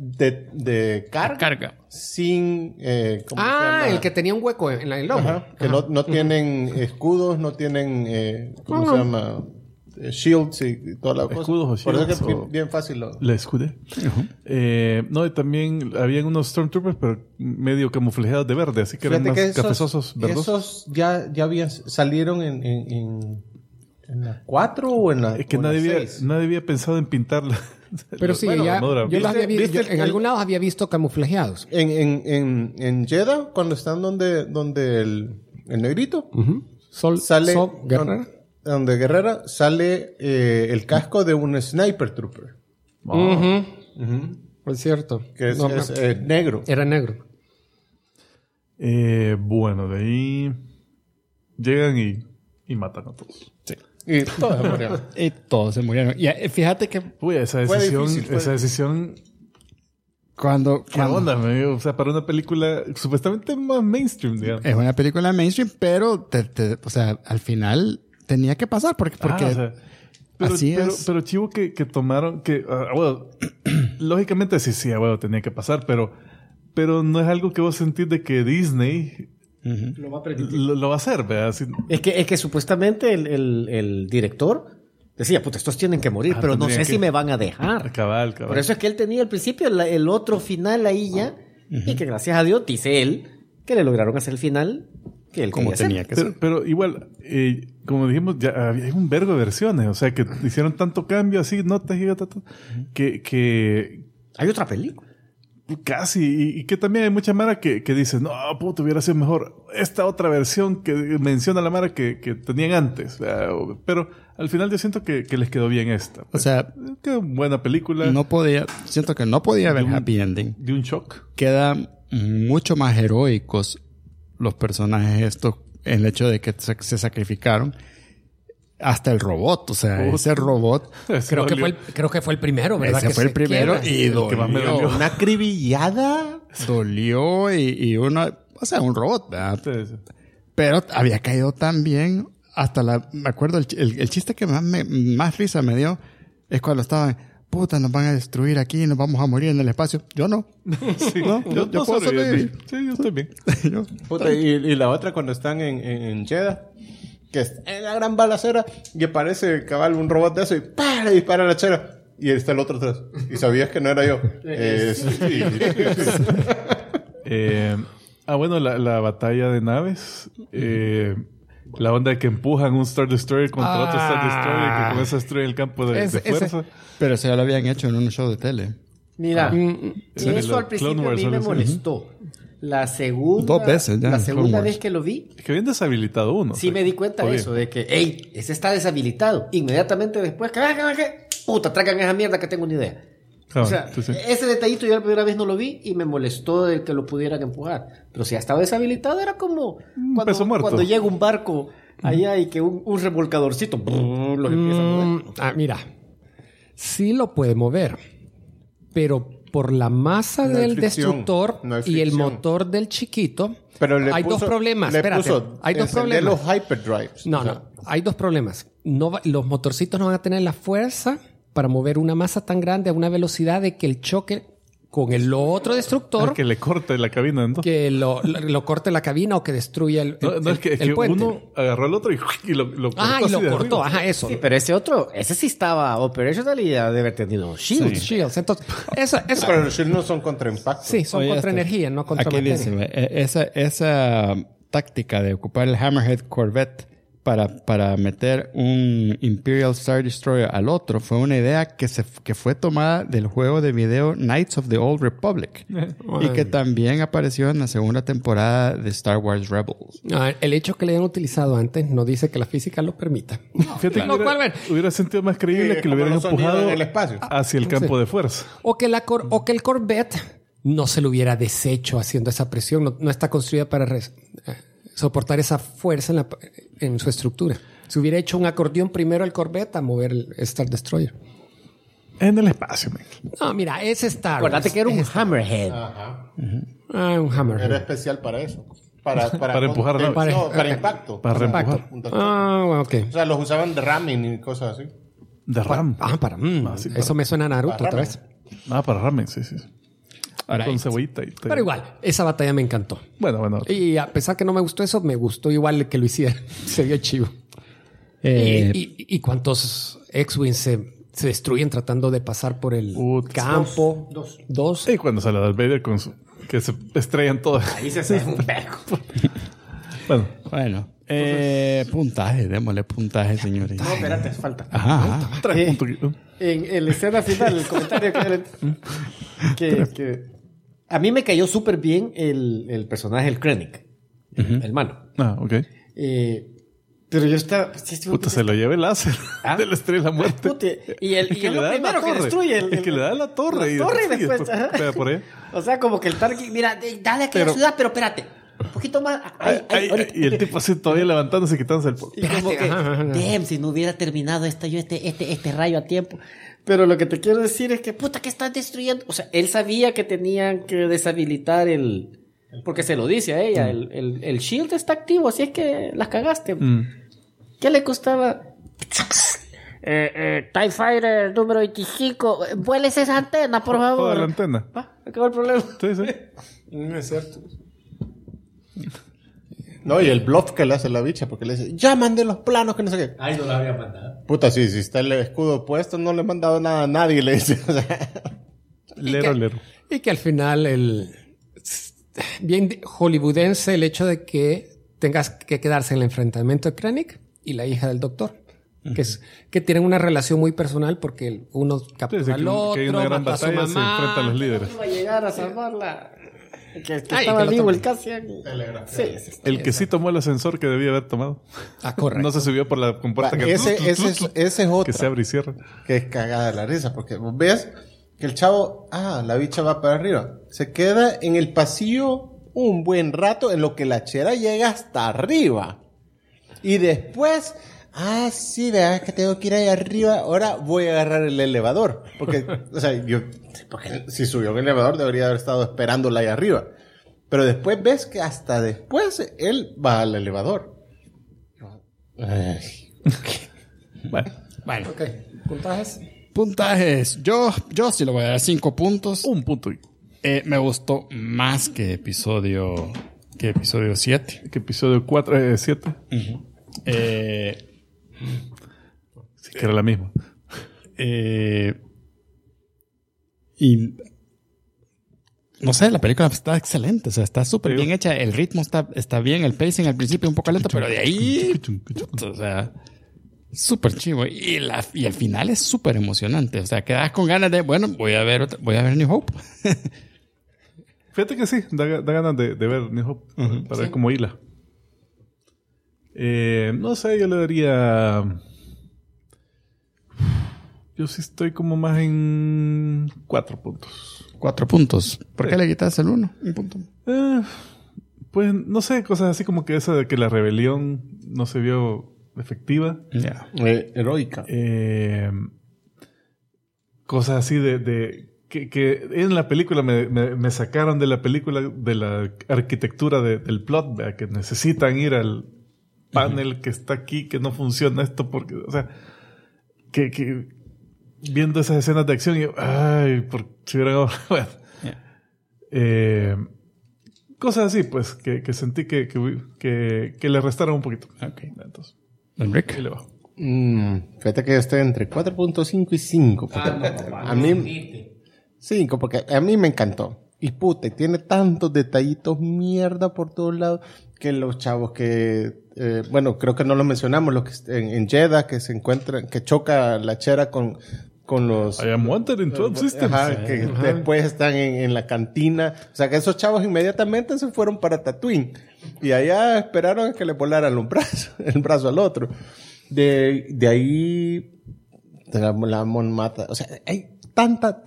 de carga. Carga. Sin... ¿cómo se llama? El que tenía un hueco en el lomo. Ajá, que no tienen escudos, no tienen... ¿cómo se llama? Shields y toda la cosa. Escudos o Por eso shields que o- bien fácil lo... La escudé. No, y también habían unos Stormtroopers, pero medio camuflajeados de verde, así que eran Fíjate más que cafezosos, verdosos. esos ya habían salieron en la 4 o en la Es que o en la nadie 6. había pensado en pintarla. Pero sí, Bueno, ya, armadura. yo los había visto, ¿Viste en algún lado había visto camuflajeados. En Jeddah, cuando están donde el negrito, Sol Guerrera. donde Guerrera sale el casco de un Sniper Trooper, Es cierto. que es, No, es, no, negro. era negro. Bueno, de ahí llegan y matan a todos. Y todos se murieron. Y todos se murieron. Y fíjate que Uy, esa Fue decisión, difícil, fue esa decisión, cuando ¿qué onda? O sea, para una película supuestamente más mainstream, digamos. es una película mainstream, pero o sea, al final tenía que pasar porque O sea, así es. pero chivo que tomaron, bueno, lógicamente sí, bueno, tenía que pasar, pero no es algo que vos sentís de que Disney Lo va a permitir. lo va a hacer, ¿verdad? Así- Es que supuestamente el director decía, puta, estos tienen que morir, pero no sé tendrían si que- me van a dejar. cabal. Por eso es que él tenía al principio el otro final ahí ya, y que gracias a Dios, dice él, que le lograron hacer el final que él Como quería tenía hacer. que ser. Pero igual, como dijimos, ya había un vergo de versiones. O sea, que hicieron tanto cambio así, notas y que Hay otra película. casi. Y que también hay mucha mara que dice, no, puto, hubiera sido mejor esta otra versión que menciona la mara que tenían antes. Pero al final yo siento que les quedó bien esta. O sea, Qué buena película. siento que no podía haber happy ending. De un shock. Quedan mucho más heroicos los personajes estos en el hecho de que se sacrificaron. Hasta el robot, o sea, ese robot Eso Creo que fue el primero, ¿verdad? ese Que fue el se primero quiebra. y que más me dolió. Una acribillada. dolió y uno, o sea, un robot, ¿verdad? Sí, sí. Pero había caído tan bien hasta me acuerdo el chiste que más risa me dio es cuando estaban, puta, nos van a destruir aquí, nos vamos a morir en el espacio. Yo no. Sí, No, yo puedo sobreviví. sobrevivir. Sí, yo estoy bien. Yo- Puta, y la otra cuando están en Jeddah, que es en la gran balacera, y aparece cabal un robot de eso y ¡pah! Le dispara a la chera. Y está el otro atrás. Y sabías que no era yo. Sí. Bueno, la batalla de naves. La onda de que empujan un Star Destroyer contra otro Star Destroyer que comienza a destruir el campo de fuerza. Pero eso ya lo habían hecho en un show de tele. Mira, Sí, eso la al principio Clone a mí Wars, me algo así. molestó. La segunda, 2 veces ya la en segunda Clone vez Wars. que lo vi, Es que bien deshabilitado uno. sí o sea, me di cuenta de podía. eso, de que, hey, ese está deshabilitado. Inmediatamente después, que puta, traigan esa mierda que tengo una idea. Ah, O sea, sí, sí. ese detallito yo la primera vez no lo vi y me molestó de que lo pudieran empujar. Pero si ya estaba deshabilitado, era como peso muerto. cuando llega un barco allá y que un remolcadorcito lo empieza a mover. Mira, sí lo puede mover, pero por la masa No hay del fricción, destructor no hay y el fricción. motor del chiquito, Pero le hay puso- dos problemas. le Espérate, puso hay dos encender problemas. los hyperdrives. No, O sea, no. Hay dos problemas. Los motorcitos no van a tener la fuerza para mover una masa tan grande a una velocidad de que el choque con el otro destructor Que le corte la cabina en dos. que lo corte la cabina o que destruya el Es que puente. uno agarró al otro y lo cortó. Y así lo de cortó. arriba. Eso. Sí, pero ese sí estaba operational y ya debe haber tenido shield. Shields. Entonces, eso Pero los shields no son contra impacto. sí, son Oye, contra esto- energía, no contra Aquí materia. dice, esa táctica de ocupar el Hammerhead Corvette para meter un Imperial Star Destroyer al otro fue una idea que fue tomada del juego de video Knights of the Old Republic y que también apareció en la segunda temporada de Star Wars Rebels. El hecho que le hayan utilizado antes no dice que la física lo permita. Fíjate que Lo cual, hubiera sentido más creíble que lo como hubieran los sonidos empujado en el espacio. hacia el campo de fuerza. O que el Corvette no se lo hubiera deshecho haciendo esa presión. No está construida para soportar esa fuerza en su estructura. Se hubiera hecho un acordeón primero al Corvette a mover el Star Destroyer. En el espacio, man. No, mira, ese Star Wars. Acuérdate que era un Hammerhead. Ajá. Un Hammer. Era especial para eso. Para empujar la- para impacto. Para reempujar. Ok. O sea, los usaban de ramming y cosas así. De RAM. Sí, eso me suena a Naruto Para otra vez. Para ramen, sí. Ahora, Con cebollita y Pero igual, esa batalla me encantó. Bueno. Y a pesar que no me gustó eso, me gustó igual que lo hiciera. Se vio chivo. ¿Y cuántos X-Wings se destruyen tratando de pasar por el campo? Dos. Y cuando sale Darth Vader con que se estrellan todos. Ahí se hace un vergo. Bueno, puntaje, démosle puntaje, señores. No, espérate, falta. Ajá. 3 puntos. En la escena final, el comentario que a mí me cayó súper bien el personaje, el Krennic, el mano. Ok. Pero yo estaba... Puta, se lo lleva el láser ¿Ah? de la estrella de la muerte. Puta, y el Es que es le lo da en la primero que torre. destruye. Es que le da en la torre. La torre y después... después pega por ahí. O sea, como que el Tarkin... Mira, dale a aquella ciudad, pero espérate. Un poquito más... ahorita. Y el tipo así todavía levantándose y quitándose el polvo. Y como que, damn, si no hubiera terminado este rayo a tiempo. Pero lo que te quiero decir es que, puta, que estás destruyendo. O sea, él sabía que tenían que deshabilitar porque se lo dice a ella, el shield está activo, así es que las cagaste. ¿Qué le costaba? TIE Fighter número 25, vueles esa antena, por Joder, favor. la antena. Acabó el problema. Sí. Es cierto. No, y el bluff que le hace la bicha, porque le dice, ya mandé los planos, que no sé qué. Ay, no la había mandado. Puta, sí, si está el escudo puesto, no le he mandado nada a nadie, le dice. O sea, Lero. Y que al final bien hollywoodense el hecho de que tengas que quedarse en el enfrentamiento de Krennic y la hija del doctor. Que tienen una relación muy personal porque uno captura al otro, que hay una gran mata a su batalla, se mamá. enfrenta a los líderes. Va a llegar a salvarla. Que Ay, estaba que lo vivo tomó. el Cassian. Sí. El que sí tomó el ascensor que debía haber tomado. Correcto. No se subió por la compuerta que Ese es que otra. se abre y cierra. Que es cagada la risa, porque vos ves que el chavo, la bicha va para arriba. Se queda en el pasillo un buen rato en lo que la chera llega hasta arriba. Y después, sí, vea que tengo que ir ahí arriba, ahora voy a agarrar el elevador. Porque, o sea, porque si subió en el elevador debería haber estado esperándola ahí arriba. Pero después ves que hasta después él va al elevador. Bueno, Ok. ¿Puntajes? puntajes. Yo sí le voy a dar 5 puntos. Un punto. Me gustó más que episodio 7. Que episodio 7. Sí, que era la misma. Y no sé, la película está excelente, o sea, está súper Sí. bien hecha, el ritmo está bien, el pacing al principio un poco lento, pero de ahí, o sea, súper chivo. Y el final es súper emocionante, o sea, quedas con ganas de, bueno, voy a ver New Hope. Fíjate que sí, da ganas de ver New Hope para ver cómo hila. No sé, yo le daría... Yo sí estoy como más en 4 puntos. 4 puntos. ¿Por qué le quitas el 1? Un punto. Pues no sé, cosas así como que esa de que la rebelión no se vio efectiva. Ya. Heroica. Cosas así de que en la película me sacaron de la película de la arquitectura del plot, ¿verdad? Que necesitan ir al panel que está aquí, que no funciona esto porque, o sea, que viendo esas escenas de acción, yo, por si hubiera... Bueno. Cosas así, pues, que sentí que le restaron un poquito. Ok. Entonces, Enrique. ahí le bajo. Fíjate que yo estoy entre 4.5 y 5. A mí... 5, porque a mí me encantó. Y puta, tiene tantos detallitos mierda por todos lados que los chavos que... bueno, creo que no lo mencionamos, los que en Jeddah, que se encuentran, que choca la chera con los... I am wanted in 12 systems. que después están en la cantina. O sea, que esos chavos inmediatamente se fueron para Tatooine. Y allá esperaron a que le volaran el brazo al otro. De ahí... La Mon mata. O sea, hay tanta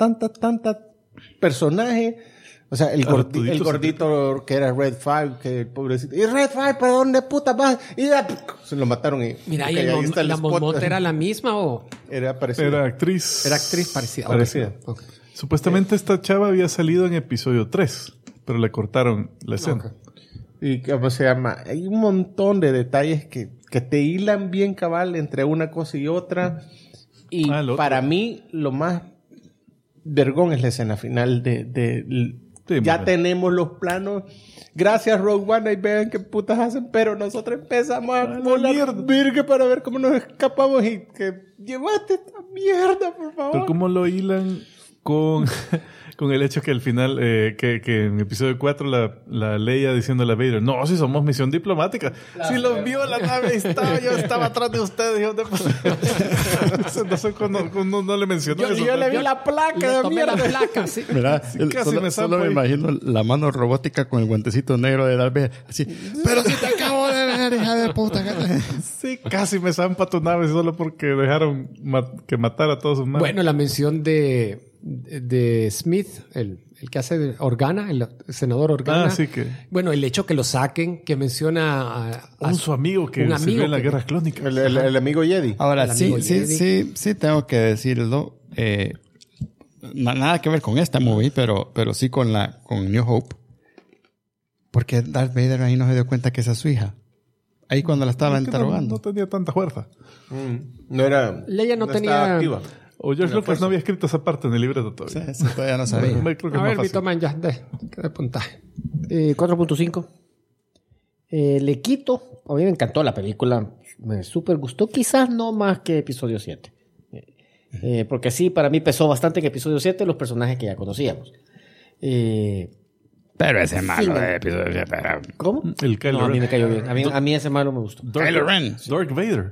personaje. O sea, el gordito que era Red 5, que el pobrecito. ¿Y Red 5 para dónde puta vas? Y se lo mataron y... Mira, ok, ¿y ahí está la spot. Monmouth era la misma o...? Era parecida. Era actriz. Era actriz parecida. Ok. Parecida. Ok. Supuestamente esta chava había salido en episodio 3, pero le cortaron la escena. Ok. Y ¿cómo se llama? Hay un montón de detalles que te hilan bien cabal entre una cosa y otra. Y lo para otro. mí, lo más vergón es la escena final Sí, ya bueno. tenemos los planos. Gracias, Rogue One. Ahí vean qué putas hacen. Pero nosotros empezamos a volar virga para ver cómo nos escapamos. Y que llevaste esta mierda, por favor. Pero ¿cómo lo hilan con el hecho que al final, que en episodio 4 la Leia diciendo a la Vader, no, si somos misión diplomática. Si los vio la nave, yo estaba atrás de ustedes. No sé cuando no le mencionó eso. Yo le vi la placa Le de tomé la mierda. placa, sí. ¿Verdad? casi me zampo solo me ahí. imagino la mano robótica con el guantecito negro de Darth Vader. Así, pero si te acabo de ver, hija de puta. Sí, casi me zampa tu nave solo porque dejaron que matara a todos sus naves. Bueno, la mención de Smith, el que hace de Organa, el senador Organa. sí que... Bueno, el hecho que lo saquen, que menciona a su amigo que un se amigo vio en la que- guerra clónica. El amigo Jedi. Ahora, El sí, amigo Jedi. sí, tengo que decirlo. Nada que ver con esta movie, pero sí con New Hope. Porque Darth Vader ahí no se dio cuenta que esa es su hija. Ahí cuando la estaba Es que interrogando. No tenía tanta fuerza. No era... Leia no tenía- estaba activa. O George Lucas no había escrito esa parte en el libreto todavía. Sí, eso todavía no sabía. Me creo que A es ver, más Vito fácil. Man, ya, de puntaje. 4.5. Le quito. A mí me encantó la película. Me súper gustó. Quizás no más que episodio 7. Porque sí, para mí pesó bastante en episodio 7 los personajes que ya conocíamos. Pero ese malo de episodio. ¿Cómo? El Kylo No, a mí Ren. me cayó bien. A mí ese malo me gustó. Kylo Ren. Dark Vader.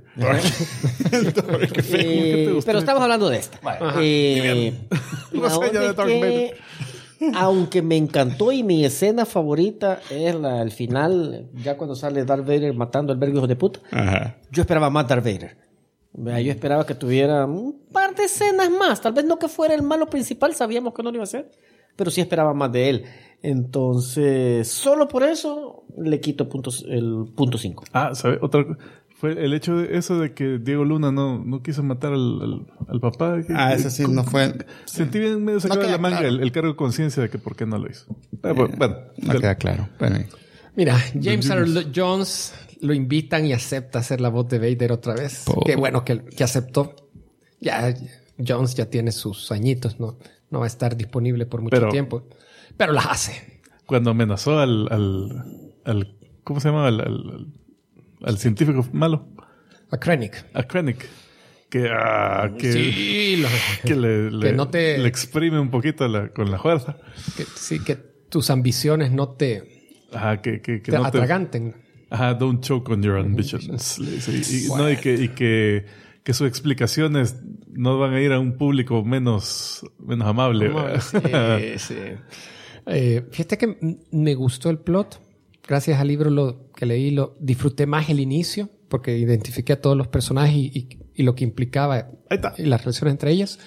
Pero estamos hablando de esta. La Reseña de onda es Darth que, aunque me encantó y mi escena favorita es el final, ya cuando sale Darth Vader matando al vergo hijo de puta, Ajá. yo esperaba más Darth Vader. Vea, yo esperaba que tuviera un par de escenas más. Tal vez no que fuera el malo principal, sabíamos que no lo iba a hacer, pero sí esperaba más de él. Entonces, solo por eso le quito el punto 5. Ah, ¿sabes? Otra cosa. Fue el hecho de eso de que Diego Luna no quiso matar al papá. Ese sí no fue. Sentí bien medio sacado de la manga el cargo de conciencia de que por qué no lo hizo. Bueno, No queda claro. Bueno, Mira, James Earl Jones lo invitan y acepta hacer la voz de Vader otra vez. Qué bueno que aceptó. Ya Jones ya tiene sus añitos, no va a estar disponible por mucho tiempo. Pero las hace. Cuando amenazó al ¿cómo se llama? Al científico malo. A Krennic. A Krennic. Que Sí, que que no te... le exprime un poquito con la fuerza. que tus ambiciones no te, Ajá, que te no atraganten. Ajá, don't choke on your ambitions. Y que sus explicaciones no van a ir a un público menos amable. Sí. Fíjate que me gustó el plot. Gracias al libro que leí, lo disfruté más el inicio, porque identifiqué a todos los personajes y lo que implicaba y las relaciones entre ellas.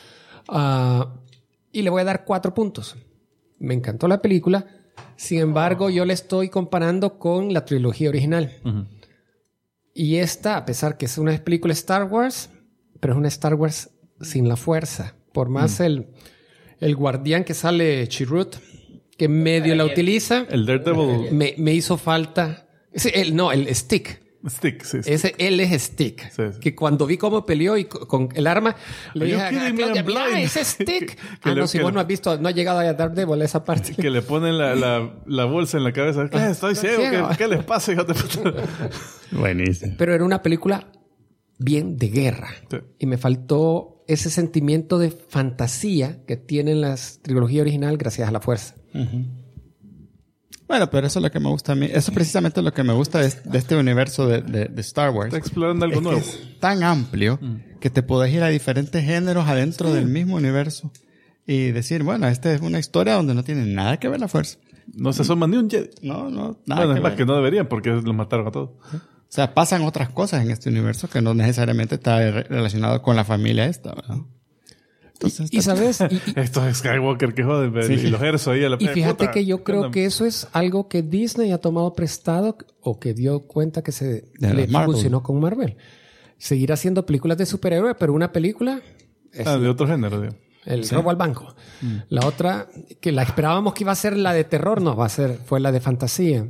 Y le voy a dar 4 puntos. Me encantó la película. Sin embargo, yo le estoy comparando con la trilogía original. Uh-huh. Y esta, a pesar que es una película Star Wars, pero es una Star Wars sin la fuerza. Por más el guardián que sale Chirrut, que medio la utiliza. El Daredevil. Me hizo falta. El Stick. Stick, sí. Él es Stick. Sí. Que cuando vi cómo peleó y con el arma, le dije a Claudia, mira, ese Stick. Si vos no has visto, no has llegado a Daredevil a esa parte. Que le ponen la bolsa en la cabeza. Estoy ciego. ¿Qué les pasa, hijo de puta? Buenísimo. Pero era una película bien de guerra. Sí. Y me faltó ese sentimiento de fantasía que tienen las trilogías original gracias a la fuerza. Uh-huh. Bueno, pero eso es lo que me gusta a mí. Eso es precisamente lo que me gusta de este universo de Star Wars. Está explorando algo nuevo. Es tan amplio que te podés ir a diferentes géneros adentro del mismo universo y decir, bueno, esta es una historia donde no tiene nada que ver la fuerza. No se asoma ni un Jedi. No, nada que ver. Que no deberían porque los mataron a todos. O sea, pasan otras cosas en este universo que no necesariamente está relacionado con la familia esta, ¿verdad? Entonces, y sabes, estos Skywalker que joden, sí. Y los Erso ahí a la y fíjate que yo creo que eso es algo que Disney ha tomado prestado o que dio cuenta que le funcionó con Marvel. Seguir haciendo películas de superhéroes, pero una película de otro género, digamos. El robo al banco. La otra, que la esperábamos que iba a ser la de terror, no, fue la de fantasía.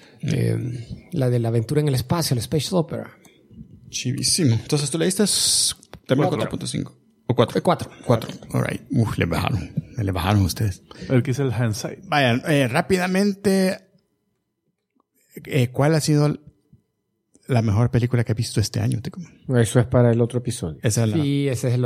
La de la aventura en el espacio, el Space Opera. Chivísimo. Entonces tú le diste 4.5. ¿O 4? 4. All right. Le bajaron ustedes. El que es el hindsight. Vayan, rápidamente, ¿cuál ha sido la mejor película que has visto este año? Eso es para el otro episodio. Ese es el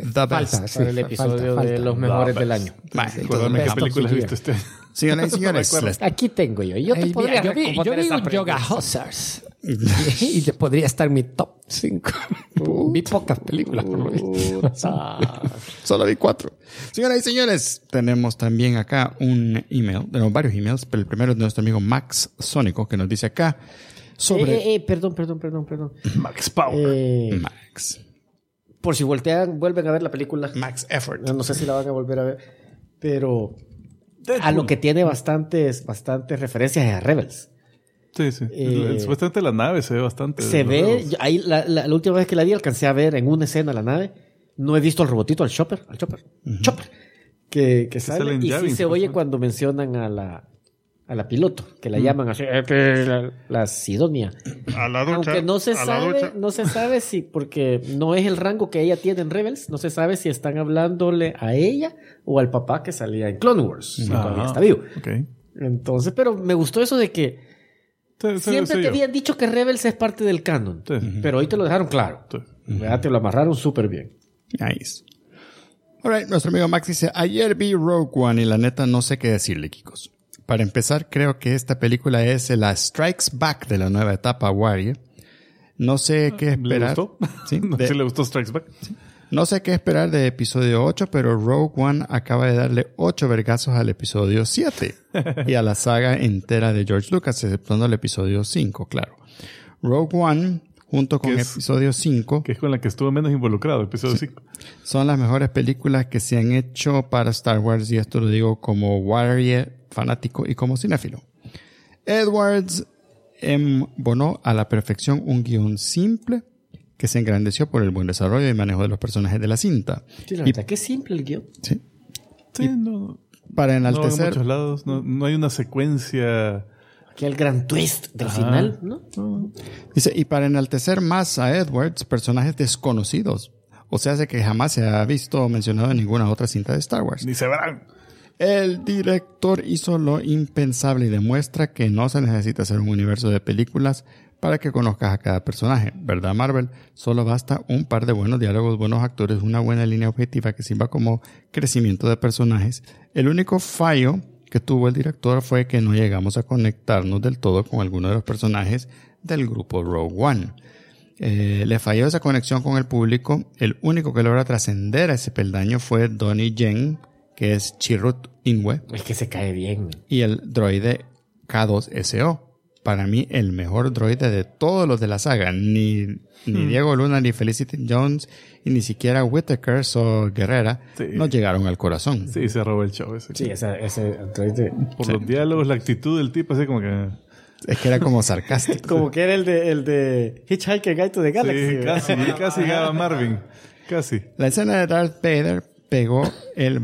el episodio de los mejores del año. Recuérdame qué películas has visto este año. Señoras y señores, aquí tengo yo. Yo te podría yo vi un Yoga Hosers. Y te podría estar en mi top 5. Vi pocas películas por lo visto. Solo vi 4. Señoras y señores, tenemos también acá un email. Tenemos varios emails, pero el primero es de nuestro amigo Max Sónico, que nos dice acá sobre... Perdón. Max Power. Max. Por si vuelven a ver la película. Max Effort. No sé si la van a volver a ver. Pero a lo que tiene bastantes referencias es a Rebels. Sí. Supuestamente la nave se ve bastante. Se ve. Ahí la última vez que la vi alcancé a ver en una escena la nave. No he visto al robotito, al Chopper. Uh-huh. Chopper. Que sale. Y sí se oye cuando mencionan a la piloto, que la llaman así, la Sidonia. A la ducha. Aunque no se sabe si, porque no es el rango que ella tiene en Rebels, no se sabe si están hablándole a ella o al papá que salía en Clone Wars, que todavía está vivo. Okay. Entonces, pero me gustó eso de que siempre te habían dicho que Rebels es parte del canon, pero hoy te lo dejaron claro. Te lo amarraron súper bien. Nice. All right, nuestro amigo Max dice, ayer vi Rogue One y la neta no sé qué decirle, Kikos. Para empezar, creo que esta película es la Strikes Back de la nueva etapa Warrior. No sé qué esperar. ¿Le gustó? Sí, ¿Sí le gustó Strikes Back? Sí. No sé qué esperar de episodio 8, pero Rogue One acaba de darle 8 vergazos al episodio 7 y a la saga entera de George Lucas, exceptuando el episodio 5, claro. Rogue One, junto con episodio 5, que es con la que estuvo menos involucrado, episodio 5. son las mejores películas que se han hecho para Star Wars, y esto lo digo como warrior fanático y como cinéfilo. Edwards embonó a la perfección un guión simple que se engrandeció por el buen desarrollo y manejo de los personajes de la cinta. Sí, la verdad que es simple el guión. Sí. Sí, no. Para No, en enaltecer... muchos lados no hay una secuencia. Aquí el gran twist del final, ¿no? Dice, y para enaltecer más a Edwards, personajes desconocidos. O sea, de que jamás se ha visto mencionado en ninguna otra cinta de Star Wars. Ni se verán. El director hizo lo impensable y demuestra que no se necesita hacer un universo de películas para que conozcas a cada personaje, ¿verdad, Marvel? Solo basta un par de buenos diálogos, buenos actores, una buena línea objetiva que sirva como crecimiento de personajes. El único fallo que tuvo el director fue que no llegamos a conectarnos del todo con alguno de los personajes del grupo Rogue One. Le falló esa conexión con el público. El único que logra trascender a ese peldaño fue Donnie Yen, que es Chirrut Inwe, Es que se cae bien. y el droide K2SO. Para mí, el mejor droide de todos los de la saga. Ni Diego Luna, ni Felicity Jones, y ni siquiera Whittaker o Guerrera no llegaron al corazón. Sí, se robó el show ese. Sí, ese droide. Por los diálogos, la actitud del tipo, así como que... Es que era como sarcástico. Como que era el de Hitchhiker Guide to the Galaxy. Sí, casi llegaba Marvin. Casi. La escena de Darth Vader pagó el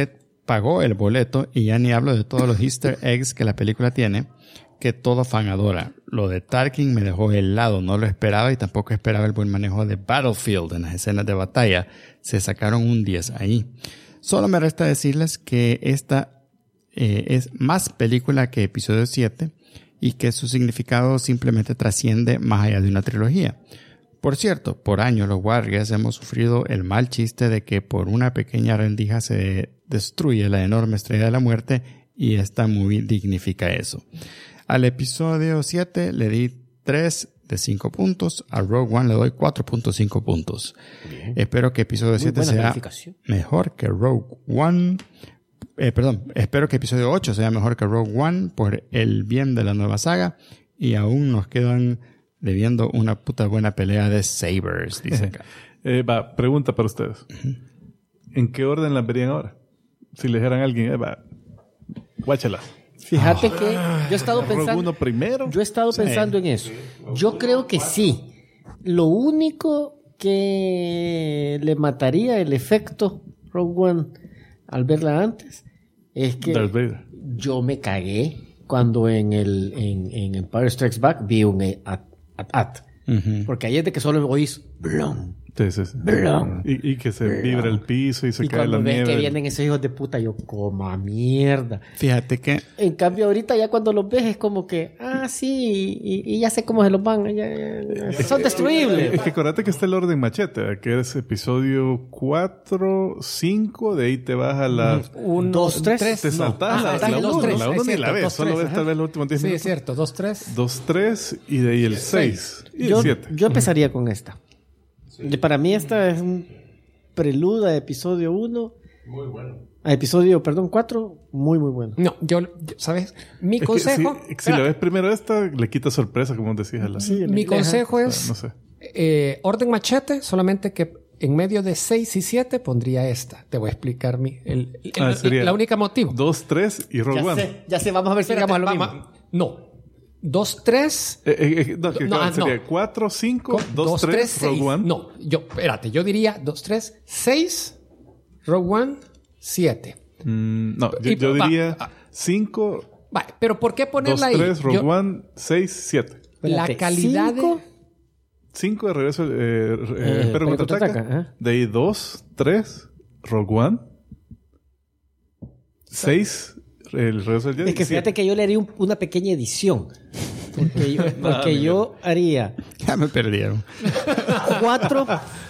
boleto, y ya ni hablo de todos los easter eggs que la película tiene, que todo fan adora. Lo de Tarkin me dejó helado, no lo esperaba, y tampoco esperaba el buen manejo de Battlefield en las escenas de batalla. Se sacaron un 10 ahí. Solo me resta decirles que esta es más película que episodio 7 y que su significado simplemente trasciende más allá de una trilogía. Por cierto, por años los Warriors hemos sufrido el mal chiste de que por una pequeña rendija se destruye la enorme estrella de la muerte, y esta movie dignifica eso. Al episodio 7 le di 3 de 5 puntos. A Rogue One le doy 4.5 puntos. Bien. Espero que episodio 7 sea mejor que Rogue One. Espero que episodio 8 sea mejor que Rogue One por el bien de la nueva saga. Y aún nos quedan debiendo una puta buena pelea de sabers, dice acá. Pregunta para ustedes. ¿En qué orden las verían ahora? Si le dijeran a alguien, guáchalas. Fíjate que yo he estado pensando... ¿Uno primero? Yo he estado pensando en eso. Yo creo que sí. Lo único que le mataría el efecto Rogue One al verla antes es que yo me cagué cuando en Empire Strikes Back vi un at. Porque ahí es de que solo oís blum. Sí. Y que se vibra el piso y se cae la nieve. Y cuando ves que vienen esos hijos de puta, yo como a mierda. Fíjate que... En cambio, ahorita ya cuando los ves es como que... sí, y ya sé cómo se los van. Son destruibles. Es que acuérdate que está el orden machete, que es episodio 4, 5, de ahí te vas a la... 1, 2, 3. Te saltas la 1, la 1 ni la ves, solo ves tal vez los últimos 10 minutos. Sí, es cierto, 2, 3. 2, 3 y de ahí el 6 y el 7. Yo empezaría con esta. Para mí esta es un preludio a episodio 1. Muy bueno. A episodio, 4, muy bueno. No, yo ¿sabes? Mi consejo... Si la ves primero esta, le quita sorpresa, como decías. Mi consejo es... No sé. Orden machete, solamente que en medio de 6 y 7 pondría esta. Te voy a explicar la única motivo. 2, 3 y Rogue One. Ya sé, vamos a ver si llegamos a lo mismo. No. 2, 3... sería 4, 5, 2, 3, Rogue One. No, yo diría 2, 3, 6, Rogue One, 7. Yo diría 5... pero ¿por qué ponerla 2, 3, Rogue One, 6, 7. La calidad de... 5 de regreso... Pero contraataca. De ahí 2, 3, Rogue One, 6... El regreso del Jedi. Es que fíjate que yo le haría una pequeña edición. Porque yo haría... Ya me perdieron. 4,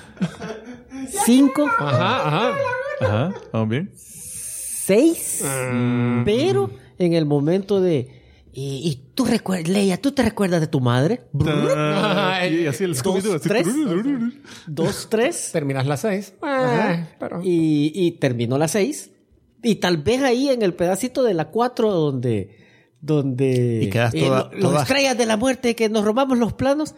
5... Ajá. Vamos bien. 6... Pero en el momento de... Y tú recuerdas, Leia, ¿tú te recuerdas de tu madre? Y así el Scooby-Doo. así. 2, 3. Terminas las 6. Pero... Y terminó la 6. Y tal vez ahí en el pedacito de la 4 donde Y quedas los estrellas de la muerte que nos robamos los planos.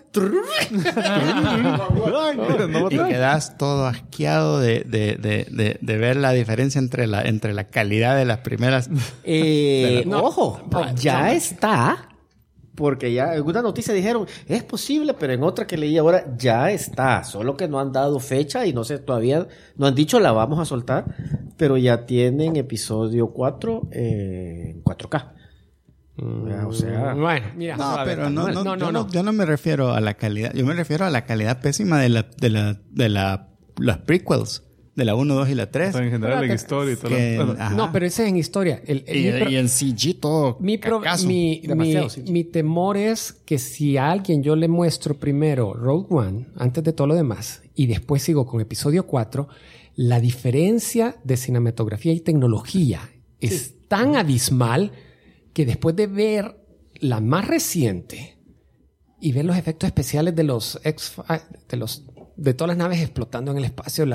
Y quedas todo asqueado de ver la diferencia entre la calidad de las primeras. Ojo, ya está. Porque ya en una noticia dijeron, es posible, pero en otra que leí ahora, ya está. Solo que no han dado fecha y no sé, todavía no han dicho la vamos a soltar, pero ya tienen episodio 4 en 4K. O sea, bueno, mira. No, pero yo no me refiero a la calidad. Yo me refiero a la calidad pésima de las prequels. De la 1, 2 y la 3. En general, en historia y todo. No, pero ese es en historia. Y en CG todo. Mi temor es que si a alguien yo le muestro primero Rogue One, antes de todo lo demás, y después sigo con episodio 4, la diferencia de cinematografía y tecnología es tan abismal que después de ver la más reciente y ver los efectos especiales de de todas las naves explotando en el espacio,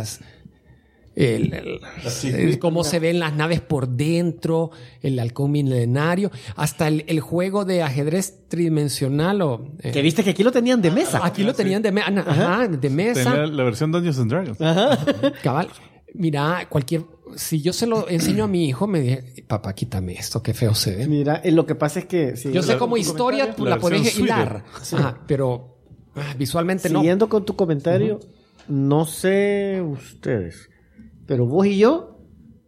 cómo se ven las naves por dentro, el halcón milenario, hasta el juego de ajedrez tridimensional. Que viste que aquí lo tenían de mesa. Aquí lo tenían de mesa. Tenía la versión Dungeons and Dragons. Cabal. Mira, si yo se lo enseño a mi hijo, me dice, papá, quítame esto, qué feo se ve. Mira, lo que pasa es que... yo sé como historia tú la puedes hilar, pero visualmente no. Siguiendo con tu comentario, no sé ustedes, pero vos y yo,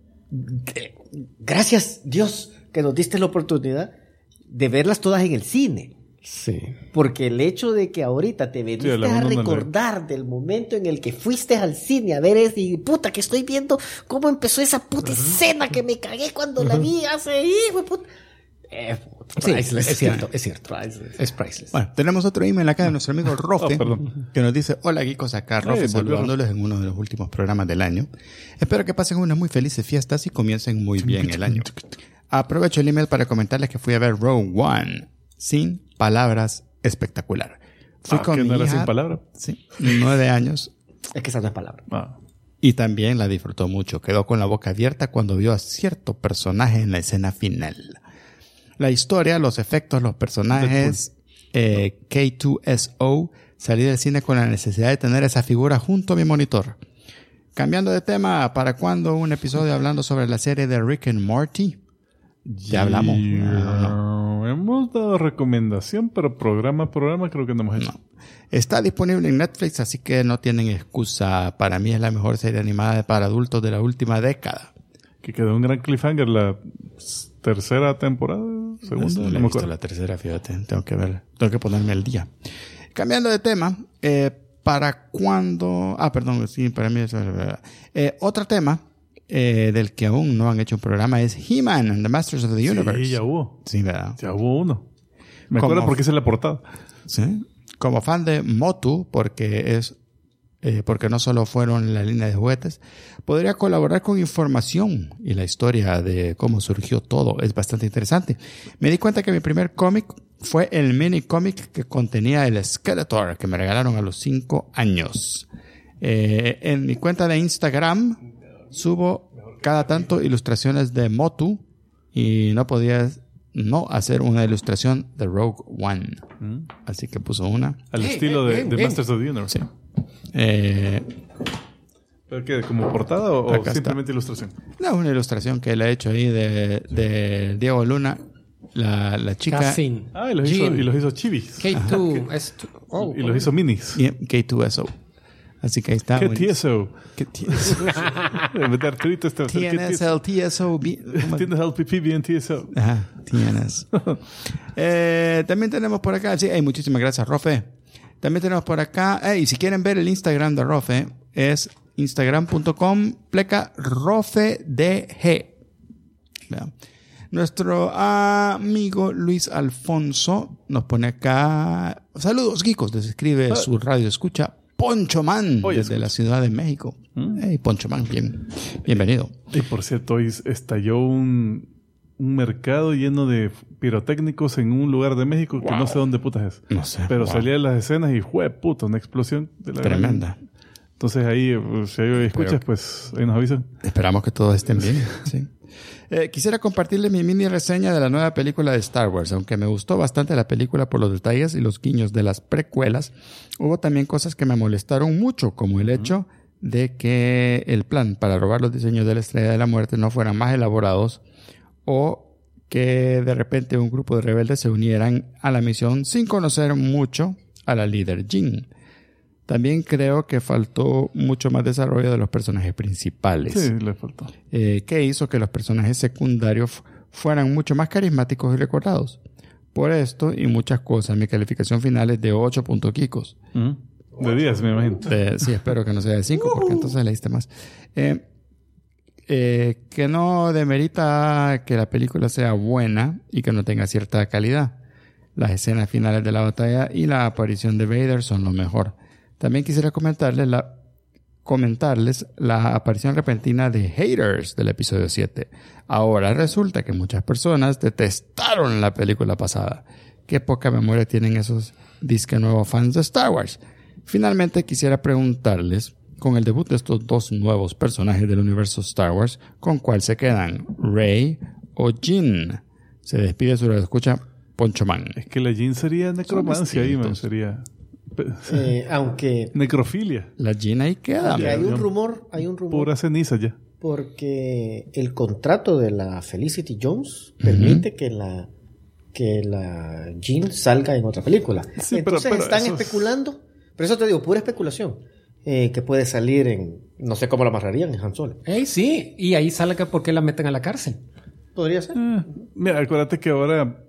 gracias Dios que nos diste la oportunidad de verlas todas en el cine. Sí. Porque el hecho de que ahorita te veniste a recordar del momento en el que fuiste al cine a ver ese, y puta, que estoy viendo cómo empezó esa puta escena que me cagué cuando la vi hace, puta. Sí, es cierto. Es priceless. Bueno, tenemos otro email acá de nuestro amigo Rofe, que nos dice: hola geekos, acá Rofe, saludándoles en uno de los últimos programas del año. Espero que pasen unas muy felices fiestas y comiencen muy bien el año. Aprovecho el email para comentarles que fui a ver Rogue One. Sin palabras, espectacular. Fui con mi no era hija, sin palabras. Sí, 9 años. Es que esa no es palabra. Y también la disfrutó mucho. Quedó con la boca abierta cuando vio a cierto personaje en la escena final. La historia, los efectos, los personajes, K2SO, salí del cine con la necesidad de tener esa figura junto a mi monitor. Cambiando de tema, ¿para cuándo un episodio hablando sobre la serie de Rick and Morty? Ya hablamos. No. Hemos dado recomendación, pero programa creo que no hemos hecho. No. Está disponible en Netflix, así que no tienen excusa. Para mí es la mejor serie animada para adultos de la última década. Que quedó un gran cliffhanger la tercera temporada, segunda. No me acuerdo la tercera, fíjate. Tengo que verla. Tengo que ponerme al día. Cambiando de tema, ¿para cuándo? Perdón, sí, para mí eso es verdad. Otro tema del que aún no han hecho un programa es He-Man and the Masters of the Universe. Sí, ya hubo. Sí, ¿verdad? Ya hubo uno. Me acuerdo porque hice la portada. Sí. Como fan de Motu, porque no solo fueron la línea de juguetes, podría colaborar con información y la historia de cómo surgió todo. Es bastante interesante. Me di cuenta que mi primer cómic fue el mini cómic que contenía el Skeletor que me regalaron a los 5 años. En mi cuenta de Instagram subo cada tanto ilustraciones de Motu y no podía no hacer una ilustración de Rogue One. Así que puso una. Al estilo de Masters of the Universe. Sí. ¿Pero qué? ¿Como portada o simplemente ilustración? No, una ilustración que le he hecho ahí de Diego Luna, la chica. Cassin. Y los hizo chivis. K2. Y los hizo minis. Y K2SO. Así que ahí está. ¿Qué TSO? ¿Qué TSO? En vez de Arturito está TNSL, TSO. Tienes el pipí bien TSO. Ajá, TNS. También tenemos por acá, sí, muchísimas gracias, Rofe. También tenemos por acá, y si quieren ver el Instagram de Rofe, es instagram.com/RofeDG. Nuestro amigo Luis Alfonso nos pone acá, saludos geekos, les escribe su radio escucha Poncho Man desde la Ciudad de México. Hey, Poncho Man, bienvenido. Y por cierto, hoy estalló un un mercado lleno de pirotécnicos en un lugar de México que no sé dónde putas es. No sé. Pero salían las escenas y fue puta, una explosión de la Tremenda. gran. Entonces ahí, si hay escuchas, pues ahí nos avisan. Esperamos que todos estén bien. Sí. Quisiera compartirles mi mini reseña de la nueva película de Star Wars. Aunque me gustó bastante la película por los detalles y los guiños de las precuelas, hubo también cosas que me molestaron mucho, como el hecho de que el plan para robar los diseños de la Estrella de la Muerte no fueran más elaborados, o que de repente un grupo de rebeldes se unieran a la misión sin conocer mucho a la líder Jyn. También creo que faltó mucho más desarrollo de los personajes principales. Sí, le faltó. Que hizo que los personajes secundarios fueran mucho más carismáticos y recordados. Por esto y muchas cosas, mi calificación final es de 8 kikos. De 10, me imagino. Sí, espero que no sea de 5, porque entonces leíste más. Que no demerita que la película sea buena y que no tenga cierta calidad. Las escenas finales de la batalla y la aparición de Vader son lo mejor. También quisiera comentarles la aparición repentina de haters del episodio 7. Ahora resulta que muchas personas detestaron la película pasada. Qué poca memoria tienen esos disque nuevos fans de Star Wars. Finalmente quisiera preguntarles, con el debut de estos dos nuevos personajes del universo Star Wars, ¿con cuál se quedan? ¿Rey o Jyn? Se despide su escucha Poncho Man. Es que la Jyn sería necromancia ahí, man. Sería... aunque... necrofilia. La Jyn ahí queda. Hay un rumor. Pura ceniza ya. Porque el contrato de la Felicity Jones permite que la Jyn salga en otra película. Sí, entonces pero están especulando. Pero eso te digo, pura especulación. Que puede salir en... No sé cómo la amarrarían en Han Solo. Sí, y ahí salga por qué la meten a la cárcel. Podría ser. Mira, acuérdate que ahora...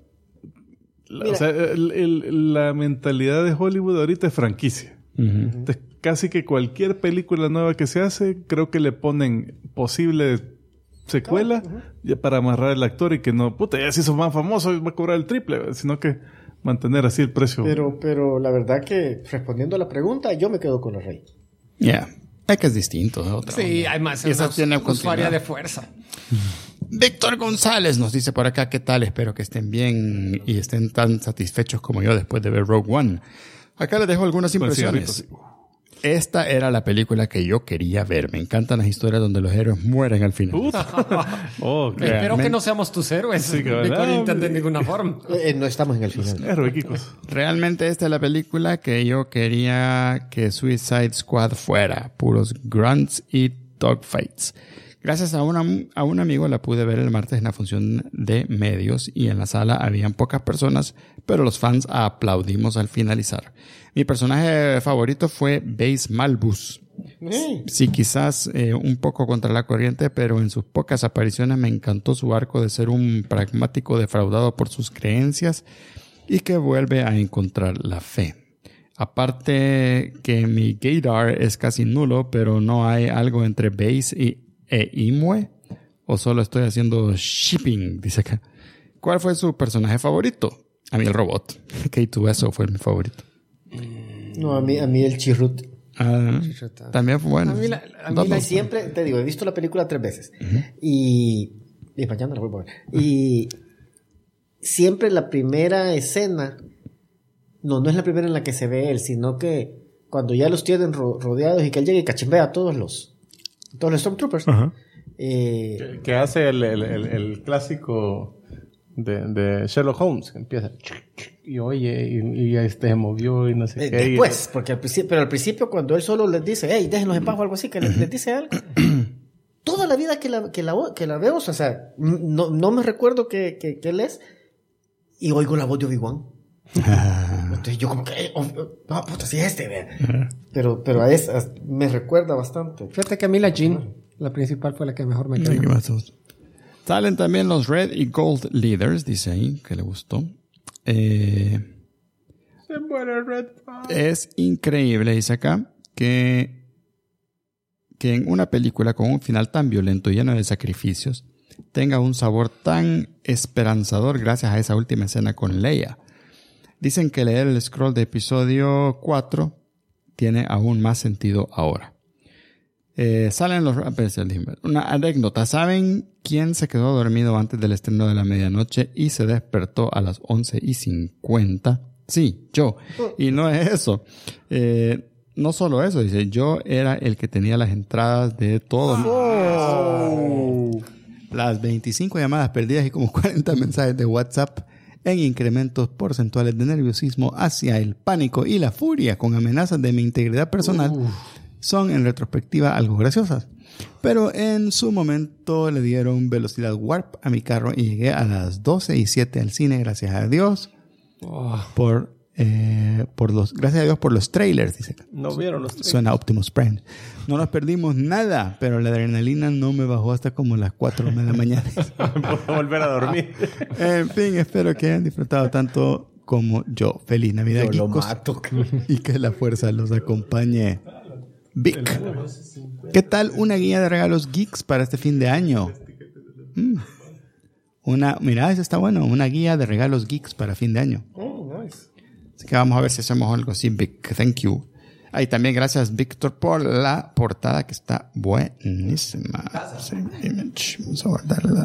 O sea, la mentalidad de Hollywood ahorita es franquicia. Entonces, casi que cualquier película nueva que se hace, creo que le ponen posible secuela ya para amarrar al actor y que no, puta, ya si sos más famoso va a cobrar el triple, sino que mantener así el precio. Pero la verdad que, respondiendo a la pregunta, yo me quedo con el Rey. Ya. Es que es distinto. Otra sí, onda. además Y esa es tiene una usuaria de fuerza. Víctor González nos dice por acá, ¿qué tal? Espero que estén bien y estén tan satisfechos como yo después de ver Rogue One. Acá les dejo algunas impresiones. Esta era la película que yo quería ver. Me encantan las historias donde los héroes mueren al final. Espero que no seamos tus héroes. Sí, de ninguna forma. No estamos en el final. Heroicos. Realmente esta es la película que yo quería que Suicide Squad fuera. Puros grunts y dogfights. Gracias a un amigo la pude ver el martes en la función de medios y en la sala habían pocas personas, pero los fans aplaudimos al finalizar. Mi personaje favorito fue Baze Malbus. Sí, quizás un poco contra la corriente, pero en sus pocas apariciones me encantó su arco de ser un pragmático defraudado por sus creencias y que vuelve a encontrar la fe. Aparte que mi gaydar es casi nulo, pero no hay algo entre Baze e Imwe, o solo estoy haciendo shipping, dice acá. ¿Cuál fue su personaje favorito? A mí el robot. K2SO fue mi favorito. No, a mí el Chirrut. También fue bueno. Siempre, te digo, he visto la película 3 veces. Y mañana la voy a ver. Y siempre la primera escena, no es la primera en la que se ve él, sino que cuando ya los tienen rodeados y que él llega y cachimbea a todos los Stormtroopers. Que hace el clásico de Sherlock Holmes, que empieza y oye y se movió y no sé qué. Después, porque al principio cuando él solo les dice, hey, déjenlos en paz o algo así, que les dice algo. Toda la vida que la veo, o sea, no me recuerdo que él es, y oigo la voz de Obi-Wan. Entonces yo como que no, puta, sí es pero a esa me recuerda bastante. Fíjate que a mí la Jyn, la principal, fue la que mejor me quedó. Salen también los Red y Gold Leaders, dice ahí, que le gustó. Se muere Red. Es increíble, dice acá, que en una película con un final tan violento y lleno de sacrificios tenga un sabor tan esperanzador gracias a esa última escena con Leia. Dicen que leer el scroll de episodio 4 tiene aún más sentido ahora. Salen los rappers. Una anécdota. ¿Saben quién se quedó dormido antes del estreno de la medianoche y se despertó a las 11:50? Sí, yo. Y no es eso. No solo eso, dice, yo era el que tenía las entradas de todos. Las 25 llamadas perdidas y como 40 mensajes de WhatsApp en incrementos porcentuales de nerviosismo hacia el pánico y la furia con amenazas de mi integridad personal son en retrospectiva algo graciosas. Pero en su momento le dieron velocidad warp a mi carro y llegué a las 12:07 al cine, gracias a Dios. Gracias a Dios por los trailers, dice. No vieron los trailers. Suena Optimus Prime. No nos perdimos nada, pero la adrenalina no me bajó hasta como las 4 de la mañana. Puedo volver a dormir. En fin, espero que hayan disfrutado tanto como yo. Feliz Navidad, Yo lo geekos, mato. y que la fuerza los acompañe. Vic, ¿qué tal una guía de regalos geeks para este fin de año? Mira, eso está bueno. Una guía de regalos geeks para fin de año. Nice. Así que vamos a ver si hacemos algo así, Vic. Thank you. Y también gracias, Víctor, por la portada que está buenísima. Image. Vamos a guardarla.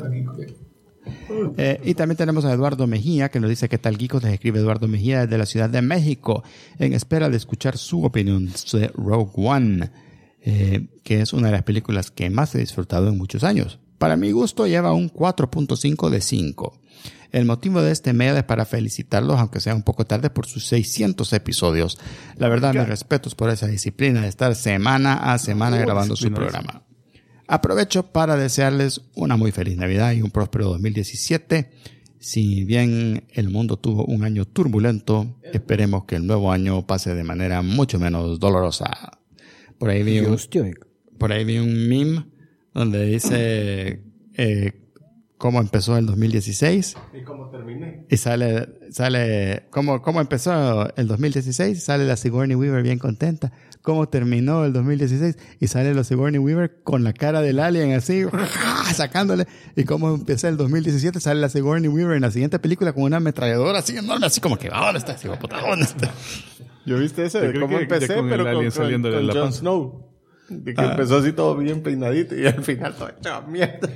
Y también tenemos a Eduardo Mejía, que nos dice ¿qué tal, geekos? Les escribe Eduardo Mejía desde la Ciudad de México, en espera de escuchar su opinión de Rogue One, que es una de las películas que más he disfrutado en muchos años. Para mi gusto lleva un 4.5 de 5. El motivo de este mail es para felicitarlos, aunque sea un poco tarde, por sus 600 episodios. La verdad, mis respetos por esa disciplina de estar semana a semana grabando su programa. Aprovecho para desearles una muy feliz Navidad y un próspero 2017. Si bien el mundo tuvo un año turbulento, esperemos que el nuevo año pase de manera mucho menos dolorosa. Por ahí vi un meme donde dice cómo empezó el 2016. ¿Y cómo terminé? Y sale cómo empezó el 2016, sale la Sigourney Weaver bien contenta. Cómo terminó el 2016 y sale la Sigourney Weaver con la cara del alien así, sacándole. Y cómo empezó el 2017, sale la Sigourney Weaver en la siguiente película con una ametralladora así enorme, así como que, ¿dónde está? ¿Dónde está? ¿Yo viste ese? De cómo empecé, pero con Jon Snow. De que empezó así todo bien peinadito y al final todo hecho mierda.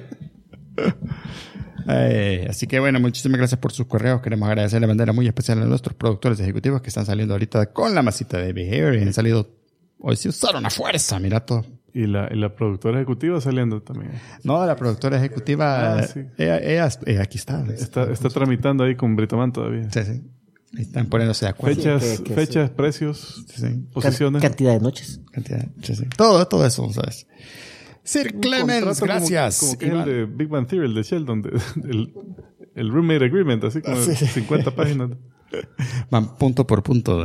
Así que bueno, muchísimas gracias por sus correos. Queremos agradecer de manera muy especial a nuestros productores ejecutivos que están saliendo ahorita con la masita de Behavior y han salido, hoy sí usaron a fuerza, mira todo. Y la productora ejecutiva saliendo también. No, la productora ejecutiva, sí. ella aquí está. Está tramitando ahí con Britoman todavía. Sí. Están poniéndose de acuerdo. Fechas, precios, posiciones. Cantidad de noches. Todo eso, ¿sabes? Sir Clemens, gracias. Como que es el de Big Bang Theory, el de Sheldon, el roommate agreement, así como 50 páginas. Van punto por punto.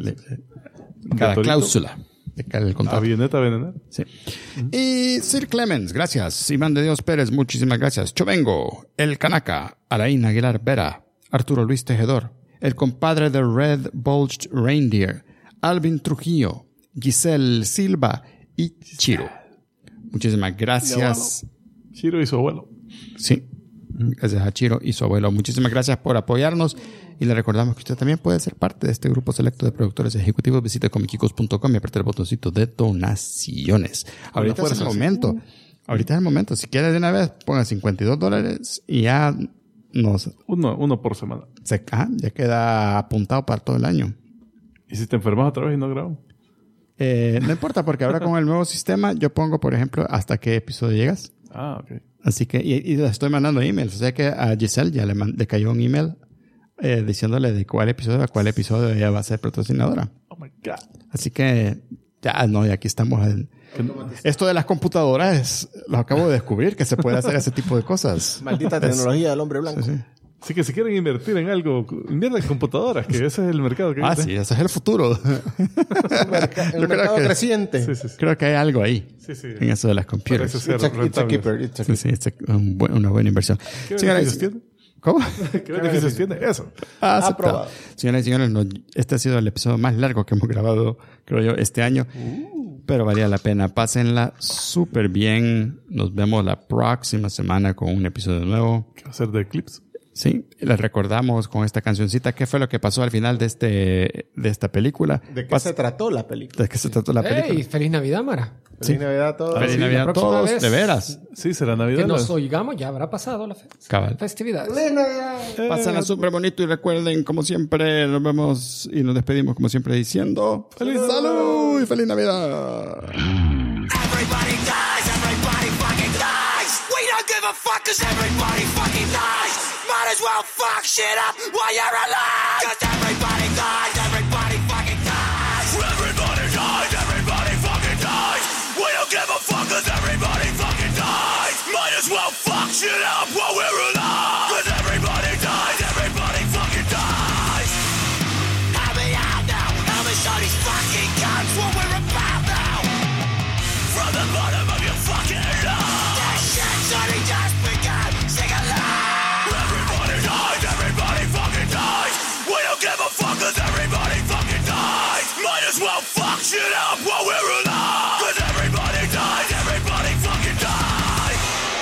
Cada cláusula. El contrato. Avioneta venenal. Sí. Y Sir Clemens, gracias. Iván de Dios Pérez, muchísimas gracias. Chovengo, El Canaca, Alain Aguilar Vera, Arturo Luis Tejedor, el compadre de Red Bulged Reindeer, Alvin Trujillo, Giselle Silva y Chiro. Muchísimas gracias. Chiro y su abuelo. Sí. Gracias a Chiro y su abuelo. Muchísimas gracias por apoyarnos. Y le recordamos que usted también puede ser parte de este grupo selecto de productores ejecutivos. Visite comikicos.com y apriete el botoncito de donaciones. Ahorita es el momento. Ahorita es el momento. Si quiere de una vez, ponga $52 y ya nos... Uno por semana. Ya queda apuntado para todo el año. ¿Y si te enfermas otra vez y no grabo? No importa, porque ahora con el nuevo sistema yo pongo, por ejemplo, hasta qué episodio llegas. Ah, ok. Así que, y le estoy mandando emails. O sea que a Giselle ya le cayó un email diciéndole de cuál episodio a cuál episodio ella va a ser patrocinadora. Oh my God. Así que, y aquí estamos. Esto de las computadoras lo acabo de descubrir, que se puede hacer ese tipo de cosas. Maldita tecnología del hombre blanco. Sí. Así que si quieren invertir en algo, inviertan en computadoras, que ese es el mercado que sí, ese es el futuro. El mercado creciente. Sí. Creo que hay algo ahí. Sí. En eso de las computers. It's a keeper. Sí, es una buena inversión. ¿Qué beneficios tiene? ¿Cómo? ¿Qué beneficios tiene? Eso. Aprobado. Señoras y señores, este ha sido el episodio más largo que hemos grabado, creo yo, este año. Pero valía la pena. Pásenla súper bien. Nos vemos la próxima semana con un episodio nuevo. ¿Qué va a ser de Eclipse? Sí, les recordamos con esta cancioncita qué fue lo que pasó al final de esta película. ¿De qué se trató la película? ¿De qué se trató la película? ¡Ey! ¡Feliz Navidad, Mara! Feliz Navidad a todos. Feliz Navidad la a próxima todos, vez. de veras. Sí, será Navidad. Que nos oigamos, ya habrá pasado la Cabal. festividad. Pásenla súper bonito y recuerden, como siempre, nos vemos y nos despedimos, como siempre, diciendo ¡Feliz salud y feliz Navidad! Everybody dies, everybody fucking dies. We don't give a fuck cause everybody fucking dies. Might as well fuck shit up while you're alive. Cause everybody dies, everybody fucking dies. Everybody dies, everybody fucking dies. We don't give a fuck cause everybody fucking dies. Might as well fuck shit up while we're alive. Cause everybody dies, everybody fucking dies. Help me out now, help me show these fucking guns what we're about now. From the bottom of your fucking love. That shit's only just begun. Sing along. Everybody dies, everybody fucking dies. We don't give a fuck cause everybody fucking dies. Might as well fuck shit up while we're alive. Cause everybody dies, everybody fucking dies.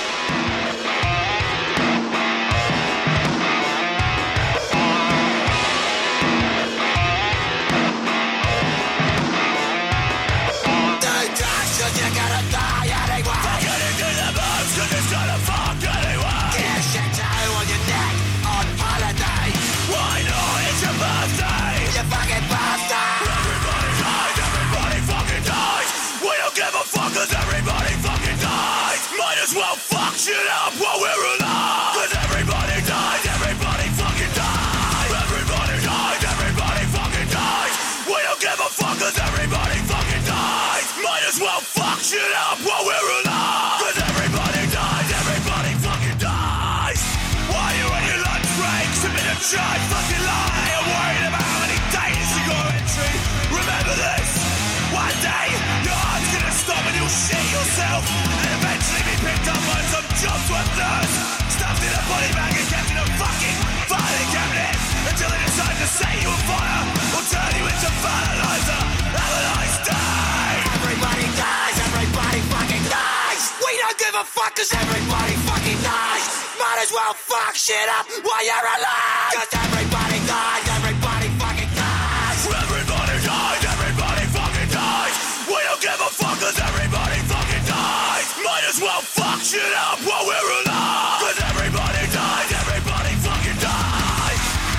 Die, die, cause you're gonna die anyway. Get into the bones cause it's gonna fuck anyway. Get shit down on your neck on holiday. Why not? It's your birthday. Your fucking birthday. Everybody dies, everybody fucking dies. We don't give a fuck cause everybody fucking dies. Might as well fuck shit up while we're alive. Cause everybody dies, everybody fucking dies. Everybody dies, everybody fucking dies. We don't give a fuck cause everybody fucking dies. Might as well fuck shit up while we're alive. Cause everybody dies, everybody fucking dies. Why you on your lunch break? Submit a giant fucking lie. I'm worried about how many days you got entry. Remember this. One day, your heart's gonna stop and you'll shit yourself. And eventually be picked up by some jobs worth nurse. Stuffed in a body bag and kept in a fucking filing cabinet. Until they decide to set you on fire. Or turn you into fertilizer. Have a nice day. Everybody dies, everybody fucking dies. We don't give a fuck cause everybody fucking dies. Might as well fuck shit up while you're alive. Cause everybody dies, everybody fucking dies. Everybody dies, everybody fucking dies. We don't give a fuck cause everybody fucking dies. Might as well fuck shit up while we're alive. Cause everybody dies, everybody fucking dies.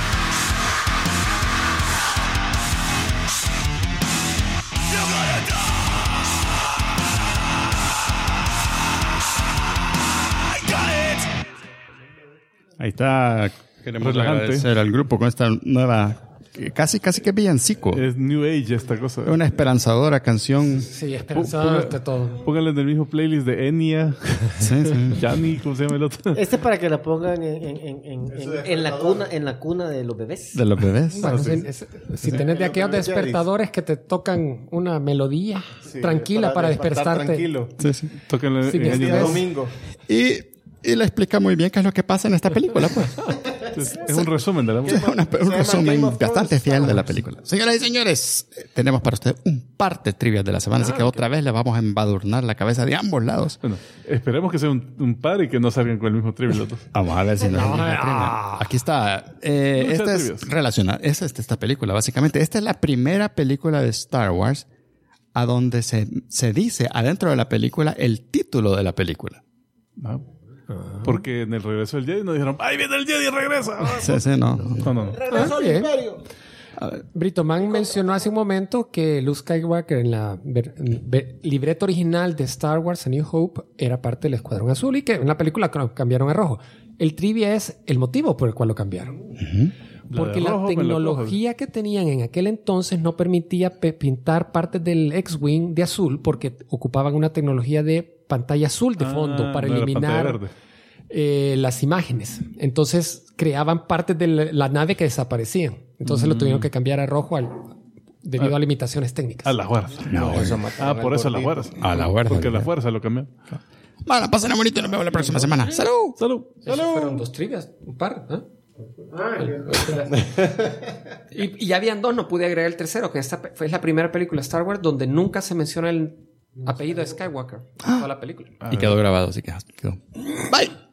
You're gonna die. Got it. Ahí está. Queremos Relajante. agradecer al grupo con esta nueva, casi que villancico. Es New Age esta cosa. Una esperanzadora canción. Sí, esperanzador ante todo. Pónganle en el mismo playlist de Enya. Sí, sí. Yanni, ¿cómo se llama el otro? Este para que la pongan en la cuna de los bebés. De los bebés. Bueno, si tenés de aquellos despertadores que te tocan una melodía tranquila para despertarte. Tranquilo. Sí, sí. Tóquenle Sí, en bien. Año Día Nuevo. domingo. Y le explica muy bien qué es lo que pasa en esta película, pues. Es un resumen de la música. Un llama Game resumen of bastante Thrones, fiel de la Star Wars. película. Señoras y señores, tenemos para usted un par de trivias de la semana, así que otra vez le vamos a embadurnar la cabeza de ambos lados. Bueno, esperemos que sea un par y que no salgan con el mismo trivia los dos. Vamos a ver si nos aquí está. Esta es trivias. relacionada. Esta película, básicamente. Esta es la primera película de Star Wars a donde se dice adentro de la película el título de la película. Ah. Porque en el regreso del Jedi nos dijeron, ¡ahí viene el Jedi, regresa! Sí, sí, no. No. Regresó al bien. imperio. Brito Man mencionó hace un momento que Luke Skywalker en la libreta original de Star Wars A New Hope era parte del Escuadrón Azul y que en la película cambiaron a rojo. El trivia es el motivo por el cual lo cambiaron. Porque La de la rojo me la tecnología que tenían en aquel entonces no permitía pintar partes del X-Wing de azul porque ocupaban una tecnología de pantalla azul de fondo para no era pantalla eliminar verde. las imágenes. Entonces creaban partes de la nave que desaparecían. Entonces lo tuvieron que cambiar a rojo debido a limitaciones técnicas. A la fuerza. Por eso a la fuerza. A la fuerza. Porque a la fuerza lo cambió. Bueno, pasen bonito y nos vemos la próxima semana. ¡Salud! ¡Salud! Esos fueron 2 trivias, un par. Y ya habían 2, no pude agregar el tercero, que esta fue la primera película de Star Wars donde nunca se menciona el apellido de Skywalker en toda la película. Y quedó grabado, así que quedó. Bye.